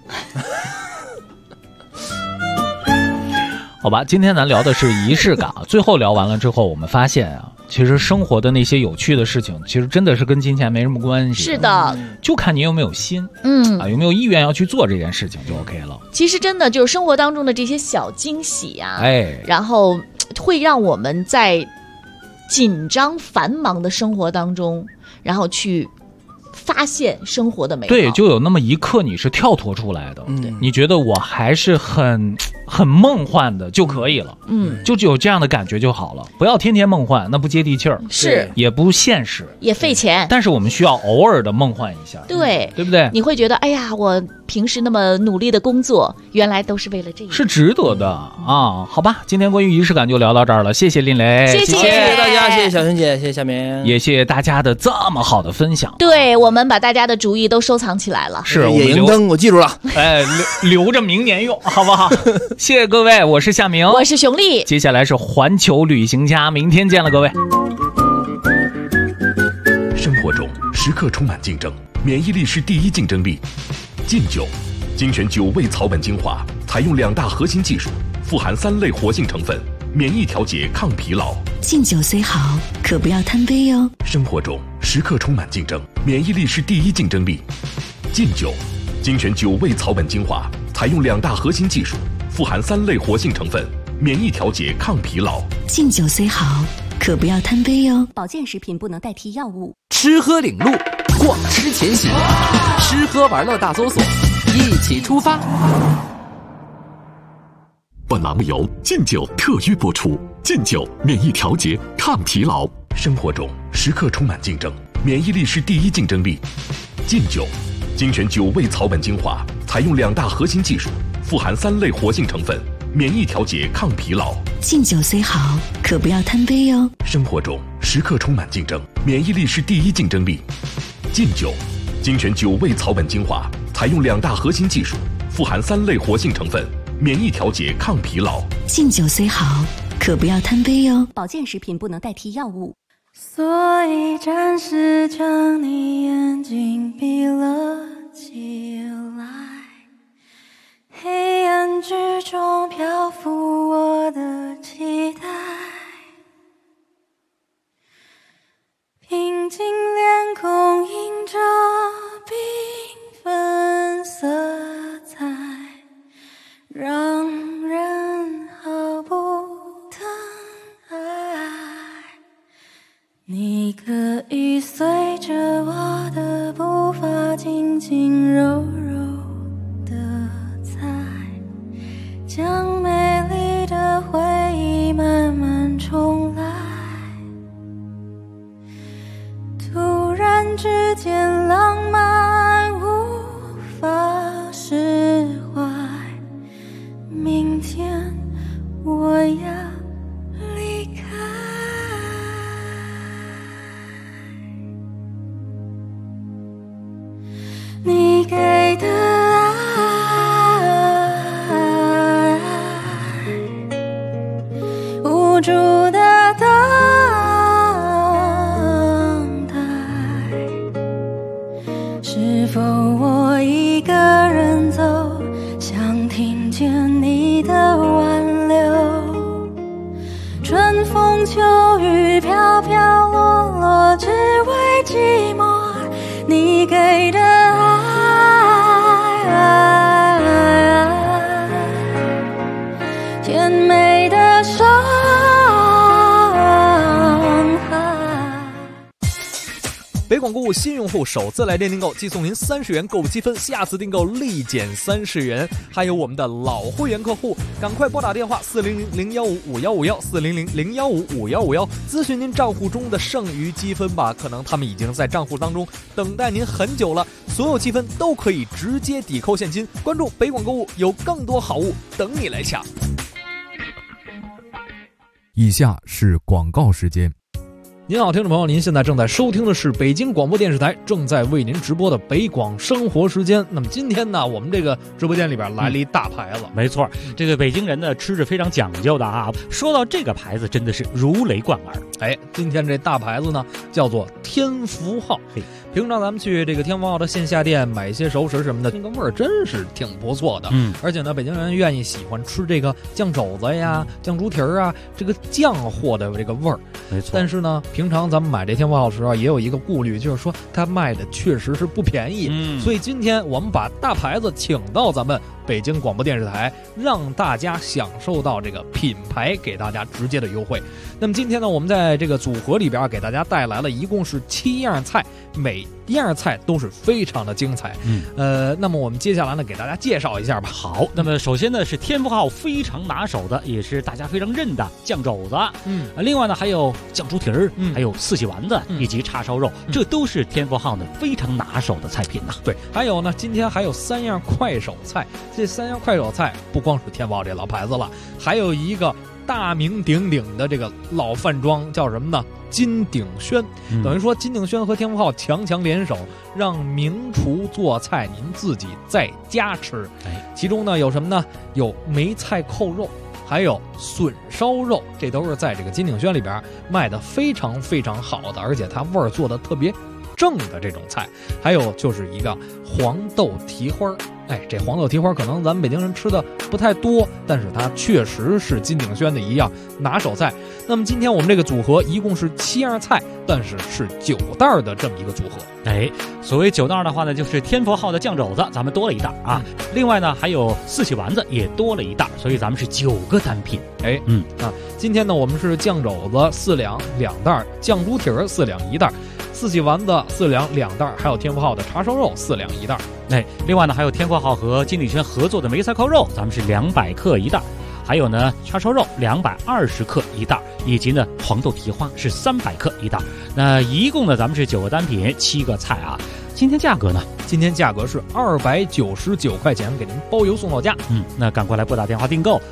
好吧，今天咱聊的是仪式感，最后聊完了之后，我们发现啊，其实生活的那些有趣的事情，其实真的是跟金钱没什么关系。 是的， 就看你有没有心，有没有意愿要去做这件事情就 OK 了。 其实真的就是生活当中的这些小惊喜啊，然后会让我们在紧张繁忙的生活当中，然后去发现生活的美好。 对，就有那么一刻你是跳脱出来的，你觉得我还是很梦幻的就可以了，就有这样的感觉就好了，不要天天梦幻，那不接地气儿， 是也不现实， 也费钱。 但是我们需要偶尔的梦幻一下， 对不对？ 你会觉得，哎呀，我平时那么努力的工作，原来都是为了这个， 是值得的啊！好吧，今天关于仪式感就聊到这儿了，谢谢林雷， 谢谢大家，谢谢小璇姐，谢谢夏明， 也谢谢大家的这么好的分享。 对，我们把大家的主意都收藏起来了， 是野营灯，我记住了， 留着明年用，好不好？谢谢各位，我是夏明， 我是熊丽， 接下来是环球旅行家，明天见了各位。 生活中时刻充满竞争，免疫力是第一竞争力。劲酒，精选9味草本精华，采用2大核心技术，富含3类活性成分，免疫调节、抗疲劳。 敬酒虽好，可不要贪杯哟。 生活中时刻充满竞争，免疫力是第一竞争力。劲酒，精选9味草本精华，采用2大核心技术，富含3类活性成分，免疫调节、抗疲劳。 敬酒虽好，可不要贪杯哟。 保健食品不能代替药物。 吃喝领路，逛吃前行，吃喝玩乐大搜索，一起出发。 本栏目由劲酒特约播出。劲酒免疫调节、抗疲劳。生活中时刻充满竞争，免疫力是第一竞争力。劲酒，精选9味草本精华，采用2大核心技术，富含3类活性成分，免疫调节、抗疲劳。 敬酒虽好，可不要贪杯哟。 生活中时刻充满竞争，免疫力是第一竞争力。劲酒，精选9味草本精华，采用2大核心技术，富含3类活性成分，免疫调节、抗疲劳。 敬酒虽好，可不要贪杯哟。 保健食品不能代替药物。 所以暂时将你眼睛闭了起来，黑暗之中漂浮我的期待，平静脸孔映着缤纷色彩，让人毫不疼爱。你可以随着我的步伐，轻轻柔柔地人之间浪漫无法释怀，明天我要离开。你给的爱，无助的等待，是否我一个人走，想听见你的挽留？春风秋雨飘飘落落，只为寂寞。你给的爱，甜美的伤害。 北广购物新用户首次来电订购即送您30元购物积分，下次订购立减30元。还有我们的老会员客户，赶快拨打电话400-015-5151，400-015-5151，咨询您账户中的剩余积分吧。可能他们已经在账户当中等待您很久了，所有积分都可以直接抵扣现金。关注北广购物，有更多好物等你来抢。 以下是广告时间。 您好，听众朋友，您现在正在收听的是北京广播电视台正在为您直播的北广生活时间。那么今天呢，我们这个直播间里边来了一大牌子， 没错，这个北京人呢吃是非常讲究的啊。说到这个牌子，真的是如雷贯耳。 哎，今天这大牌子呢叫做天福号。平常咱们去这个天福号的线下店买一些熟食什么的，那个味儿真是挺不错的。而且呢，北京人愿意喜欢吃这个酱肘子呀、酱猪蹄儿啊，这个酱货的这个味儿。 没错。 但是呢，平常咱们买这天福号的时候也有一个顾虑，就是说它卖的确实是不便宜。所以今天我们把大牌子请到咱们北京广播电视台，让大家享受到这个品牌给大家直接的优惠。那么今天呢，我们在这个组合里边给大家带来了一共是7样菜，每一样菜都是非常的精彩。那么我们接下来呢给大家介绍一下吧。 好，那么首先呢是天福号非常拿手的，也是大家非常认的酱肘子。另外呢还有酱猪蹄儿，还有四喜丸子，以及叉烧肉，这都是天福号呢非常拿手的菜品呐。 对，还有呢，今天还有3样快手菜。这3样快手菜不光是天福号这老牌子了，还有一个大名鼎鼎的这个老饭庄，叫什么呢？金鼎轩。等于说金鼎轩和天福号强联手，让名厨做菜您自己在家吃。其中呢有什么呢？有梅菜扣肉，还有笋烧肉，这都是在这个金鼎轩里边卖的非常非常好的，而且它味儿做的特别正的这种菜。还有就是一个黄豆蹄花。这黄豆蹄花可能咱们北京人吃的不太多，但是它确实是金鼎轩的一样拿手菜。那么今天我们这个组合一共是7样菜，但是是9袋的这么一个组合。 所谓9袋的话呢，就是天福号的酱肘子咱们多了1袋啊，另外呢还有四喜丸子也多了1袋，所以咱们是9个单品。 今天呢我们是酱肘子4两2袋，酱猪蹄儿4两1袋，四喜丸子4两2袋，还有天福号的叉烧肉4两1袋。 另外呢还有天福号和金鼎轩合作的梅菜扣肉，咱们是200克1袋，还有呢叉烧肉220克1袋，以及呢黄豆蹄花是300克1袋。那一共呢咱们是9个单品7个菜啊。今天价格呢？ 今天价格是299块钱，给您包邮送到家。 那赶快来拨打电话订购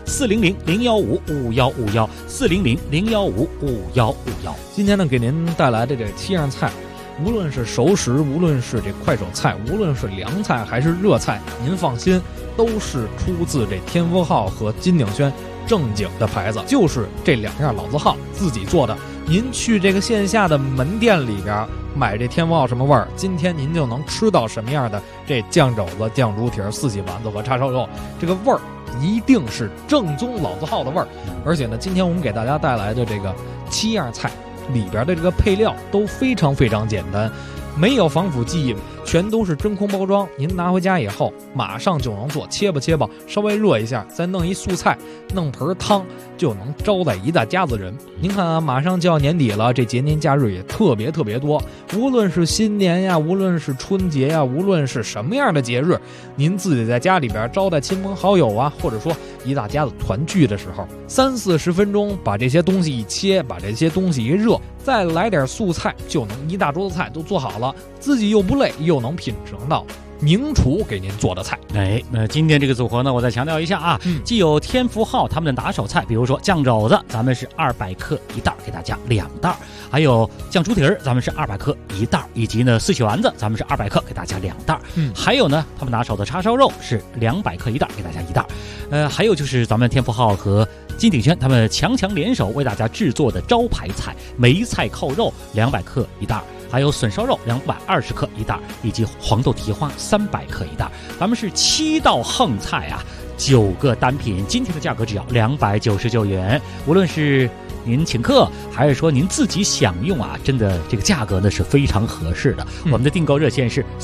400-015-5151，400-015-5151。 今天呢给您带来的这7样菜，无论是熟食，无论是这快手菜，无论是凉菜还是热菜，您放心，都是出自这天福号和金鼎轩正经的牌子，就是这2样老字号自己做的。您去这个线下的门店里边买这天福号什么味儿，今天您就能吃到什么样的这酱肘子、酱猪蹄儿、四喜丸子和叉烧肉，这个味儿一定是正宗老字号的味儿。而且呢，今天我们给大家带来的这个7样菜里边的这个配料都非常非常简单，没有防腐剂， 全都是真空包装，您拿回家以后马上就能做，切吧，稍微热一下，再弄一素菜，弄盆汤，就能招待一大家子人。您看啊，马上就要年底了，这节年假日也特别多，无论是新年呀，无论是春节呀，无论是什么样的节日，您自己在家里边招待亲朋好友啊，或者说一大家子团聚的时候，30-40分钟把这些东西一切，把这些东西一热，再来点素菜，就能一大桌子菜都做好了，自己又不累，又能品尝到名厨给您做的菜。 那今天这个组合呢，我再强调一下啊，既有天福号他们的拿手菜，比如说酱肘子，咱们是200克1袋，给大家2袋；还有酱猪蹄儿，咱们是200克1袋，以及呢四喜丸子，咱们是200克，给大家2袋。还有呢，他们拿手的叉烧肉是200克1袋，给大家1袋。还有就是咱们天福号和金鼎轩他们强联手为大家制作的招牌菜梅菜扣肉200克1袋。还有笋烧肉220克1袋，以及黄豆蹄花300克1袋。咱们是7道横菜啊，9个单品，今天的价格只要299元。无论是您请客，还是说您自己享用啊，真的这个价格呢是非常合适的。我们的订购热线是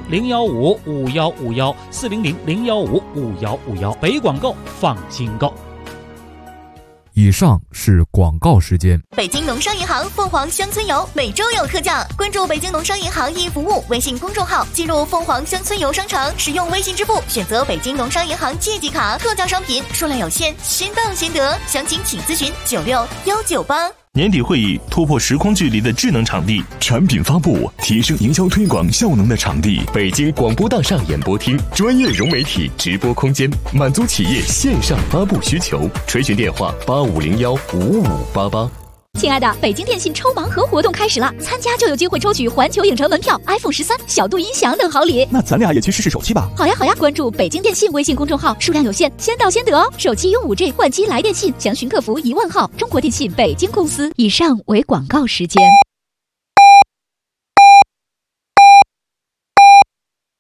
400-015-5151，400-015-5151，北广购放心购。 以上是广告时间。 北京农商银行凤凰乡村游每周有特价，关注北京农商银行易服务微信公众号，进入凤凰乡村游商城，使用微信支付选择北京农商银行借记卡，特价商品数量有限，先到先得，详情请咨询96198。 年底会议突破时空距离的智能场地，产品发布提升营销推广效能的场地， 北京广播大厦演播厅，专业融媒体直播空间，满足企业线上发布需求。垂询电话85015588。 亲爱的，北京电信抽盲盒活动开始了，参加就有机会抽取环球影城门票、iPhone 13、小度音响等好礼。 那咱俩也去试手气吧。 好呀，关注北京电信微信公众号，数量有限，先到先得哦。手机用 5G 换机来电信，详询客服10000号。中国电信北京公司。以上为广告时间。